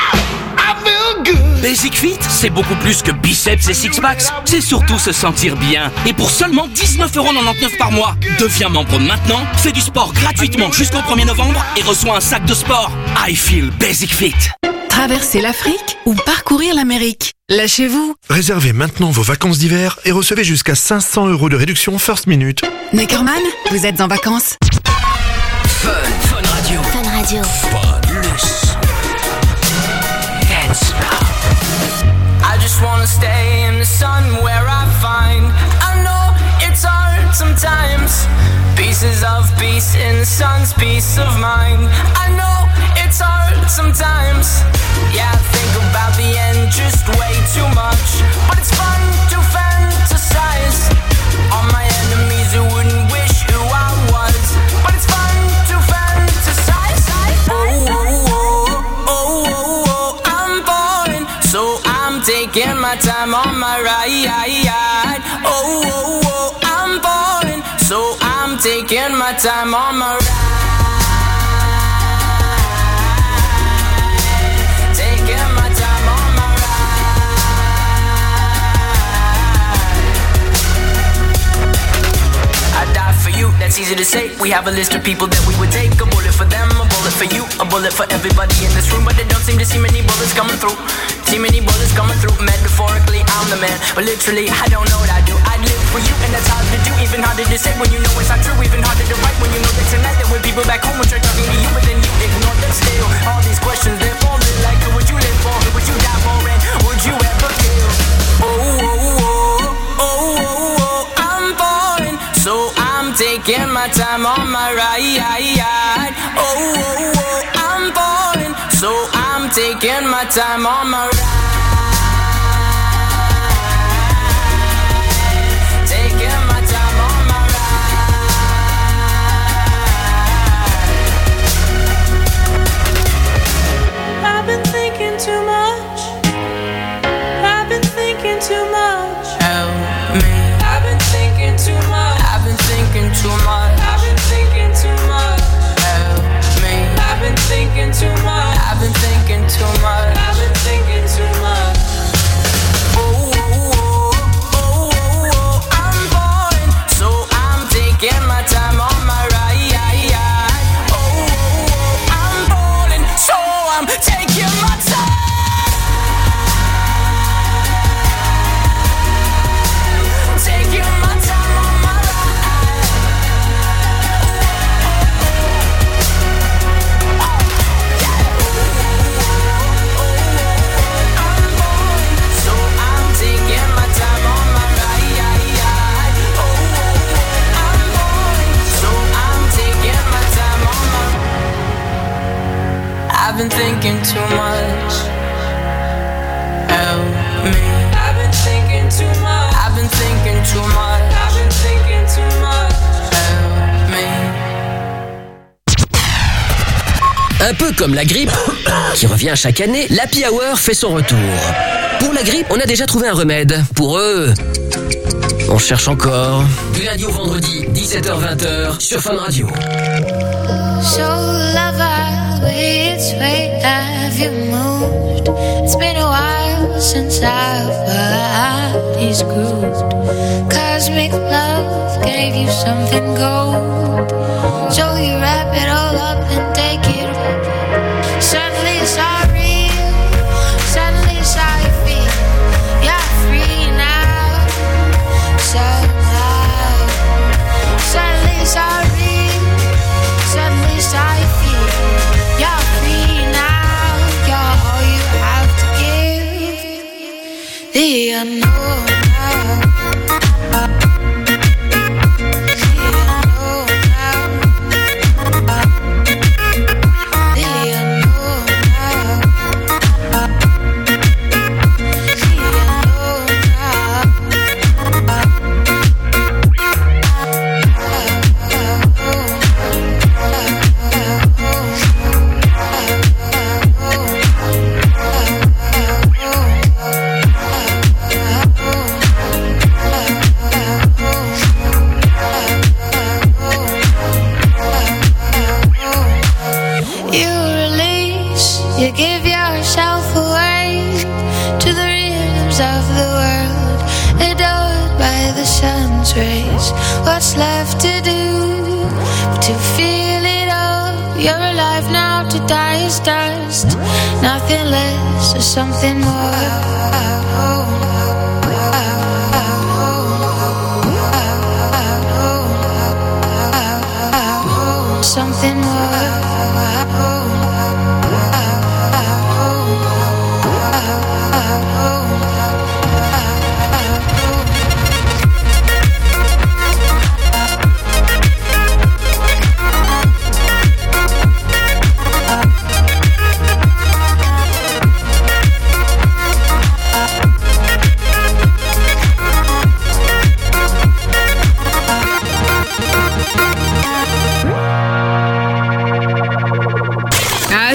Basic Fit, c'est beaucoup plus que biceps et six-packs. C'est surtout se sentir bien. Et pour seulement 19,99€ par mois. Deviens membre maintenant, fais du sport gratuitement jusqu'au 1er novembre et reçois un sac de sport. I feel Basic Fit. Traverser l'Afrique ou parcourir l'Amérique. Lâchez-vous. Réservez maintenant vos vacances d'hiver et recevez jusqu'à 500 € de réduction First Minute. Neckerman, vous êtes en vacances? Fun Radio. Fun Radio. Plus. Dance. just wanna stay in the sun where I find. I know it's hard sometimes. Pieces of peace in the sun's peace of mind. I know it's hard sometimes. Yeah, I think about the end just way too much. But it's fun to fantasize on my enemies who wouldn't wish who I was. But it's fun to fantasize. Oh, oh, oh, oh, oh, oh, I'm falling, so I'm taking my time on my ride. Oh, oh, oh, I'm falling, so I'm taking my time on my ride. Taking my time on my ride. I die for you, that's easy to say. We have a list of people that we would take. A bullet for them, a bullet for you, a bullet for everybody in this room. But they don't seem to see many bullets coming through. See many bullets coming through. Metaphorically, I'm the man, but literally, I don't know what I do. I live for you, and that's hard to do. Even harder to say when you know it's not true. Even harder to write when you know that tonight there were people back home when you're talking to you, but then you ignore them still. All these questions, they're falling like, who would you live for? Who would you die for? And would you ever kill? Oh, oh, oh, oh, oh, oh, I'm falling, so I'm taking my time on my ride. Oh, oh, oh, I'm falling, so I'm taking my time on my ride. Taking my time on my ride. I've been thinking too much. I've been thinking too much. Help me. I've been thinking too much. I've been thinking too much. I've been thinking too much. Help me. I've been thinking too much. I've been thinking too much. I've been thinking too much. Oh, oh, oh, oh, oh, oh, I'm falling, so I'm taking my time on my ride. Oh, oh, oh, I'm falling, so I'm taking my time. Taking my time on my ride. I'm falling, so I'm taking my time on my ride. Oh, I'm falling, so I'm taking my time on my. I've been thinking too much. Help me. I've been thinking too much. I've been thinking too much. I've been thinking too much. Help me. Un peu comme la grippe, qui revient chaque année, l'Happy Hour fait son retour. Pour la grippe, on a déjà trouvé un remède. Pour eux, on cherche encore. Du lundi au vendredi, 17h-20h, sur Fun Radio. So lover, which way have you moved? It's been a while since our bodies grooved. Cosmic love gave you something gold. So you wrap it all up and take it. Suddenly it's all real. Suddenly it's how you feel. You're free now. Somehow. Suddenly it's all real. Suddenly it's how you feel. You're free now. You're all you have to give. The unknown now. You give yourself away to the rhythms of the world, adored by the sun's rays. What's left to do but to feel it all? You're alive now, to die is dust. Nothing less or something more. Something more.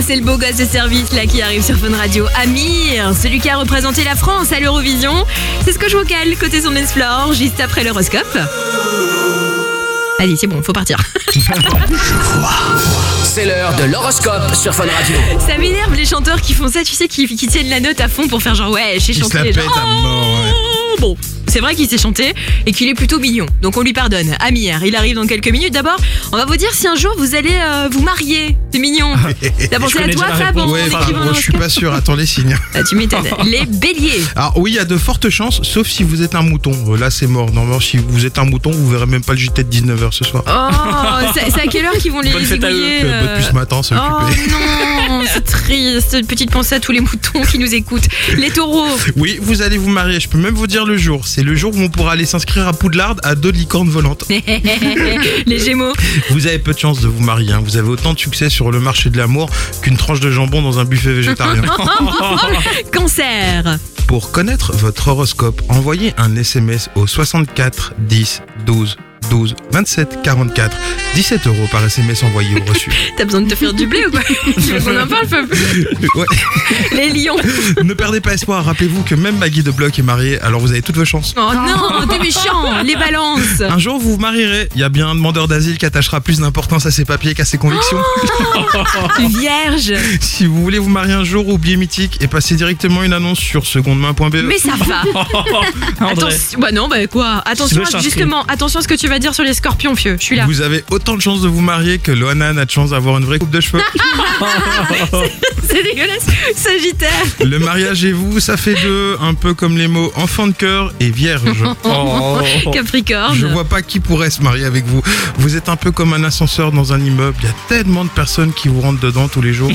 c'est le beau gosse de service là qui arrive sur Fun Radio. Amir, celui qui a représenté la France à l'Eurovision. C'est ce que je vous cale côté son Explore, juste après l'horoscope. Allez, c'est bon, faut partir. C'est l'heure de l'horoscope sur Fun Radio. Ça m'énerve les chanteurs qui font ça, tu sais, qui tiennent la note à fond pour faire genre ouais, j'ai chanté. se la les pètent gens. à mort, ouais. Bon, c'est vrai qu'il sait chanter et qu'il est plutôt mignon, donc on lui pardonne. Amir, il arrive dans quelques minutes. D'abord, on va vous dire si un jour vous allez vous marier. C'est mignon. T'as pensé à toi, Fab, en Ouais, écrivant je suis pas sûr. Attends les signes. Ah, tu m'étonnes. Les béliers. Alors oui, il y a de fortes chances, sauf si vous êtes un mouton. Là, c'est mort. Normalement, si vous êtes un mouton, vous verrez même pas le JT de 19h ce soir. Oh, c'est à quelle heure qu'ils vont les aiguiller Depuis ce matin, c'est occupé. Oh non, c'est triste. Une petite pensée à tous les moutons qui nous écoutent. Les taureaux. Oui, vous allez vous marier. Je peux même vous dire le jour. C'est le jour où on pourra aller s'inscrire à Poudlard à dos de licorne volante. Les gémeaux. Vous avez peu de chance de vous marier. Vous avez autant de succès sur le marché de l'amour qu'une tranche de jambon dans un buffet végétarien. Cancer. Pour connaître votre horoscope, envoyez un SMS au 64 10 12 12 27 44. 17 € par SMS envoyé ou reçu. T'as besoin de te faire du blé ou quoi? Tu veux qu'on en parle, Fab? Ouais. Les lions. Ne perdez pas espoir, rappelez-vous que même Maggie de Bloch est mariée, alors vous avez toutes vos chances. Oh non, t'es méchant. Les balances. Un jour vous vous marierez, il y a bien un demandeur d'asile qui attachera plus d'importance à ses papiers qu'à ses convictions. Vierge. Si vous voulez vous marier un jour, oubliez Mythique et passez directement une annonce sur secondemain.be. Mais ça va. Attention, bah non, bah quoi? Attention, justement, attention à ce que tu vas dire sur les scorpions, fieux. Je suis là. Vous avez autant de chances de vous marier que Loana a de chance d'avoir une vraie coupe de cheveux. C'est dégueulasse. Sagittaire. Le mariage et vous, ça fait deux, un peu comme les mots enfant de cœur et vierge. Capricorne. Je vois pas qui pourrait se marier avec vous. Vous êtes un peu comme un ascenseur dans un immeuble. Il y a tellement de personnes qui vous rentrent dedans tous les jours.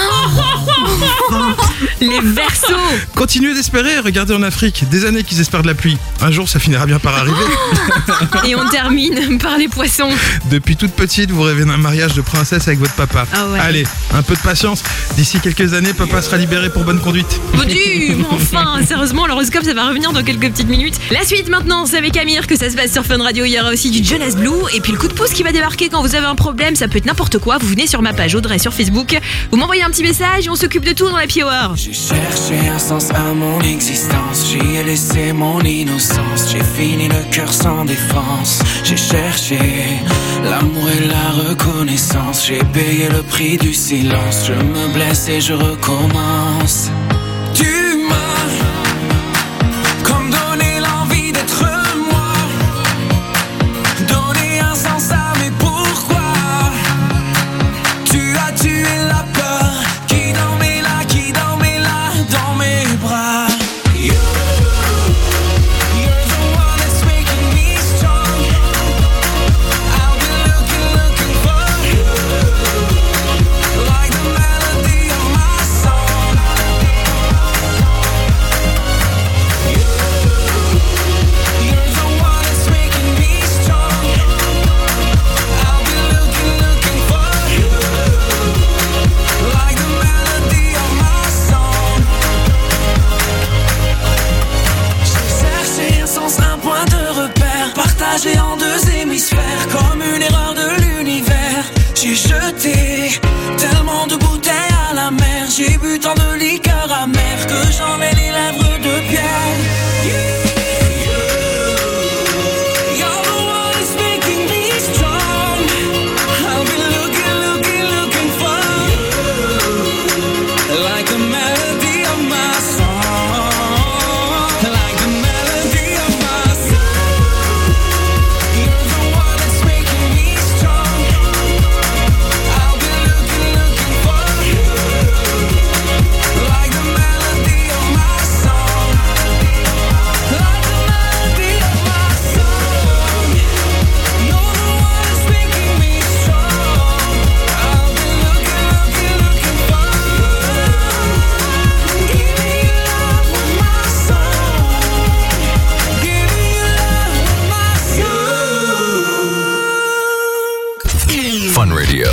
Les Verseaux. Continuez d'espérer, regardez en Afrique, des années qu'ils espèrent de la pluie. Un jour ça finira bien par arriver. Et on termine par les Poissons. Depuis toute petite, vous rêvez d'un mariage de princesse avec votre papa. Ah ouais. Allez, un peu de patience. D'ici quelques années, papa sera libéré pour bonne conduite. Bon Dieu, mais enfin, sérieusement, l'horoscope ça va revenir dans quelques petites minutes. La suite maintenant, c'est avec Amir que ça se passe sur Fun Radio. Il y aura aussi du Jonas Blue et puis le coup de pouce qui va débarquer quand vous avez un problème. Ça peut être n'importe quoi. Vous venez sur ma page Audrey sur Facebook. Vous m'envoyez un petit message et on s'occupe de tout dans la Hour. J'ai cherché un sens à mon existence. J'y ai laissé mon innocence. J'ai fini le cœur sans défense. J'ai cherché l'amour et la reconnaissance. J'ai payé le prix du silence. Je me blesse et je recommence. Tu m'as comme donné l'envie d'être moi. Donné un sens à mes pourquoi. Tu as tué la peur qui dormait là, dans mes bras. You're the one that's making me strong. I'll be looking for you, like the melody of my song. You're the one that's making me strong. I'll be looking for you, like the melody of my song. J'ai cherché un sens, un point de repère, partagé en deux hémisphères, comme une erreur de l'univers. J'ai jeté tellement de bouteilles à la mer, j'ai bu tant de liqueurs amères que j'en ai les lèvres de pierre. You're the one that's making me strong. I'll be looking for you, like the melody of my song, like the melody of my song. You're the one that's making me strong. I'll be looking for you, like the melody of my song, like the melody of my song. You're the one that's making me strong. I'll be looking for you. Give me your love with my song. Give me your love with my song. Fun Radio.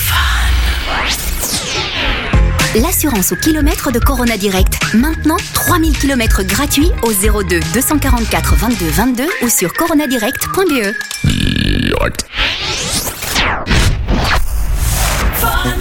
L'assurance au kilomètre de Corona Direct. Maintenant, 3000 km gratuits au 02 244 22 22 ou sur coronadirect.be. Direct. Fun.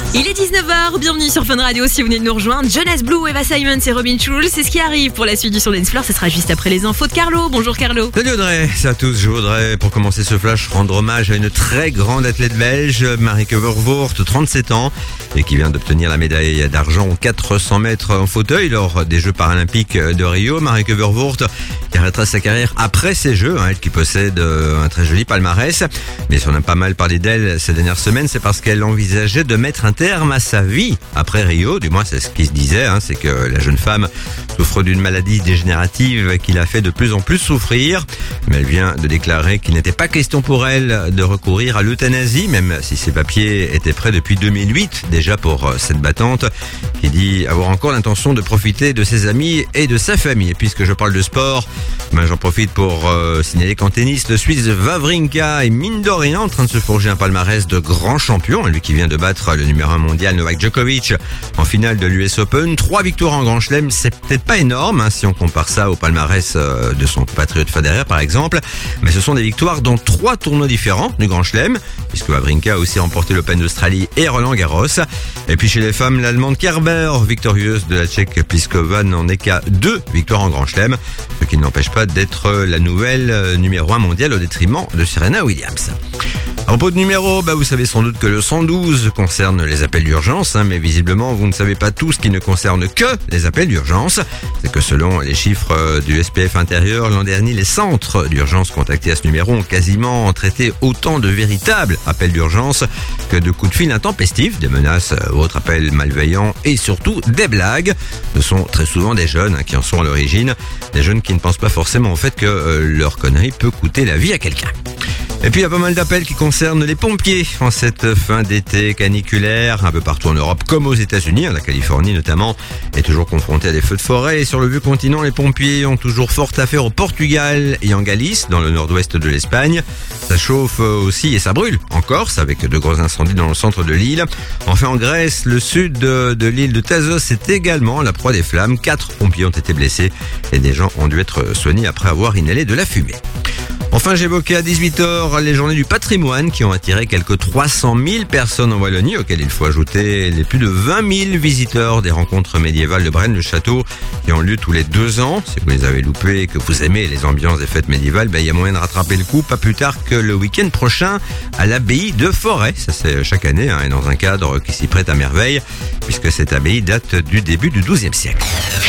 Il est 19h, bienvenue sur Fun Radio si vous venez de nous rejoindre. Jonas Blue, Eva Simons et Robin Schulz, c'est ce qui arrive pour la suite du son Dance Floor. Ce sera juste après les infos de Carlo. Bonjour Carlo. Salut Audrey, salut à tous. Je voudrais pour commencer ce flash rendre hommage à une très grande athlète belge, Marieke Vervoort, 37 ans, et qui vient d'obtenir la médaille d'argent aux 400 mètres en fauteuil lors des Jeux paralympiques de Rio. Marieke Vervoort qui arrêtera sa carrière après ces Jeux, elle qui possède un très joli palmarès. Mais si on a pas mal parlé d'elle ces dernières semaines, c'est parce qu'elle envisageait de mettre un terme à sa vie après Rio. Du moins c'est ce qui se disait, c'est que la jeune femme souffre d'une maladie dégénérative qui la fait de plus en plus souffrir. Mais elle vient de déclarer qu'il n'était pas question pour elle de recourir à l'euthanasie, même si ses papiers étaient prêts depuis 2008 déjà pour cette battante, qui dit avoir encore l'intention de profiter de ses amis et de sa famille. Et puisque je parle de sport, j'en profite pour signaler qu'en tennis, le Suisse Wawrinka est mine de rien en train de se forger un palmarès de grand champion, lui qui vient de battre le numéro 1 mondial Novak Djokovic en finale de l'US Open. 3 victoires en Grand Chelem, c'est peut-être pas énorme si on compare ça au palmarès de son compatriote Federer par exemple, mais ce sont des victoires dans 3 tournois différents du Grand Chelem, puisque Wawrinka a aussi remporté l'Open d'Australie et Roland Garros. Et puis chez les femmes, l'Allemande Kerber, victorieuse de la Tchèque Pliskova, n'en est qu'à 2 victoires en Grand Chelem, ce qui ne l'empêche pas d'être la nouvelle numéro 1 mondiale au détriment de Serena Williams. À propos de numéro, vous savez sans doute que le 112 concerne les appels d'urgence, mais visiblement vous ne savez pas tout ce qui ne concerne que les appels d'urgence. C'est que selon les chiffres du SPF intérieur, l'an dernier, les centres d'urgence contactés à ce numéro ont quasiment traité autant de véritables appels d'urgence que de coups de fil intempestifs, des menaces ou autres appels malveillants et surtout des blagues. Ce sont très souvent des jeunes qui en sont à l'origine, des jeunes qui ne pensent pas forcément au fait que leur connerie peut coûter la vie à quelqu'un. Et puis il y a pas mal d'appels qui concernent les pompiers en cette fin d'été caniculaire, un peu partout en Europe comme aux États-Unis, la Californie notamment est toujours confrontée à des feux de forêt. Et sur le vieux continent, les pompiers ont toujours fort affaire au Portugal et en Galice, dans le nord-ouest de l'Espagne. Ça chauffe aussi et ça brûle en Corse avec de gros incendies dans le centre de l'île. Enfin en Grèce, le sud de l'île de Thasos est également la proie des flammes. 4 pompiers ont été blessés et des gens ont dû être soignés après avoir inhalé de la fumée. Enfin, j'évoquais à 18h les journées du patrimoine qui ont attiré quelques 300 000 personnes en Wallonie, auxquelles il faut ajouter les plus de 20 000 visiteurs des rencontres médiévales de Braine-le-Château qui ont lieu tous les 2 ans. Si vous les avez loupés et que vous aimez les ambiances des fêtes médiévales, il y a moyen de rattraper le coup pas plus tard que le week-end prochain à l'abbaye de Forêt. Ça c'est chaque année et dans un cadre qui s'y prête à merveille puisque cette abbaye date du début du XIIe siècle.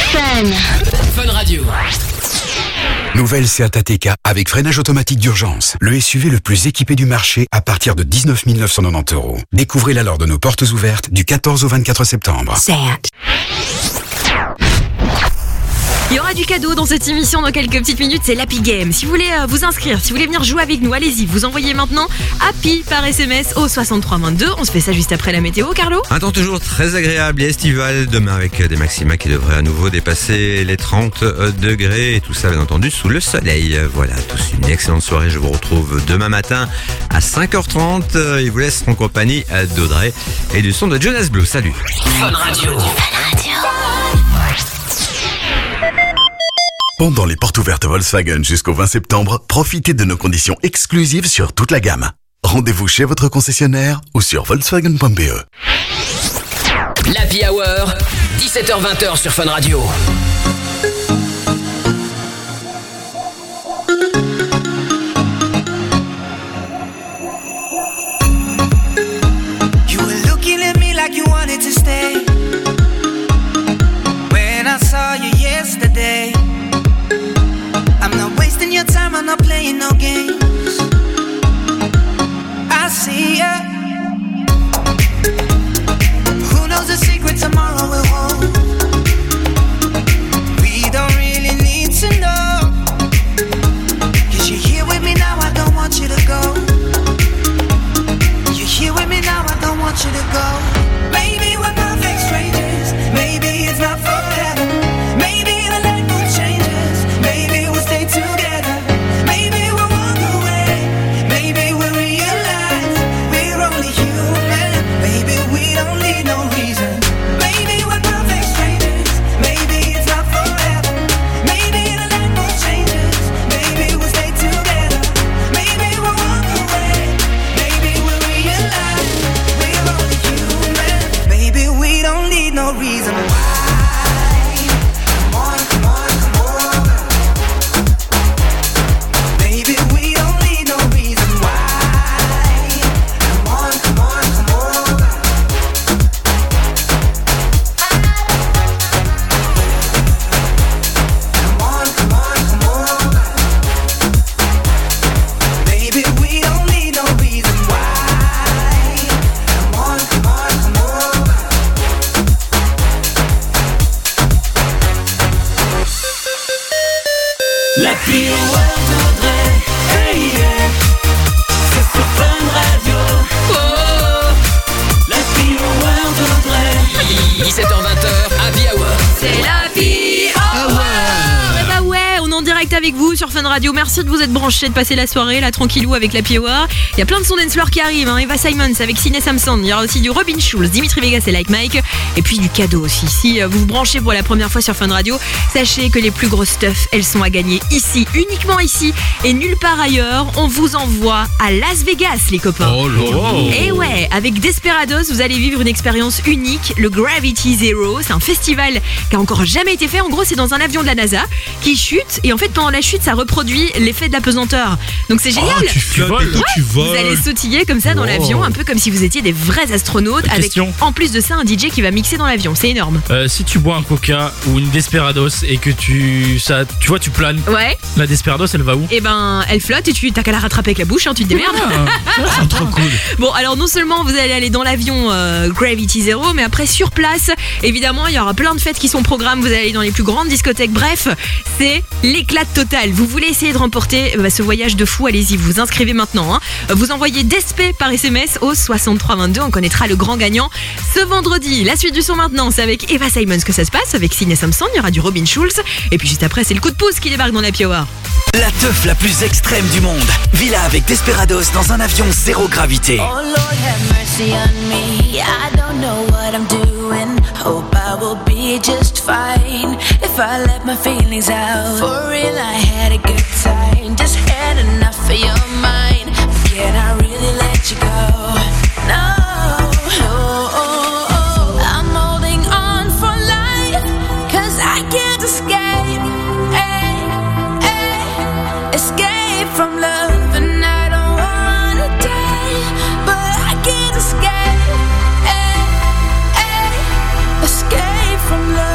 Fun Radio. Nouvelle Seat ATK avec freinage automatique d'urgence. Le SUV le plus équipé du marché à partir de 19 990 €. Découvrez-la lors de nos portes ouvertes du 14 au 24 septembre. Seat. Il y aura du cadeau dans cette émission dans quelques petites minutes, c'est l'Happy Game. Si vous voulez vous inscrire, si vous voulez venir jouer avec nous, allez-y, vous envoyez maintenant Happy par SMS au 6322. On se fait ça juste après la météo, Carlo. Un temps toujours très agréable et estival, demain avec des maxima qui devraient à nouveau dépasser les 30 degrés et tout ça bien entendu sous le soleil. Voilà, tous une excellente soirée, je vous retrouve demain matin à 5h30 et vous laisse en compagnie d'Audrey et du son de Jonas Blue. Salut. Fun Radio. Pendant les portes ouvertes Volkswagen jusqu'au 20 septembre, profitez de nos conditions exclusives sur toute la gamme. Rendez-vous chez votre concessionnaire ou sur volkswagen.be. L'Happy Hour, 17h-20h sur Fun Radio. You were looking at me like you wanted to stay. When I saw you yesterday, I'm not wasting your time, I'm not playing no games. I see ya. Who knows the secret tomorrow will hold? We don't really need to know. 'Cause you're here with me now, I don't want you to go. You're here with me now, I don't want you to go. Maybe we're perfect strangers, maybe it's not forever. Maybe the light will change us, maybe we'll stay together. Maybe we'll walk La World d'Audrey, hey yeah. C'est sur Fun Radio. La World d'Audrey. 17h20, Happy Hour. C'est la Happy Hour. Eh bah ouais, on est en direct avec vous sur Fun Radio. Merci de vous être branchés, de passer la soirée là tranquillou avec la Happy Hour. Il y a plein de sons dancefloor qui arrivent, hein. Eva Simons avec Sidney Samson. Il y aura aussi du Robin Schulz, Dimitri Vegas et Like Mike. Et puis du cadeau aussi. Si vous vous branchez pour la première fois sur Fun Radio, sachez que les plus grosses stuff, elles sont à gagner ici, uniquement ici et nulle part ailleurs. On vous envoie à Las Vegas, les copains. Oh là. Et ouais, avec Desperados, vous allez vivre une expérience unique, le Gravity Zero. C'est un festival qui a encore jamais été fait. En gros, c'est dans un avion de la NASA qui chute et en fait pendant la chute, ça reproduit l'effet de la pesanteur. Donc c'est génial. Tu flottes et toi tu voles. Vous allez sautiller comme ça dans l'avion, un peu comme si vous étiez des vrais astronautes, avec Question. en plus de ça un DJ qui va mixer dans l'avion. C'est énorme. Si tu bois un Coca ou une Desperados et que tu vois, tu planes. Ouais. La Desperados, elle va où? Et ben, elle flotte et tu t'as qu'à la rattraper avec la bouche, hein, tu te démerdes. C'est trop cool. Bon, alors non seulement vous allez aller dans l'avion Gravity Zero, mais après sur place, évidemment, il y aura plein de fêtes qui sont au programme. Vous allez aller dans les plus grandes discothèques. Bref, c'est l'éclat total. Vous voulez essayer de remporter ce voyage de fou? Allez-y, vous vous inscrivez maintenant. Hein. Vous envoyez DESP par SMS au 6322. On connaîtra le grand gagnant ce vendredi. La suite du son maintenant, c'est avec Eva Simons que ça se passe, avec Sidney Samson. Il y aura du Robin Schulz. Et puis juste après, c'est le coup de pouce qui débarque dans la Happy Hour. La teuf la plus extrême du monde. Villa avec Desperados dans un avion zéro gravité. Oh Lord, have mercy on me. I don't know what I'm doing. Hope I will be just fine if I let my feelings out. For real, I had a good time. Just had enough of your mind. Can I really let you go? No. I'm holding on for life, 'cause I can't escape. Escape from love, and I don't wanna die, but I can't escape. Escape from love.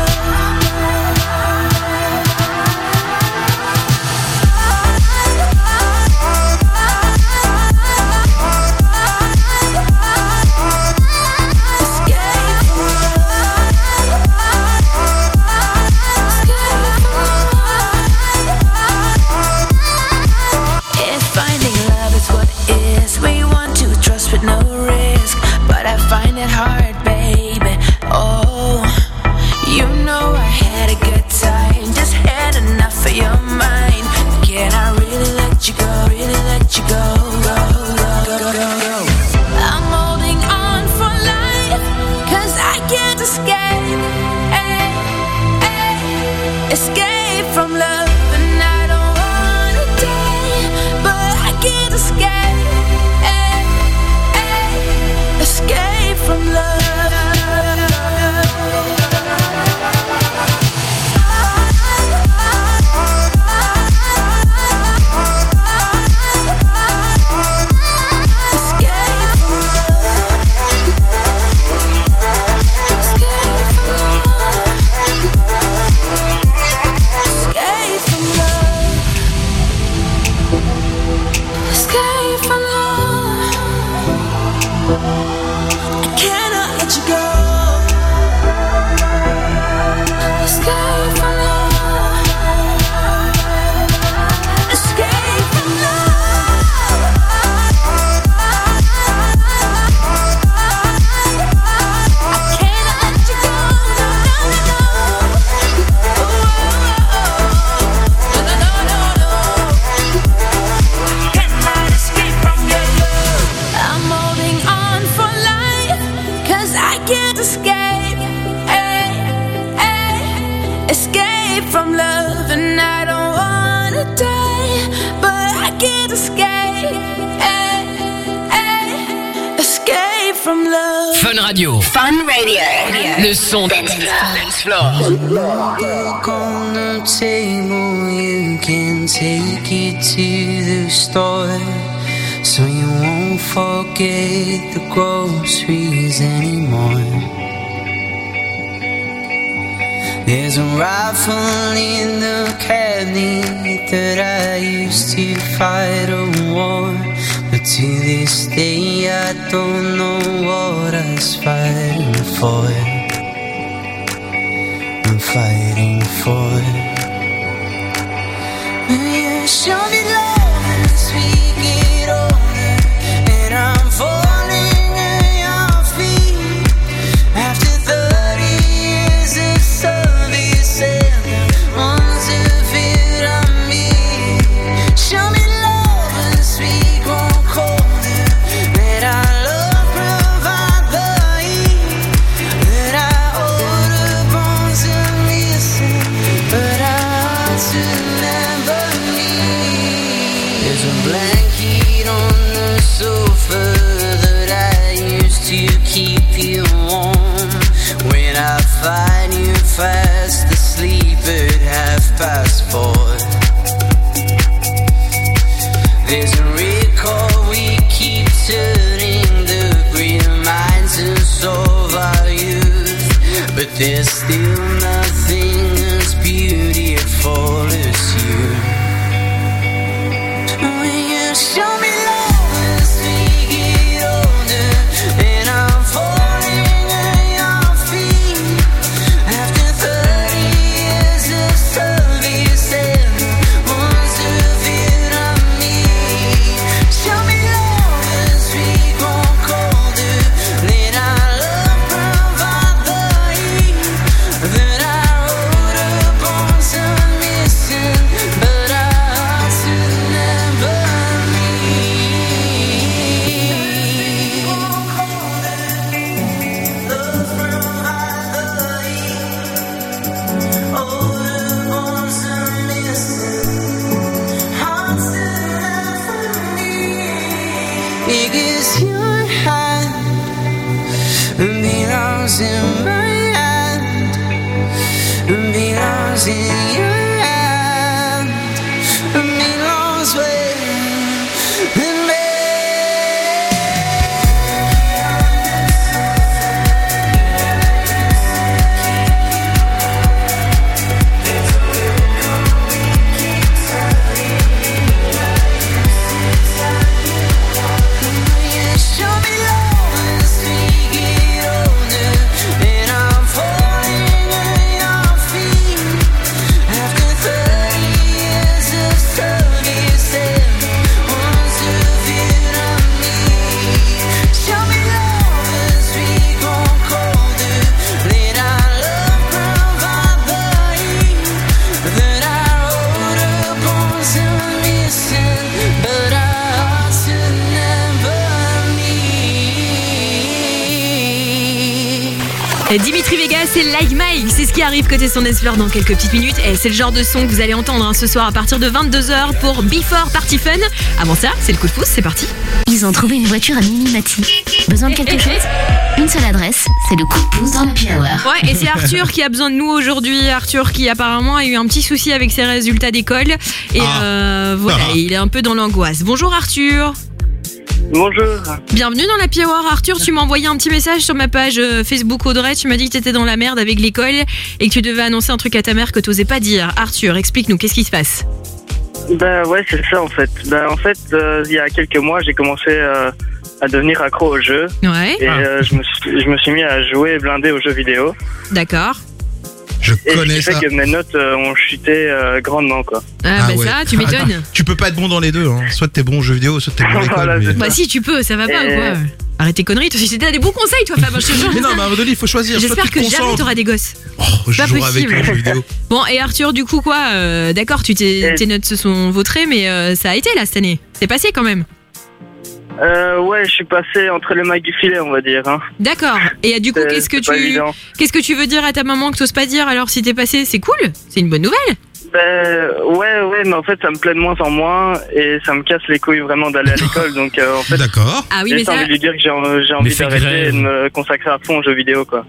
If finding love is what is, we want to trust with no risk, but I find it hard, baby. Oh, you know I had a good time, just had enough of your mind. Can I really let you go? Really let you go? Go. I'm holding on for life, 'cause I can't escape. Escape from love, and I don't wanna die, but I can't escape. Escape from love. Fun Radio. Fun Radio. Le son dancefloor. Look on the table, you can take it to the store, so you won't forget the groceries anymore. There's a rifle in the cabinet that I used to fight a war, but to this day I don't know what I was fighting for. I'm fighting for. You show me love as we get older, and I'm falling at your feet. After 30 years of service and the ones who feared on me. Show me love as we grow colder, let our love provide the heat that our older bones are missing, but our hearts will never meet. There's a blanket on the sofa that I used to keep you warm. When I find you fast asleep at 4:30. There's a record we keep turning that reminds us of our youth, but there's still nothing as beautiful as you. When you show me love as we get older, and I'm falling at your feet. After 30 years of service and the ones who feared on me. Show me love as we grow colder, let our love provide the heat that our older bones are missing, but our hearts will never because your hand belongs in my hand, belongs in your hand, belongs with me. Show me love as we get older, and I'm falling at your feet. After 30 years of service and the ones who feared on me. Show me love as we grow colder, let our love provide the heat that our older bones are missing, but our hearts will never meet. Et Dimitri Vegas et Like Mike, c'est ce qui arrive côté son Dance Floor dans quelques petites minutes. Et c'est le genre de son que vous allez entendre ce soir à partir de 22h pour Before Party Fun. Avant ça, c'est le coup de pouce, c'est parti. Ils ont trouvé une voiture à Mimimati. Besoin de quelque chose? Une seule adresse, c'est le coup de pouce dans le Happy Hour. Ouais, et c'est Arthur qui a besoin de nous aujourd'hui. Arthur qui apparemment a eu un petit souci avec ses résultats d'école. Et voilà, il est un peu dans l'angoisse. Bonjour Arthur. Bonjour. Bienvenue dans la Happy Hour. Arthur, tu m'as envoyé un petit message sur ma page Facebook Audrey. Tu m'as dit que t'étais dans la merde avec l'école et que tu devais annoncer un truc à ta mère que t'osais pas dire. Arthur, explique-nous, qu'est-ce qui se passe? Bah ouais, c'est ça en fait. Bah en fait, il y a quelques mois, j'ai commencé à devenir accro aux jeux. Ouais. Et je me suis mis à jouer blindé aux jeux vidéo. D'accord. Je Et connais ce qui ça. fait que mes notes ont chuté grandement quoi. Ah, bah ça, tu m'étonnes. Attends, tu peux pas être bon dans les deux. Hein. Soit t'es bon aux jeux vidéo, soit t'es bon à l'école. Voilà, mais- Bah si, tu peux, ça va pas ou quoi? Arrête tes conneries, toi, si t'as des bons conseils, toi, Fab, je te jure. Mais non, mais à un moment donné, il faut choisir. Soit J'espère tu te que jamais concentres. t'auras des gosses. Je Pas jouerai avec possible. les jeux vidéo. Bon, et Arthur, du coup, quoi d'accord, tes notes se sont vautrées, mais ça a été là cette année. C'est passé quand même. Ouais, je suis passé entre les mailles du filet, on va dire. Hein. D'accord. Et du coup, qu'est-ce que tu veux dire à ta maman que t'oses pas dire alors si t'es passé? C'est cool, c'est une bonne nouvelle. Ouais, mais en fait, ça me plaît de moins en moins et ça me casse les couilles vraiment d'aller à l'école. Donc, en fait, d'accord. Ah oui, j'ai mais ça- envie de lui dire que j'ai envie fais d'arrêter grève. et de me consacrer à fond aux jeux vidéo, quoi.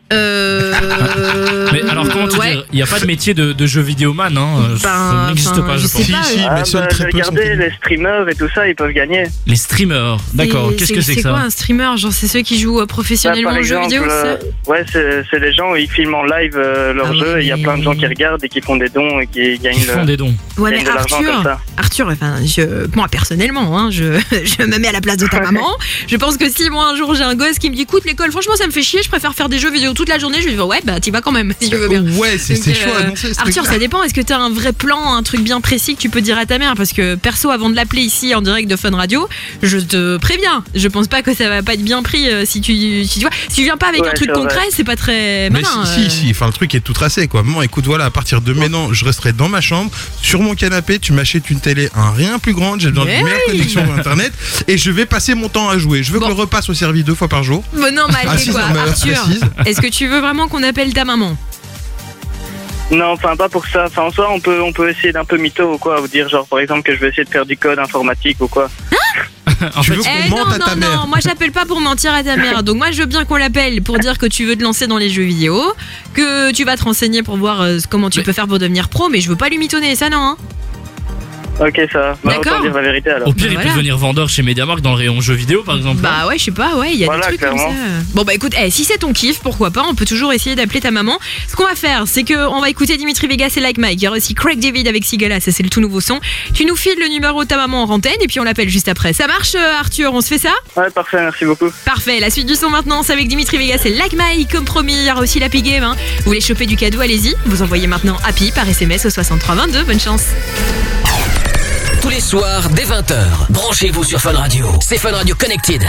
Mais alors comment te dire, il n'y a pas de métier de jeu vidéoman, hein. Ça n'existe pas, je pense. J'ai regardé les streamers et tout ça, ils peuvent gagner. Les streamers, d'accord. Qu'est-ce que c'est que C'est quoi ça? un streamer? Genre, c'est ceux qui jouent professionnellement Par aux jeux exemple, vidéo, c'est ça? ouais, c'est les gens, ils filment en live leur jeu et il y a plein de gens qui regardent et qui font des dons et qui gagnent des dons. Ouais, mais gagnent de l'argent comme ça. Arthur, enfin, moi personnellement, hein, je me mets à la place de ta maman. Je pense que si moi un jour j'ai un gosse qui me dit écoute l'école, franchement ça me fait chier, je préfère faire des jeux vidéo toute toute la journée, je vais dire ouais, bah t'y vas quand même si tu veux bien. Ouais, c'est Donc, chaud à annoncer. ce Arthur, truc-là. ça dépend. Est-ce que t'as un vrai plan, un truc bien précis que tu peux dire à ta mère? Parce que perso, avant de l'appeler ici en direct de Fun Radio, je te préviens. Je pense pas que ça va pas être bien pris si tu vois. Si tu viens pas avec Ouais, un truc c'est vrai. concret, c'est pas très Mais malin. si, enfin le truc est tout tracé quoi. Maman, écoute, voilà, à partir de maintenant, je resterai dans ma chambre, sur mon canapé, tu m'achètes une télé, un rien plus grande, j'ai besoin d'une meilleure connexion internet, et je vais passer mon temps à jouer. Je veux que le repas soit servi 2 fois par jour. Bon, non, mais À allez, 6 quoi, heures Arthur. précises. Est-ce que tu veux vraiment qu'on appelle ta maman? Non, enfin pas pour ça. Enfin en soi, on peut essayer d'un peu mytho ou quoi, vous dire genre par exemple que je vais essayer de faire du code informatique ou quoi. Tu veux qu'on Eh non, mente à ta non, mère? non, moi j'appelle pas pour mentir à ta mère. Donc moi je veux bien qu'on l'appelle pour dire que tu veux te lancer dans les jeux vidéo, que tu vas te renseigner pour voir comment tu peux faire pour devenir pro, mais je veux pas lui mitonner, ça non hein. Ok, ça va. Bah, D'accord. autant dire la vérité alors. Au pire, il Voilà. peut devenir vendeur chez Mediamarkt dans le rayon jeux vidéo, par exemple. Bah ouais, je sais pas, ouais, il y a Voilà, des trucs clairement. comme ça. Bon bah écoute, si c'est ton kiff, pourquoi pas, on peut toujours essayer d'appeler ta maman. Ce qu'on va faire, c'est que on va écouter Dimitri Vegas et Like Mike. Il y aura aussi Craig David avec Sigala, ça c'est le tout nouveau son. Tu nous files le numéro de ta maman en antenne et puis on l'appelle juste après. Ça marche Arthur, on se fait ça? Ouais, parfait, merci beaucoup. Parfait, la suite du son maintenant, c'est avec Dimitri Vegas et Like Mike, comme promis. Il y aura aussi l'Happy Game. Hein. Vous voulez choper du cadeau, allez-y. Vous envoyez maintenant Happy par SMS au 6322. Bonne chance. Tous les soirs, dès 20h, branchez-vous sur Fun Radio. C'est Fun Radio Connected.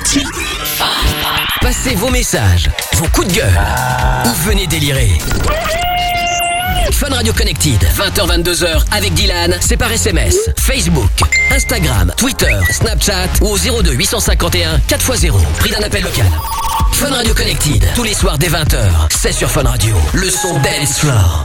Passez vos messages, vos coups de gueule, ou venez délirer. Fun Radio Connected, 20h-22h avec Dylan, c'est par SMS, Facebook, Instagram, Twitter, Snapchat ou au 02 851 4x0. Prix d'un appel local. Fun Radio Connected, tous les soirs dès 20h, c'est sur Fun Radio. Le son Dance Floor.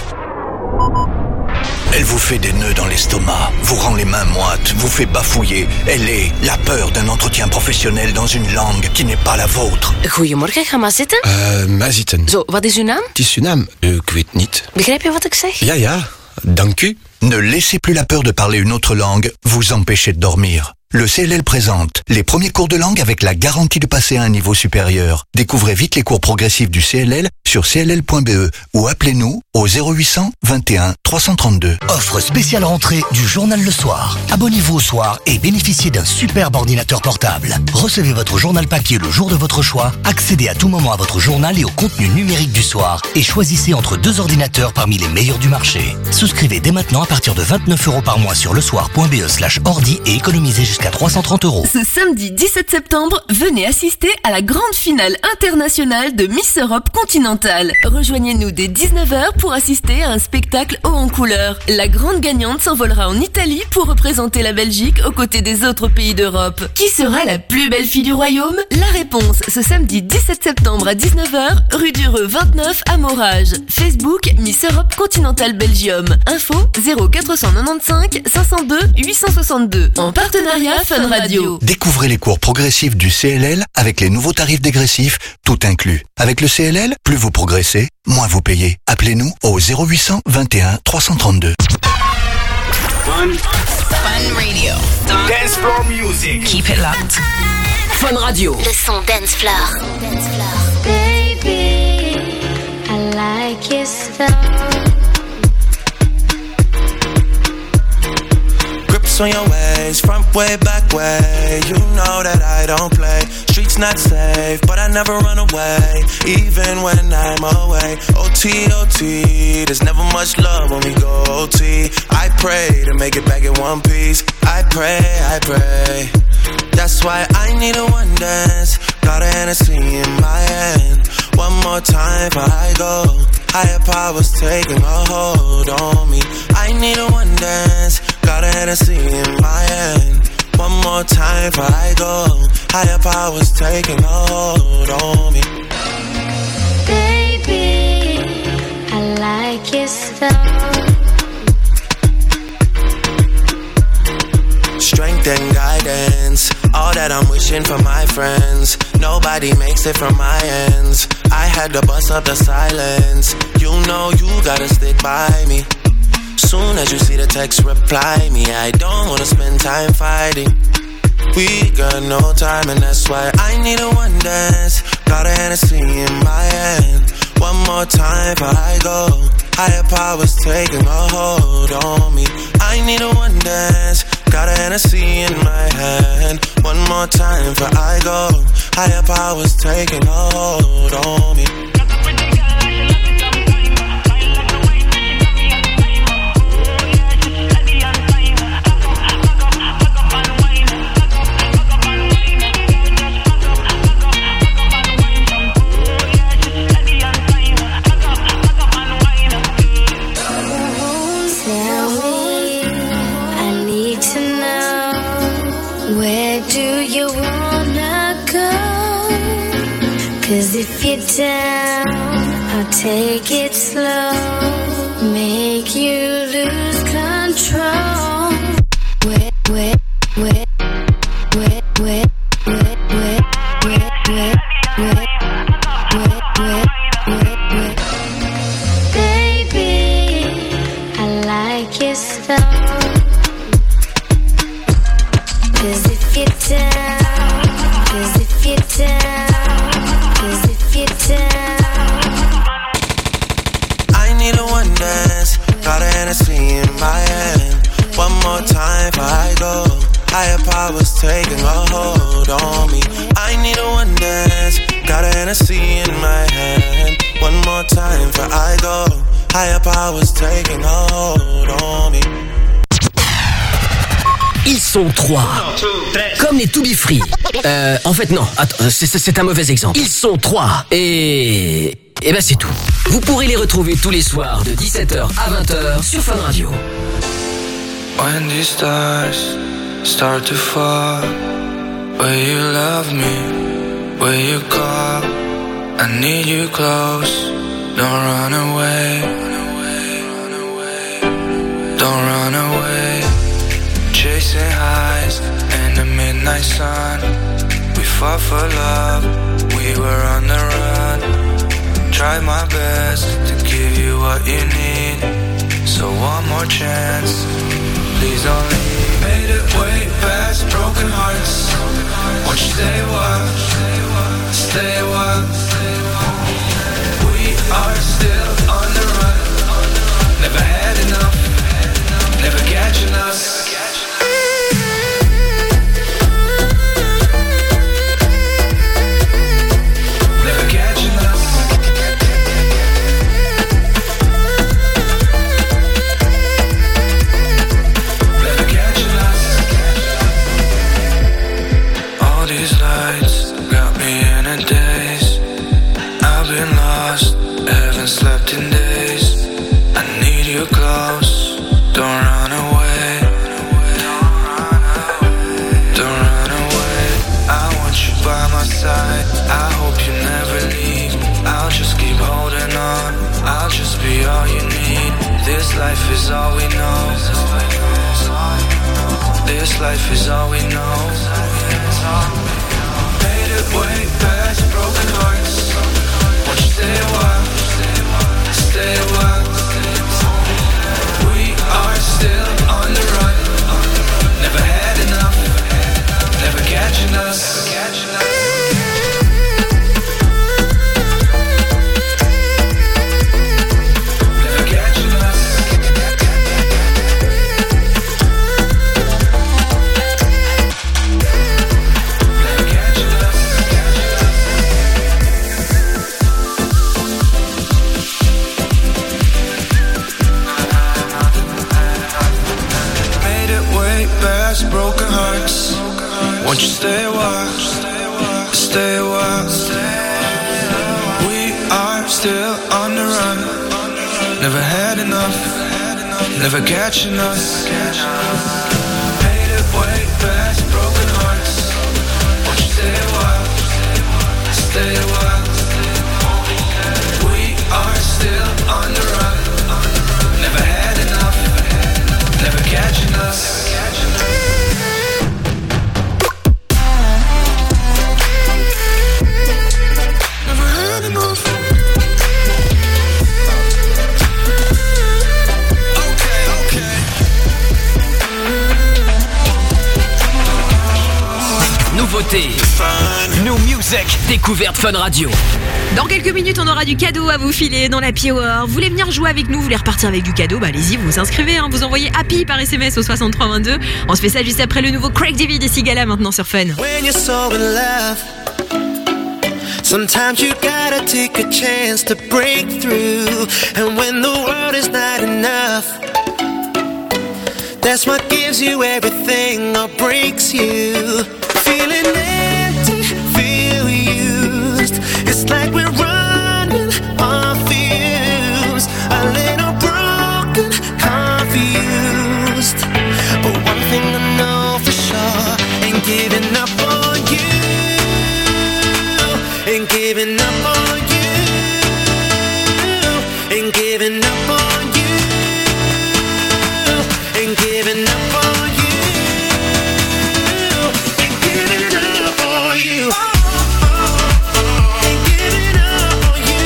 Elle vous fait des nœuds dans l'estomac, vous rend les mains moites, vous fait bafouiller. Elle est la peur d'un entretien professionnel dans une langue qui n'est pas la vôtre. Goedemorgen, ga maar zitten. Maar zitten. Zo, wat is uw naam? Het is uw naam? Ik weet niet. Begrijp je wat ik zeg? Ja, dank u. Ne laissez plus la peur de parler une autre langue vous empêcher de dormir. Le CLL présente les premiers cours de langue avec la garantie de passer à un niveau supérieur. Découvrez vite les cours progressifs du CLL sur cll.be ou appelez-nous au 0800 21 332. Offre spéciale rentrée du journal Le Soir. Abonnez-vous au soir et bénéficiez d'un superbe ordinateur portable. Recevez votre journal papier le jour de votre choix, accédez à tout moment à votre journal et au contenu numérique du soir et choisissez entre 2 ordinateurs parmi les meilleurs du marché. Souscrivez dès maintenant à partir de 29 € par mois sur lesoir.be/ordi et économisez jusqu'à 330 €. Ce samedi 17 septembre, venez assister à la grande finale internationale de Miss Europe continentale. Rejoignez-nous dès 19h pour assister à un spectacle haut en couleurs. La grande gagnante s'envolera en Italie pour représenter la Belgique aux côtés des autres pays d'Europe. Qui sera la plus belle fille du royaume? La réponse ce samedi 17 septembre à 19h, rue du Reux 29 à Morage. Facebook Miss Europe Continental Belgium. Info 0495 502 862. En partenariat Fun Radio. Découvrez les cours progressifs du CLL avec les nouveaux tarifs dégressifs, tout inclus. Avec le CLL, plus vous progressez, moins vous payez. Appelez-nous au 0800 21 332. Fun Radio. Dance floor music. Keep it locked. Fun Radio. Le son Dance Floor. Baby, I like your stuff. Grips on your ways, front way, back way. You know that I don't play. Streets not safe, but I never run away, even when I'm away. OT, OT, there's never much love when we go OT. I pray to make it back in one piece. I pray, I pray. That's why I need a one dance. Got a Hennessy in my hand. One more time before I go. Higher powers taking a hold on me. I need a one dance. Got a Hennessy in my hand. One more time before I go. Higher powers taking a hold on me. Baby, I like your stuff. Strength and guidance, all that I'm wishing for my friends. Nobody makes it from my ends. I had to bust up the silence. You know you gotta stick by me. Soon as you see the text, reply me. I don't wanna spend time fighting. We got no time and that's why I need a one dance. Got a Hennessy in my hand. One more time before I go. Higher powers taking a hold on me. I need a one dance. Got a Hennessy in my hand. One more time before I go. Higher powers taking a hold on me. you wanna go? 'Cause if you're down, I'll take it slow, make you lose control. Wait, wait, wait, wait, wait, wait, wait, wait, wait, wait, wait, wait, wait, wait. Baby, I like your style. 'Cause if you're down, 'cause if you're down, 'cause if you're down. I need a one dance, got a Hennessy in my hand. One more time before I go. Higher powers taking a hold on me. I need a one dance, got a Hennessy in my hand. One more time before I go. Higher powers taking a hold on me. Ils sont trois. Comme les To Be Free. En fait, non. Attends, c'est un mauvais exemple. Ils sont trois. Et ben c'est tout. Vous pourrez les retrouver tous les soirs de 17h à 20h sur Fun Radio. When these stars start to fall, will you love me? Will you call? I need you close. Don't run away. Don't run away. Chasing highs in the midnight sun. We fought for love, we were on the run. Tried my best to give you what you need. So one more chance, please don't leave. Made it way past broken hearts. Won't you stay what? Stay what? We are still on the run. Never had enough, never catching us. Slept in days. I need you close. Don't run away. Don't run away. I want you by my side. I hope you never leave. I'll just keep holding on. I'll just be all you need. This life is all we know. This life is all we know. Made it way past broken hearts. Won't you stay a while? Stay a while. We are still on the run. Never had enough, never catching us. Never catching us. Past broken hearts. Won't you stay a while? Stay a while. We are still on the run. Never had enough, never catching us. Made it way past broken hearts. Won't you stay a while? Stay a while. We are still on the run. Never had enough, never catching us. Nouveautés, New Music, découverte Fun Radio. Dans quelques minutes, on aura du cadeau à vous filer dans l'Happy Hour. Vous voulez venir jouer avec nous, vous voulez repartir avec du cadeau, bah allez-y, vous vous inscrivez, hein, vous envoyez Happy par SMS au 6322. On se fait ça juste après le nouveau Craig David et Sigala maintenant sur Fun. When you're so in love, sometimes you gotta take a chance to break through. And when the world is not enough, that's what gives you everything or breaks you. Feeling empty, feel used. It's like we're running on fumes. A little broken, confused. But one thing I know for sure, ain't giving up on giving up on you. Ain't giving up on you. Ain't giving up on you.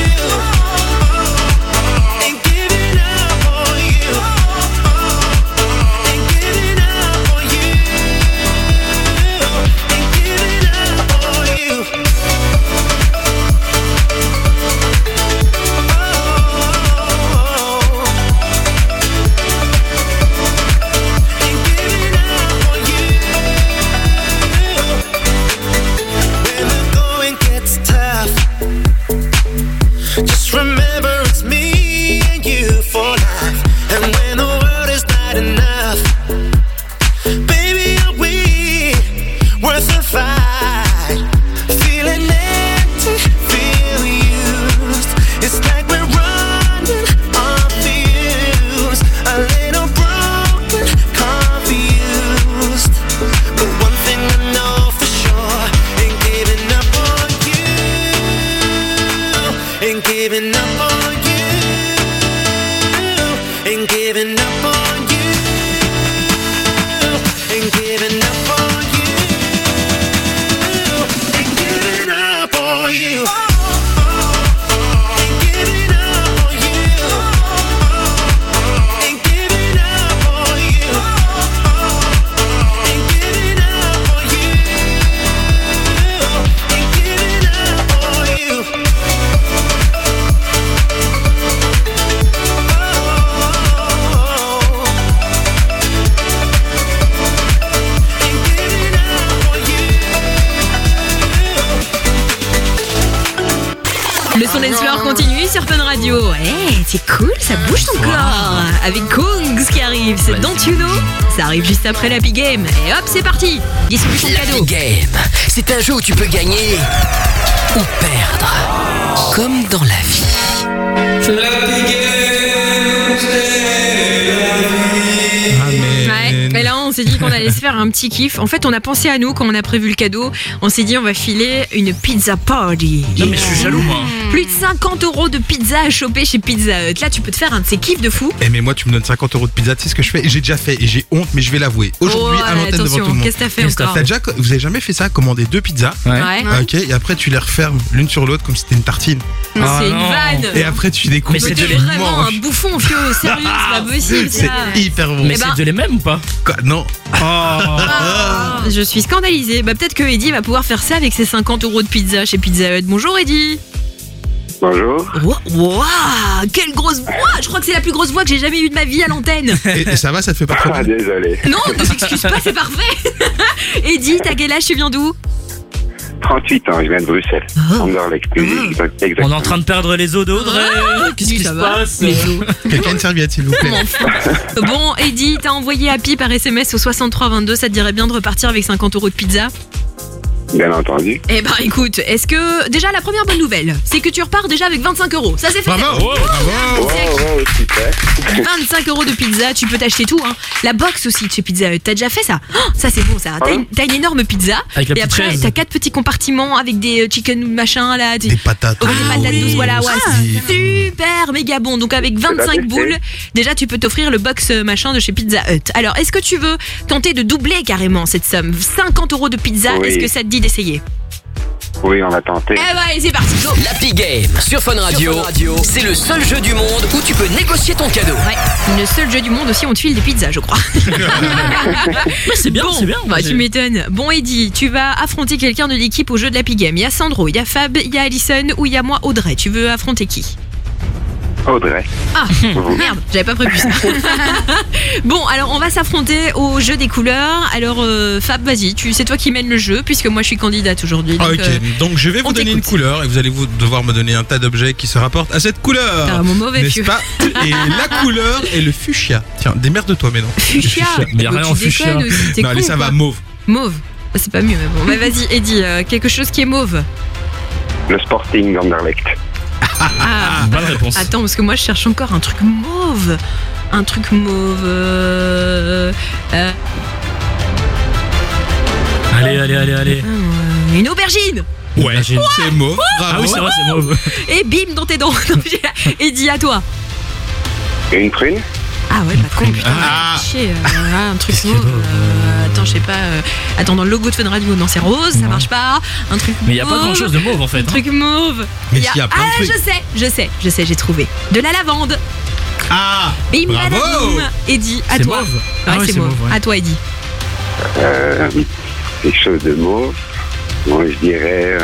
Ain't giving up on you. Ain't giving up on you. Ain't giving up on you. When the going gets tough, just remember it's me and you for life. And when the world is not enough, baby, are we worth the fight? Feeling empty, feel used. It's like we're running on fumes, a little broken, confused. But one thing I know for sure, ain't giving up on you. Ain't giving up on you. Ain't giving up on you. Ain't giving up on you. Ain't giving up on you. Ain't giving up on you. Ain't giving up on you. Ain't giving up on you. Ain't giving up on you. Le son d'Ensplore continue sur Fun Radio. C'est cool, ça bouge ton corps. Avec Kongs qui arrive, c'est Don't You Know. Ça arrive juste après l'Happy Game. Et hop, c'est parti. Distribue ton cadeau. L'Happy Game, c'est un jeu où tu peux gagner ou perdre, comme dans la vie. Ouais, mais là on s'est dit qu'on allait se faire un petit kiff. En fait on a pensé à nous quand on a prévu le cadeau. On s'est dit on va filer une pizza party. Non mais je suis jaloux moi. Plus de 50 € de pizza à choper chez Pizza Hut. Là tu peux te faire un de ces kiffs de fou. Eh mais moi tu me donnes 50 € de pizza, tu sais ce que je fais? J'ai déjà fait et j'ai honte mais je vais l'avouer. Aujourd'hui à l'antenne devant tout le monde. Qu'est-ce que t'as fait encore? Vous avez jamais fait ça? Commander 2 pizzas. Ouais. Ok, et après tu les refermes l'une sur l'autre comme si c'était une tartine. Non, c'est une vanne. Et après tu découpes. Mais c'est vraiment un bouffon, Fio. Sérieux, c'est pas possible ça. C'est hyper bon. Mais c'est de les mêmes ou pas? Quoi? Non. Je suis scandalisée. Bah peut-être que Eddie va pouvoir faire ça avec ses 50 € de pizza chez Pizza Hut. Bonjour Eddie. Bonjour. Waouh, quelle grosse voix. Je crois que c'est la plus grosse voix que j'ai jamais eue de ma vie à l'antenne. Et ça va, ça te fait pas trop. Ah, désolé. Non, ne t'excuse pas, c'est parfait. Eddie, t'as quel âge? Tu viens d'où? 38 ans, je viens de Bruxelles. Anderlecht, exactement. On est en train de perdre les os d'Audrey. Qu'est-ce qui se passe? Quelqu'un une serviette s'il vous plaît. Bon, Eddie, t'as envoyé Happy par SMS au 6322. Ça te dirait bien de repartir avec 50 € de pizza? Bien entendu. Eh ben écoute, est-ce que déjà la première bonne nouvelle, c'est que tu repars déjà avec 25 €. Ça c'est fait. Bravo. Super. 25 € de pizza, tu peux t'acheter tout. Hein. La box aussi de chez Pizza Hut. T'as déjà fait ça? Ça c'est bon ça. T'as une énorme pizza. Avec la et petite après chaise. t'as 4 petits compartiments avec des chicken machin là. Des patates. Oh, des patates douces, voilà, ouais, si. super méga bon. Donc avec 25 boules, déjà tu peux t'offrir le box machin de chez Pizza Hut. Alors est-ce que tu veux tenter de doubler carrément cette somme? 50 € de pizza, Oui. est-ce que ça te dit d'essayer? Oui, on va tenter. Eh ben c'est parti, go. L'Happy Game sur Fun Radio, c'est le seul jeu du monde où tu peux négocier ton cadeau. Ouais, le seul jeu du monde aussi, on te file des pizzas, je crois. Mais c'est bien, bon, c'est bien. Bah, tu m'étonnes. Bon, Eddie, tu vas affronter quelqu'un de l'équipe au jeu de l'Happy Game. Il y a Sandro, il y a Fab, il y a Alison ou il y a moi, Audrey. Tu veux affronter qui? Audrey. Ah, merde, j'avais pas prévu ça. Bon, alors on va s'affronter au jeu des couleurs. Alors Fab, vas-y, c'est toi qui mène le jeu puisque moi je suis candidate aujourd'hui. Ok, donc je vais vous donner une couleur et vous allez devoir me donner un tas d'objets qui se rapportent à cette couleur. T'as un mot mauvais, n'est-ce pas? Et la couleur est le fuchsia. Tiens, démerde-toi maintenant. Fuchsia. Mais y a rien en fuchsia. Non, allez, ça va, mauve. Mauve. C'est pas mieux, mais bon. Mais vas-y, Eddie, quelque chose qui est mauve. Le Sporting Anderlecht. Ah, bonne réponse. Attends, parce que moi je cherche encore un truc mauve. Un truc mauve. Allez. Une aubergine. Ouais, c'est mauve. Bravo. Ah oui, c'est vrai, c'est mauve. Et bim dans tes dents. Eddie, à toi. Une prune. Ah ouais, pas con, putain. Chier, un truc mauve. Attends, je sais pas. Attends, dans le logo de Fun Radio, non, c'est rose, ça marche pas. Un truc Mais il y a pas mauve. grand chose de mauve en fait. Un truc mauve. Mais s'il y a plein de trucs. Je sais, j'ai trouvé. De la lavande. Ah, Bim, bravo. badaboum. Eddie, à C'est toi. mauve. Ouais, Ah ouais, c'est c'est mauve. mauve, ouais. À toi, Eddie. Quelque chose de mauve. Moi, je dirais.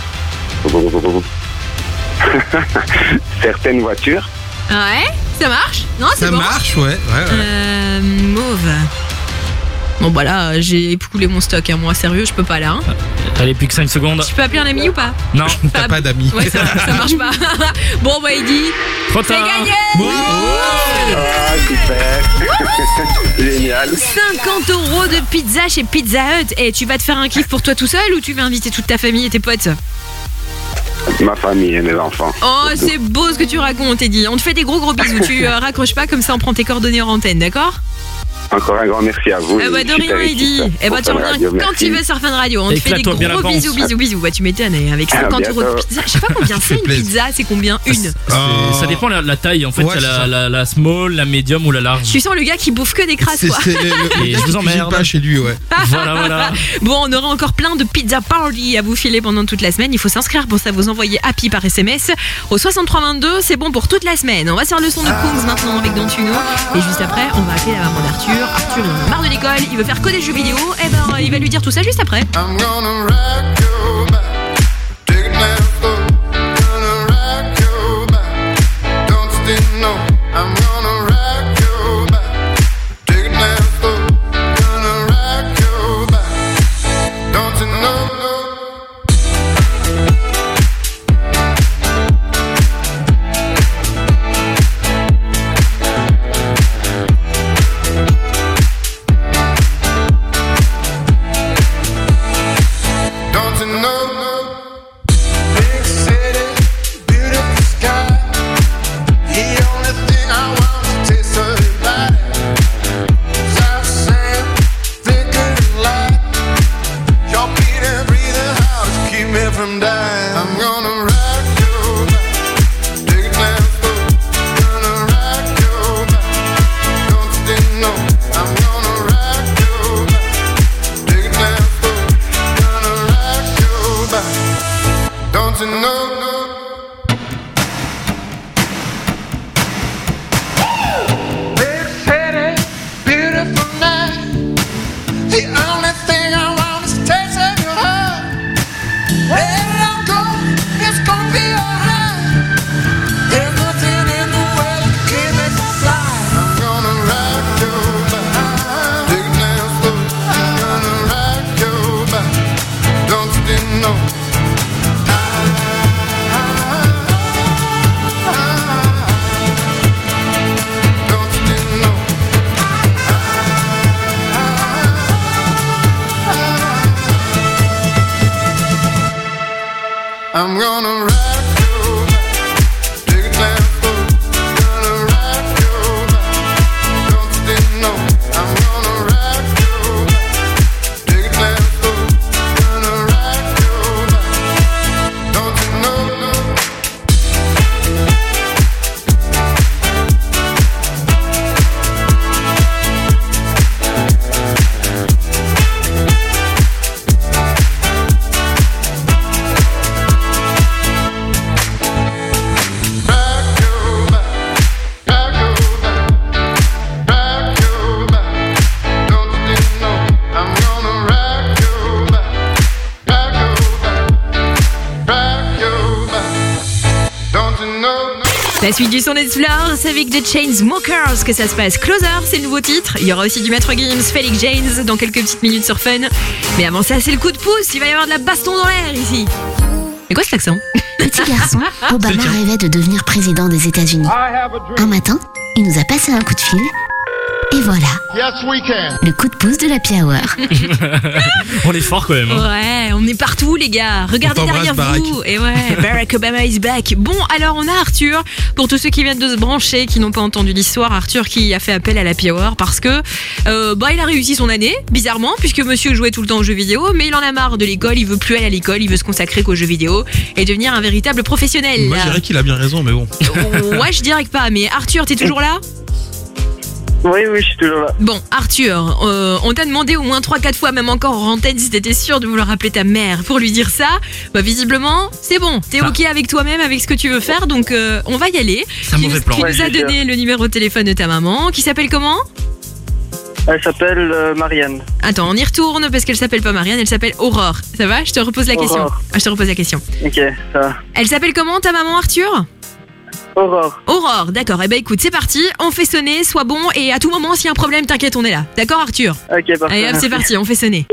Certaines voitures. Ouais, ça marche. Non, c'est Ça bon. marche, ouais. Mauve. Bon, bah là, j'ai écoulé mon stock, hein. Moi, sérieux, je peux pas là. Hein. Allez, plus que 5 secondes. Tu peux appeler un ami ou pas? Non, t'as pas d'amis. Ouais, ça marche pas. Bon, bah, Eddie. Trop C'est tard. gagné. Ah, super. Génial. 50 € de pizza chez Pizza Hut. Et tu vas te faire un kiff pour toi tout seul ou tu vas inviter toute ta famille et tes potes? Ma famille et mes enfants. Oh, c'est beau ce que tu racontes, Eddie. On te fait des gros bisous. Tu raccroches pas, comme ça on prend tes coordonnées en antenne, d'accord? Encore un grand merci à vous. Eh bah, de Super rien, équipe Eddie. Eh bah, tu pour Fun reviens Radio, quand merci. tu veux sur Fun Radio. On te fait des Éclate-toi bien la gros panse. bisous. Bah, tu m'étonnes. Avec À 50 € de bientôt. pizza. Je sais pas combien c'est une pizza. C'est combien une? Ça dépend la taille en fait. Ouais, Il y c'est a la small, la medium ou la large. Tu sens le gars qui bouffe que des crasses, C'est quoi. le Et gars je vous qui cuisine emmerde. pas chez lui, ouais. Voilà. Bon, on aura encore plein de pizza party à vous filer pendant toute la semaine. Il faut s'inscrire pour ça. Vous envoyez Happy par SMS au 6322. C'est bon pour toute la semaine. On va sur le son de Kungs maintenant avec Don't You Know. Et juste après, on va appeler la maman d'Arthur. Arthur, il en a marre de l'école. Il veut faire que des jeux vidéo. Et ben, il va lui dire tout ça juste après. I'm gonna rock your back. Take it down slow. Gonna rock your back. Don't you know? I'm gonna rock your back. Take it down slow. Gonna rock your back. Don't you know? Don't you know? Big city, beautiful sky. The only thing I want is to taste of your life. South sand, flickering light. Your beat and breathing how to keep me from dying. I'm gonna rock your back. Take it down slow. Gonna rock your back. Don't you know? I'm gonna rock your back. Take it down slow. Gonna rock your back. Don't you know? Big city, beautiful night. The only thing I want is to taste of your heart. Wherever I go, it's gonna be alright. There's nothing in the world that can make me fly. I'm gonna rock your back. Take it down slow. I'm gonna rock your back. Don't you know? Don't you know? I'm gonna rock your back. Take it down slow. Gonna rock your back. Don't you know? I'm gonna rock your back. Take it down slow. Gonna rock your back. Don't you know? Rock your back. Rock your back. Rock your back. Don't you know? I'm gonna rock your back. Rock your back. Rock your back. Don't you know? La suite du son des Flowers avec The Chainsmokers que ça se passe. Closer, c'est le nouveau titre. Il y aura aussi du Maître Gims, Felix James dans quelques petites minutes sur Fun. Mais avant ça, c'est le coup de pouce. Il va y avoir de la baston dans l'air ici. C'est quoi cet accent? Petit garçon, Obama rêvait de devenir président des États-Unis. Un matin, il nous a passé un coup de fil. Et voilà, Yes, we can. le coup de pouce de l'Happy Hour. On est fort quand même. Hein. Ouais, on est partout les gars. Regardez On derrière t'embrasse, vous. Et ouais, Barack Obama is back. Bon, alors on a Arthur. Pour tous ceux qui viennent de se brancher, qui n'ont pas entendu l'histoire, Arthur qui a fait appel à l'Happy Hour parce que il a réussi son année, bizarrement, puisque monsieur jouait tout le temps aux jeux vidéo, mais il en a marre de l'école, il veut plus aller à l'école, il veut se consacrer qu'aux jeux vidéo et devenir un véritable professionnel. Moi, je dirais qu'il a bien raison, mais bon. Ouais, je dirais que pas. Mais Arthur, t'es toujours là? Oui, je suis toujours là. Bon, Arthur, on t'a demandé au moins 3-4 fois, même encore en antenne, si t'étais sûr de vouloir appeler ta mère pour lui dire ça. Bah, visiblement, c'est bon. T'es OK avec toi-même, avec ce que tu veux faire, donc on va y aller. C'est un mauvais plan. Qui nous a donné le numéro de téléphone de ta maman, qui s'appelle comment ? Elle s'appelle Marianne. Attends, on y retourne parce qu'elle s'appelle pas Marianne, elle s'appelle Aurore. Ça va ? Je te repose la question. Je te repose la question. Ok, ça va. Elle s'appelle comment ta maman, Arthur ? Aurore, d'accord. Eh ben écoute, c'est parti, on fait sonner, sois bon, et à tout moment, s'il y a un problème, t'inquiète, on est là. D'accord, Arthur ? Ok, parfait. Allez hop, c'est parti, on fait sonner.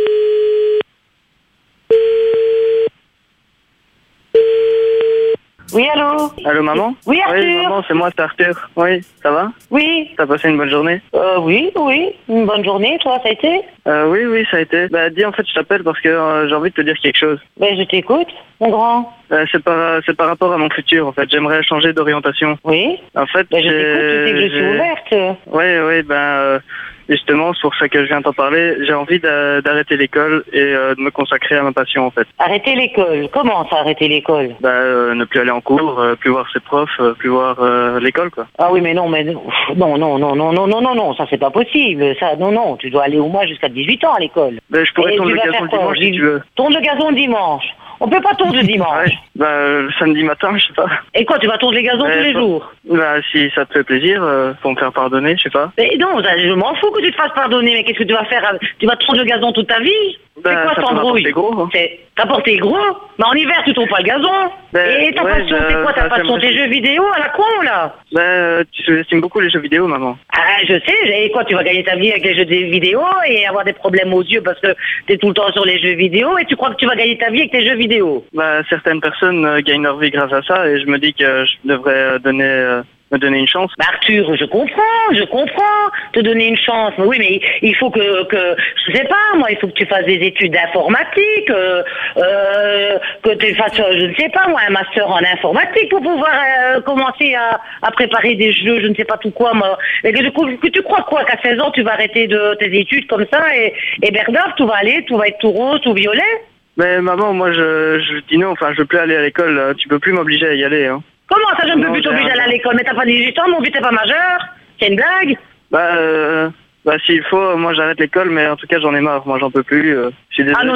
Oui, allô? Allô, maman? Oui, Arthur? Oui, maman, c'est moi, c'est Arthur. Oui, ça va? Oui. T'as passé une bonne journée? Oui, une bonne journée, toi, ça a été? Oui, ça a été. Bah, dis, en fait, je t'appelle parce que j'ai envie de te dire quelque chose. Ben, je t'écoute, mon grand. C'est par rapport à mon futur, en fait. J'aimerais changer d'orientation. Oui? En fait, Ben, je t'écoute, tu sais que je suis ouverte. Oui, justement, c'est pour ça que je viens t'en parler. J'ai envie d'arrêter l'école et de me consacrer à ma passion, en fait. Arrêter l'école? Comment ça, arrêter l'école? Ne plus aller en cours, plus voir ses profs, plus voir l'école, quoi. Ah oui, mais non, ça c'est pas possible. Ça, non, tu dois aller au moins jusqu'à 18 ans à l'école. Ben, je pourrais tourner le gazon le dimanche si tu veux. Tourne le gazon dimanche. On peut pas tourner le dimanche. Le samedi matin, je sais pas. Et quoi, tu vas tourner les gazons tous les jours? Si ça te fait plaisir, pour me faire pardonner, je sais pas. Mais non, je m'en fous que tu te fasses pardonner, mais qu'est-ce que tu vas faire? Tu vas tourner le gazon toute ta vie? C'est quoi cette embrouille? T'as porté gros? Mais en hiver, tu trouves pas le gazon? Et ta passion, c'est quoi ta passion? Tes jeux vidéo à la con, là? Tu sous-estimes beaucoup les jeux vidéo, maman. Ah, je sais. Et quoi, tu vas gagner ta vie avec les jeux vidéo et avoir des problèmes aux yeux parce que t'es tout le temps sur les jeux vidéo et tu crois que tu vas gagner ta vie avec tes jeux vidéo? Certaines personnes gagnent leur vie grâce à ça et je me dis que je devrais me donner une chance. Arthur, je comprends, te donner une chance. Mais oui, mais il faut que je sais pas, moi, il faut que tu fasses des études d'informatique, que tu fasses, je ne sais pas, moi, un master en informatique pour pouvoir commencer à préparer des jeux, je ne sais pas tout quoi, moi. Mais que tu crois quoi, qu'à 16 ans, tu vas arrêter de tes études comme ça et berdave, tout va être tout rose, tout violet? Mais maman, moi, je dis non, enfin, je veux plus aller à l'école, tu peux plus m'obliger à y aller, hein. Comment ça, je ne peux plus t'obliger à aller à l'école? Mais t'as pas 18 ans, mon but, t'es pas majeur? C'est une blague? S'il faut, moi j'arrête l'école, mais en tout cas j'en ai marre, moi j'en peux plus. Je suis désolé. Ah non,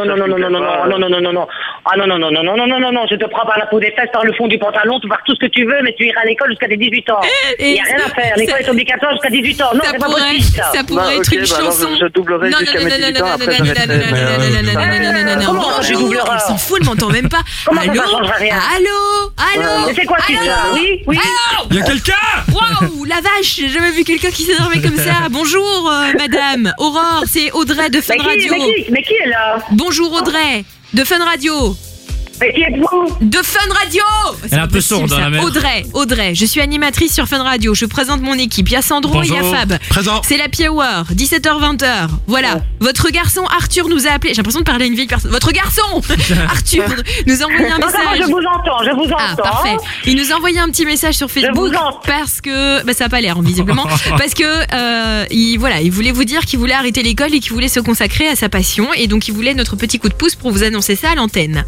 je te prends par la peau des fesses, par le fond du pantalon, tu vas faire tout ce que tu veux, mais tu iras à l'école jusqu'à tes 18 ans. Il n'y a rien à faire, l'école est obligatoire jusqu'à 18 ans. Non, c'est pas possible ça. Ça pourrait être une chanson. Je doublerai jusqu'à mes 18 ans, après j'arrêterai. Comment ça, tu doubleras? Elle s'en fout, elle m'entend même pas. Comment ça changera rien? Allô? Mais c'est quoi tout ça? Oui? Il y a quelqu'un? Waouh, la vache, j'ai jamais vu quelqu'un qui s'énervait comme ça. Bonjour, madame. Aurore, c'est Audrey de Fun Radio. Mais qui est là? Bonjour Audrey, de Fun Radio. Mais qui êtes-vous? De Fun Radio. Elle est un peu sourde dans la mère. Audrey, je suis animatrice sur Fun Radio. Je présente mon équipe. Il y a Sandro et il y a Fab. Présent. C'est l'Happy Hour, 17h-20h. Voilà. Votre garçon Arthur nous a appelé. J'ai l'impression de parler à une vieille personne. Votre garçon Arthur nous a envoyé un message. Je vous entends. Ah, parfait. Il nous a envoyé un petit message sur Facebook parce que ça n'a pas l'air visiblement parce que il voulait vous dire qu'il voulait arrêter l'école et qu'il voulait se consacrer à sa passion et donc il voulait notre petit coup de pouce pour vous annoncer ça à l'antenne.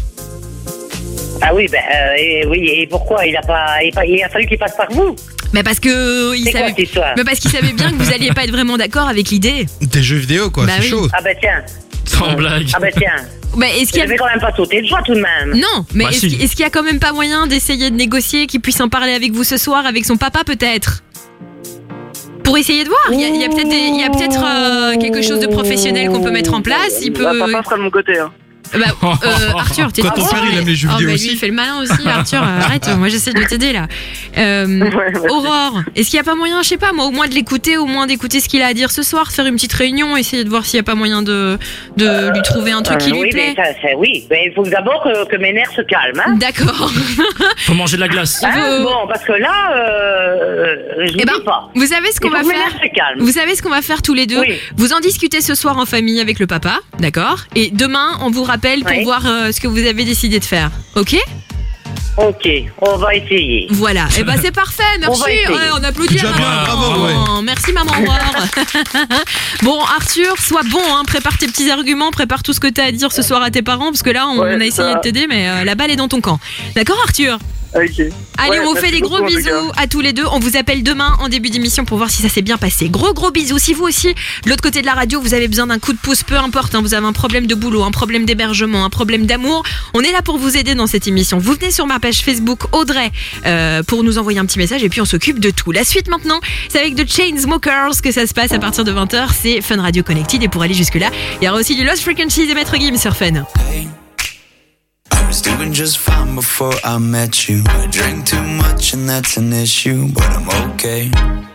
Ah oui, et pourquoi il a fallu qu'il passe par vous? Mais parce que il savait, parce qu'il savait bien que vous alliez pas être vraiment d'accord avec l'idée. Des jeux vidéo, quoi, c'est chaud. Ah tiens. Sans blague. Ah tiens. Je vais quand même pas sauter de joie tout de même. Non, mais est-ce qu'il y a quand même pas moyen d'essayer de négocier, qu'il puisse en parler avec vous ce soir, avec son papa peut-être? Pour essayer de voir, il y a peut-être quelque chose de professionnel qu'on peut mettre en place. Il peut. Papa sera de mon côté, hein. Arthur, t'es quand ton père il aime les jeux vidéo aussi. Lui, il fait le malin aussi, Arthur. Arrête, moi j'essaie de t'aider là. Aurore, est-ce qu'il n'y a pas moyen, je sais pas moi, au moins de l'écouter, au moins d'écouter ce qu'il a à dire ce soir, faire une petite réunion, essayer de voir s'il n'y a pas moyen de lui trouver un truc qui lui plaît. Mais il faut d'abord que mes nerfs se calment. Hein. D'accord. Faut manger de la glace. Bon, parce que là, je ne sais pas. Vous savez ce qu'on va faire? Vous savez ce qu'on va faire tous les deux? Oui. Vous en discutez ce soir en famille avec le papa, d'accord? Et demain, on vous rappelle pour voir ce que vous avez décidé de faire. Ok? Ok, on va essayer. Voilà, c'est parfait, merci. On applaudit. Bravo. Merci maman Aurore. Bon Arthur, sois bon, prépare tes petits arguments, prépare tout ce que tu as à dire ce soir à tes parents, parce que là on a essayé de t'aider, mais la balle est dans ton camp. D'accord Arthur? Ok. Allez, Ouais, on vous fait merci des gros beaucoup, en tout bisous à tous les deux. On vous appelle demain en début d'émission pour voir si ça s'est bien passé. Gros bisous. Si vous aussi, de l'autre côté de la radio, vous avez besoin d'un coup de pouce, peu importe, vous avez un problème de boulot, un problème d'hébergement, un problème d'amour, on est là pour vous aider dans cette émission. Vous venez sur ma page Facebook Audrey pour nous envoyer un petit message et puis on s'occupe de tout. La suite maintenant, c'est avec The Chainsmokers que ça se passe à partir de 20h. C'est Fun Radio Connected et pour aller jusque-là, il y aura aussi du Lost Frequencies et Maître Gims sur Fun. I was doing just fine before I met you. I drank too much and that's an issue, but I'm okay.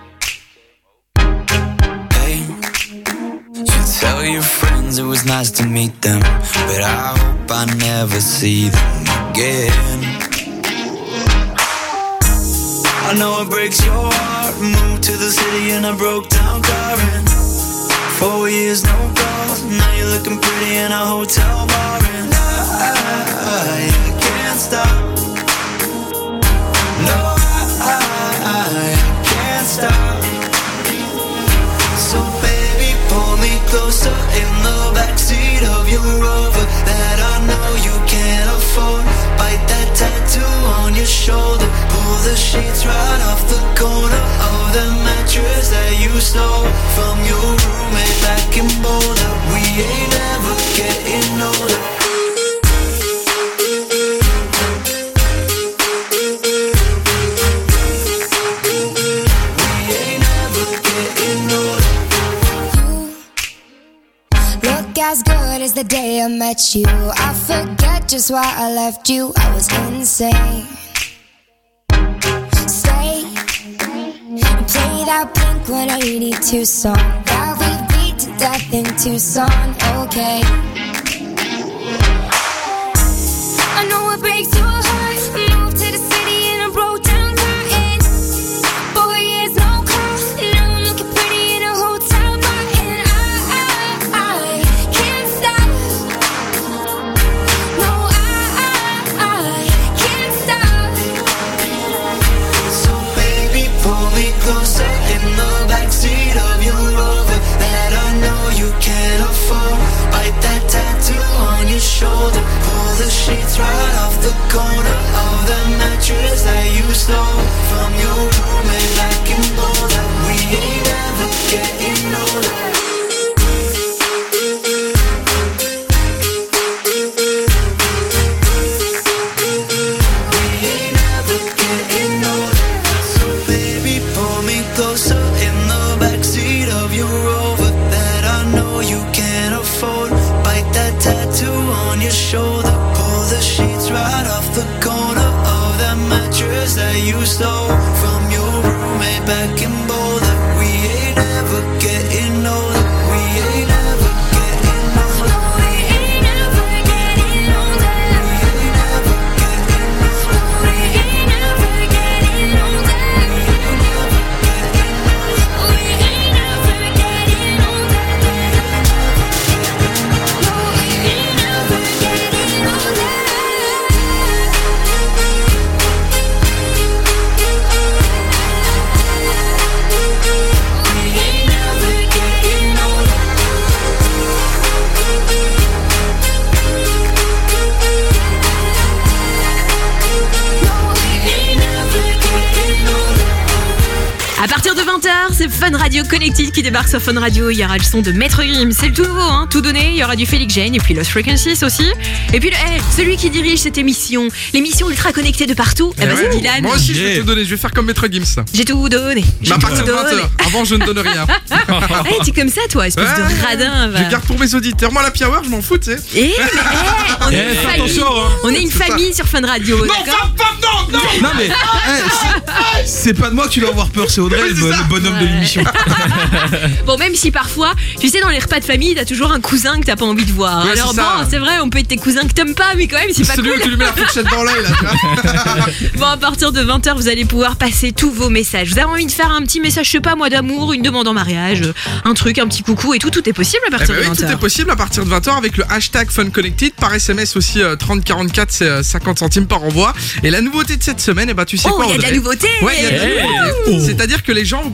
Hey, you tell your friends it was nice to meet them, but I hope I never see them again. I know it breaks your heart. Moved to the city and I broke down crying. 4 years, no calls. Now you're looking pretty in a hotel bar, and I can't stop. No, I can't stop. So baby, pull me closer in the backseat of your Rover that I know you can't afford. Bite that tattoo on your shoulder. Pull the sheets right off the corner of the mattress that you stole from your roommate back in Boulder. We ain't ever getting older. As good as the day I met you. I forget just why I left you. I was insane. Stay and play that Blink-182 song that we beat to death in Tucson. Okay. I know it breaks your heart. Moved to the city and I broke down crying. 4 years no call. Now I'm looking pretty in a hotel bar, and I can't stop. No, I can't stop. So baby, pull me closer in the backseat of your Rover that I know you can't afford. Bite that tattoo on your shoulder. Pull the sheets right off the corner of the mattress that you stole from your roommate back in Boulder. We ain't ever getting older. Closer in the backseat of your Rover that I know you can't afford. Bite that tattoo on your shoulder. Pull the sheets right off the corner of that mattress that you stole from your roommate back in Boulder. We ain't ever getting older. We ain't ever getting older. We ain't ever getting older. We ain't ever getting older. We ain't ever getting older. À partir de 20h, c'est Fun Radio Connected qui débarque sur Fun Radio. Il y aura le son de Maître Gims, c'est le tout nouveau, tout donné. Il y aura du Félix Jane et puis Lost Frequencies aussi. Et puis celui qui dirige cette émission, l'émission ultra connectée de partout. Eh vas-y ouais. Dylan. Moi aussi je vais te donner, je vais faire comme Maître Gims. J'ai tout donné. Mais à partir de 20h, avant je ne donne rien. Hey, t'es comme ça toi, espèce de radin. Va. Je garde pour mes auditeurs. Moi la Happy Hour, je m'en fous, tu sais. On est une famille. On est une famille sur Fun Radio. Non, Non mais c'est pas de moi que tu dois avoir peur, c'est Audrey, le bonhomme de l'émission. Bon, même si parfois, tu sais, dans les repas de famille, t'as toujours un cousin que t'as pas envie de voir. Ouais, alors c'est ça. bon, c'est vrai, on peut être tes cousins que t'aimes pas, mais quand même, c'est pas Celui cool. où tu lui mets la fourchette dans l'œil là, tu vois. Bon, à partir de 20h, vous allez pouvoir passer tous vos messages. Vous avez envie de faire un petit message, je sais pas moi, d'amour, une demande en mariage, un truc, un petit coucou et tout est possible à partir de 20h. Oui, tout est possible à partir de 20h avec le hashtag FunConnected. Par SMS aussi 3044, c'est 50 centimes par envoi. Et la nouveauté de cette semaine, tu sais quoi, il y a de la Audrey ? nouveauté. Ouais, il y a de la nouveauté. C'est-à-dire que les gens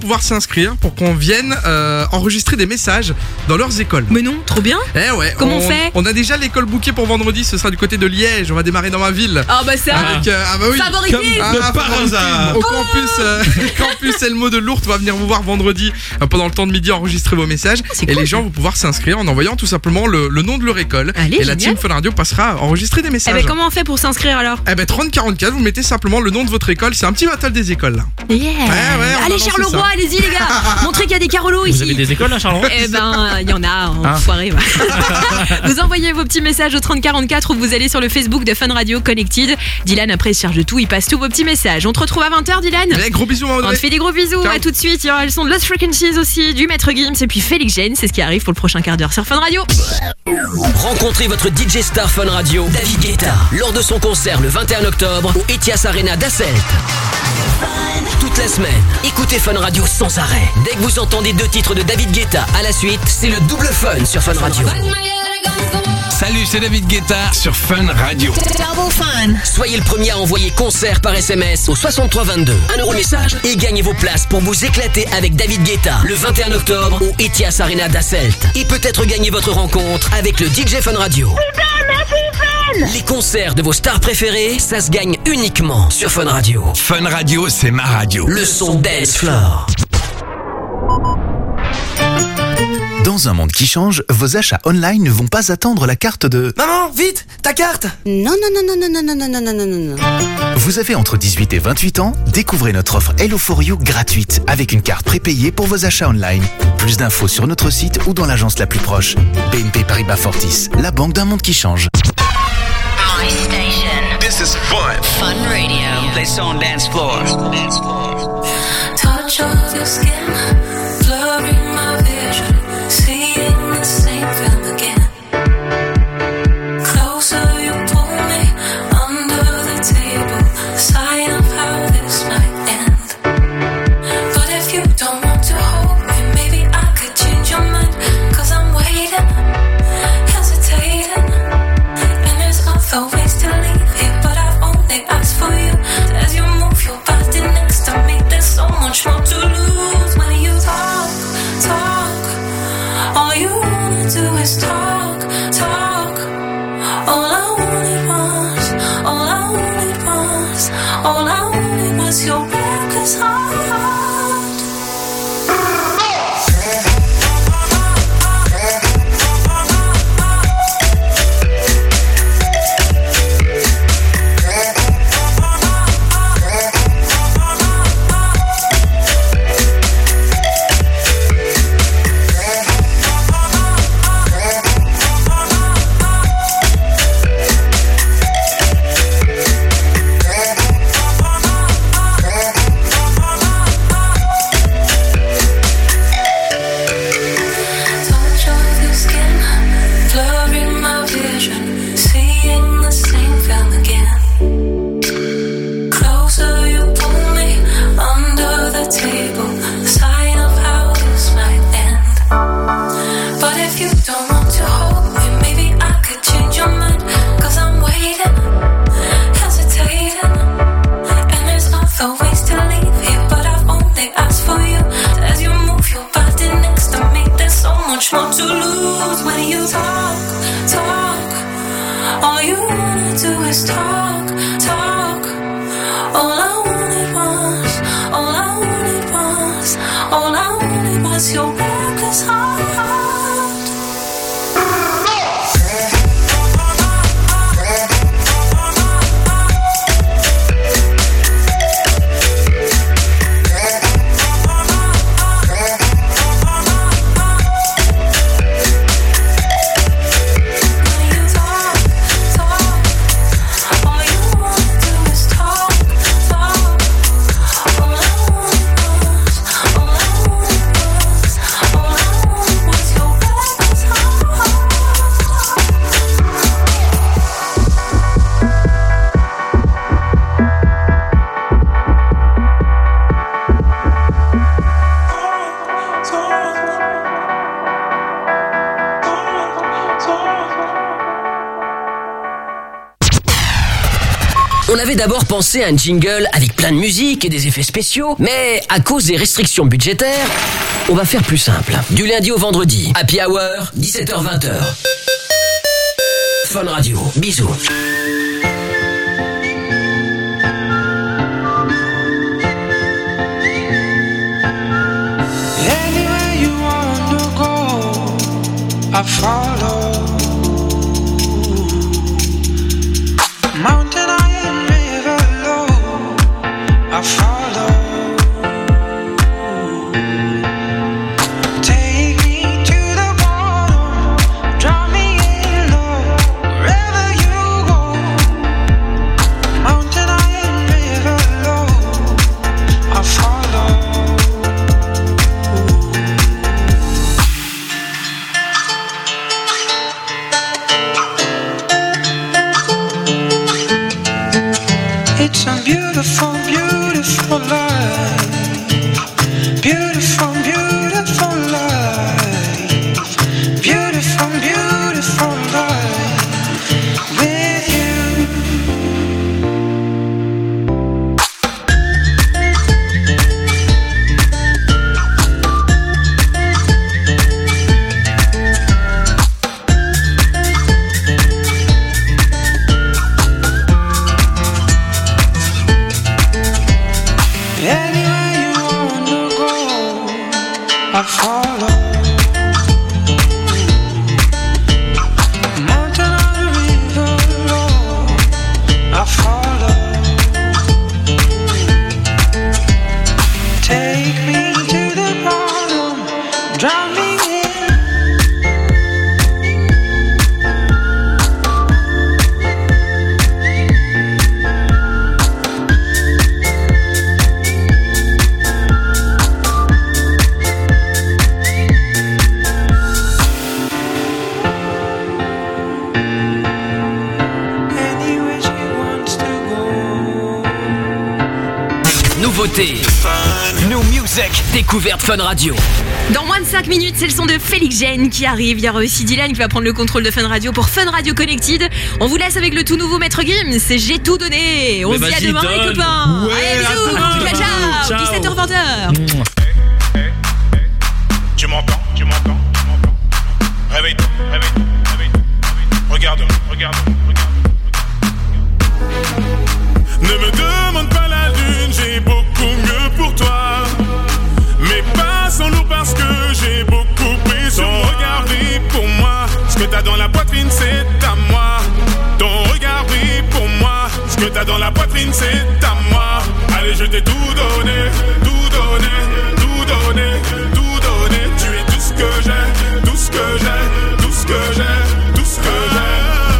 pouvoir s'inscrire pour qu'on vienne enregistrer des messages dans leurs écoles. Mais non, trop bien. Eh ouais. Comment on fait? On a déjà l'école bookée pour vendredi. Ce sera du côté de Liège. On va démarrer dans ma ville. Ah bah ça. Avec, ah bah oui. Favoritisme. par hasard. Au campus Elmo de Lourdes. On va venir vous voir vendredi pendant le temps de midi, enregistrer vos messages. Et cool, les gens vont pouvoir s'inscrire en envoyant tout simplement le nom de leur école. Allez, et la génial. team Fun Radio passera à enregistrer des Eh messages. ben comment on fait pour s'inscrire alors? Eh ben 3044, vous mettez simplement le nom de votre école. C'est un petit battle des écoles là. Yeah. Ouais, on va Allez lancer Charleroi, ça. allez-y les gars. Montrez qu'il y a des Carolos ici. Vous avez des écoles là, Charleroi? Eh ben, il y en a en Ah. soirée. Ouais. Vous envoyez vos petits messages au 3044 ou vous allez sur le Facebook de Fun Radio Connected. Dylan après il charge tout, il passe tous vos petits messages. On te retrouve à 20h Dylan. Allez, gros bisous, On te fait des gros bisous. À tout de suite. Il y aura le son de Lost Frequencies aussi, du Maître Gims et puis Félix Jane. C'est ce qui arrive pour le prochain quart d'heure sur Fun Radio. Rencontrez votre DJ Star Fun Radio, David Guetta, lors de son concert le 21 octobre au Etias Arena d'Asselt. Toute la semaine, écoutez Fun Radio sans arrêt. Dès que vous entendez 2 titres de David Guetta à la suite, c'est le double fun sur Fun Radio. Salut, c'est David Guetta sur Fun Radio. Soyez le premier à envoyer concert par SMS au 6322. 1 euro le message et gagnez vos places pour vous éclater avec David Guetta le 21 octobre au Etias Arena d'Asselt. Et peut-être gagner votre rencontre avec le DJ Fun Radio. Les concerts de vos stars préférées, ça se gagne uniquement sur Fun Radio. Fun Radio, c'est ma radio. Le son Dance Floor. Dans un monde qui change, vos achats online ne vont pas attendre la carte de... Maman, vite, ta carte! Non, non, non, non, non, non, non, non, non, non, non, non. Vous avez entre 18 et 28 ans, découvrez notre offre Hello for You gratuite avec une carte prépayée pour vos achats online. Plus d'infos sur notre site ou dans l'agence la plus proche. BNP Paribas Fortis, la banque d'un monde qui change. My station. This is fun. Fun Radio. Play song dance floor. Touch of your skin, blurring my vision, seeing the same film again. Closer you pull me, under the table, sign of how this might end. But if you don't want to hold me, maybe I could change your mind, 'cause I'm waiting, hesitating, and there's other ways to leave here, but I've only asked for you. As you move your body next to me, there's so much more to lose when you talk, talk. All you wanna do is talk, talk. All I wanted was, all I wanted was, all I wanted was your reckless heart. Touch of your skin, blurring my vision, seeing the same film again. Closer you pull me, under the table, sign of how this might end. But if you don't want to hold me, maybe I could change your mind, 'cause I'm waiting, hesitating, and there's other ways to leave here, but I've only asked for you. As you move your body next to me, there's so much more to lose when you talk, talk. All you wanna do is talk, talk. All I wanted was, all I wanted was, all I wanted was your reckless heart. On avait d'abord pensé à un jingle avec plein de musique et des effets spéciaux, mais à cause des restrictions budgétaires, on va faire plus simple. Du lundi au vendredi, Happy Hour, 17h-20h. Fun Radio, bisous. Anywhere you wanna go, I follow. Mountain high and river low, I follow. Take me to the bottom, draw me in low, wherever you go. Mountain high and river low, I follow. It's a beautiful, beautiful life. Beautiful, beautiful life. Beautiful, beautiful life with you. Anywhere you wanna go, I follow. Mountain or river low, I follow. Take me to the bottom, drown me in. Anywhere she wants to go. Nouveauté, New Music, découverte Fun Radio. Dans moins de 5 minutes, c'est le son de Félix Gene qui arrive. Il y aura aussi Dylan qui va prendre le contrôle de Fun Radio pour Fun Radio Connected. On vous laisse avec le tout nouveau Maître Gims, c'est J'ai tout donné. On Mais se dit à vas-y, demain les donne. copains. Ouais, Allez, à bisous, demain. ciao, Ciao. 17h-20h. Tu m'entends, tu m'entends, tu m'entends. Réveille-toi, réveille-toi, réveille-toi. Regarde-moi, regarde-moi, regarde-moi. Ne me demande pas la lune, j'ai beaucoup mieux pour toi. Mais pas sans loup parce que j'ai beaucoup pris sur moi. Ton regard brille pour moi, ce que t'as dans la poitrine c'est à moi. Ton regard brille pour moi, ce que t'as dans la poitrine c'est à moi. Allez, je t'ai tout donné, tout donné, tout donné, tout donné. Tu es tout ce que j'ai, tout ce que j'ai, tout ce que j'ai, tout ce que j'ai.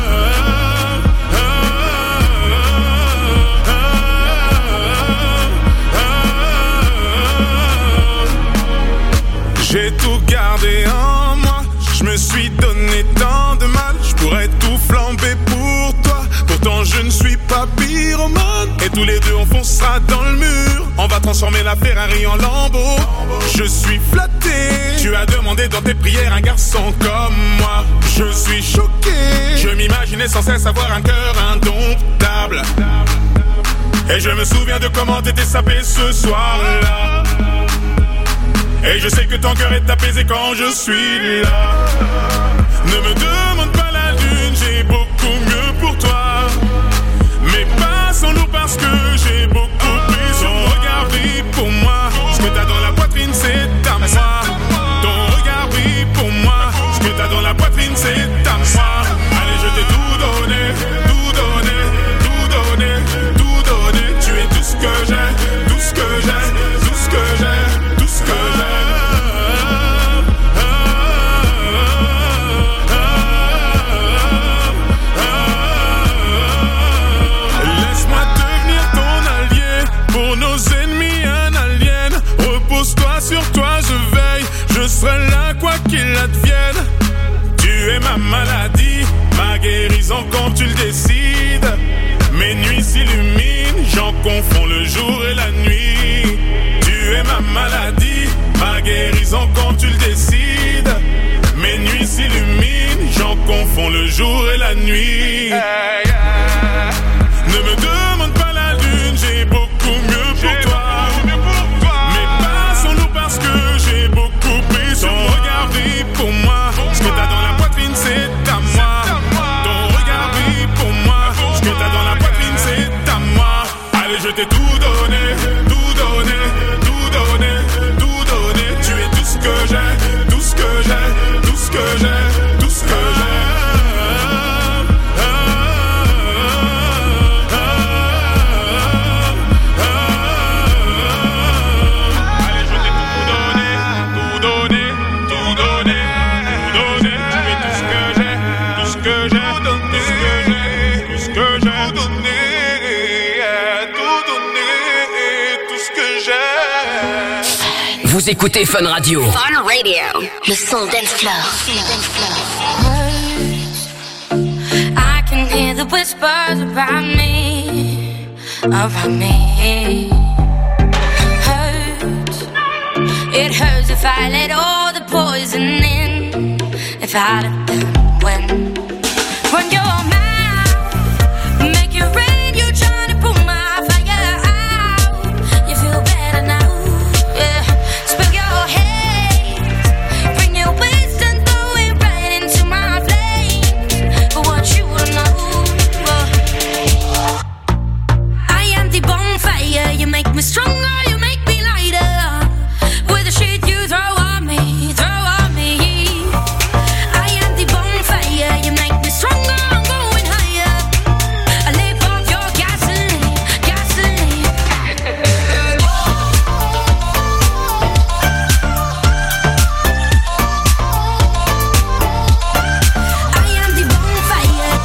J'ai tout gardé en moi, je me suis donné tant de mal, je pourrais tout flamber pour toi. Pourtant je ne suis pas pyromane, et tous les deux on foncera dans le mur. On va transformer la Ferrari en Lambo. Je suis flatté, tu as demandé dans tes prières un garçon comme moi. Je suis choqué, je m'imaginais sans cesse avoir un cœur indomptable. Et je me souviens de comment t'étais sapé ce soir-là. Et je sais que ton cœur est apaisé quand je suis là. Ne me demande pas la lune, j'ai beaucoup mieux pour toi. Mais pas sans loup parce que j'ai beaucoup pris. Ton regard brille pour moi, ce que t'as dans la poitrine c'est à moi. Ton regard brille pour moi, ce que t'as dans la poitrine c'est à moi. Allez, je t'ai tout donné, tout donné, tout donné, tout donné. Tu es tout ce que j'ai, tout ce que j'ai, tout ce que j'ai, tout ce que j'ai. Laisse-moi devenir ton allié, pour nos ennemis un alien. Repose-toi sur toi, je veille, je serai là quoi qu'il advienne. Tu es ma maladie, ma guérison quand tu le décides. Mes nuits s'illuminent, j'en confonds le jour et la nuit. Tu es ma maladie, ma guérison quand tu le décides. Mes nuits s'illuminent, j'en confonds le jour et la nuit. Ne me demande Vous écoutez Fun Radio. Fun Radio. Le son dance floor. I can hear the whispers around me, around me. Hurts. It hurts if I let all the poison in. If I let them win. Run your mouth, make it rain. You trying to put my fire out. You feel better now, yeah. Spill your hate, bring your wisdom, throw it right into my flames. But what you don't know, I am the bonfire. You make me stronger, you make me lighter. With the shit you throw on me, throw on me. I am the bonfire. You make me stronger, I'm going higher. I live off your gasoline, gasoline. I am the bonfire.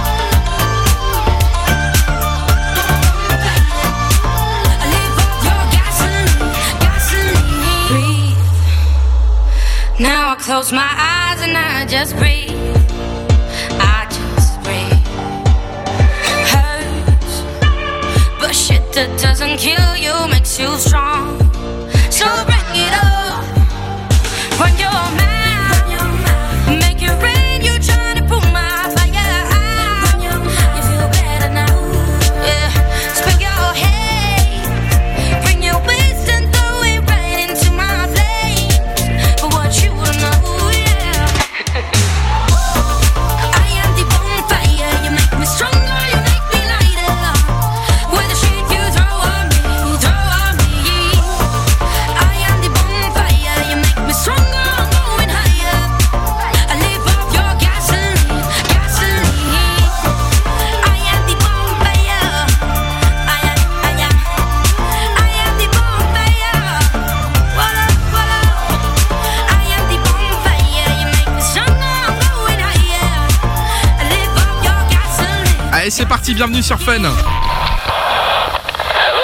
I live off your gasoline, gasoline. Breathe. Now I close my eyes and I just breathe. I just breathe. Hurts, but shit that doesn't kill you makes you strong. So bring it up, run your mouth, make it rain. You trying to put my fire out. You feel better now, yeah. Spill your hate, bring your wisdom, throw it right into my flames. But what you don't know, yeah. I am the bonfire. You make me stronger, you make me lighter. With the shit you throw on me, throw on me. I am the bonfire. You make me stronger, I'm going higher. I live off your gasoline, gasoline. I am the bonfire. I am the bonfire. Voila, voila. I am the bonfire. You make me stronger, I'm going higher. I live off your gasoline. Allez, c'est parti, bienvenue sur Fun.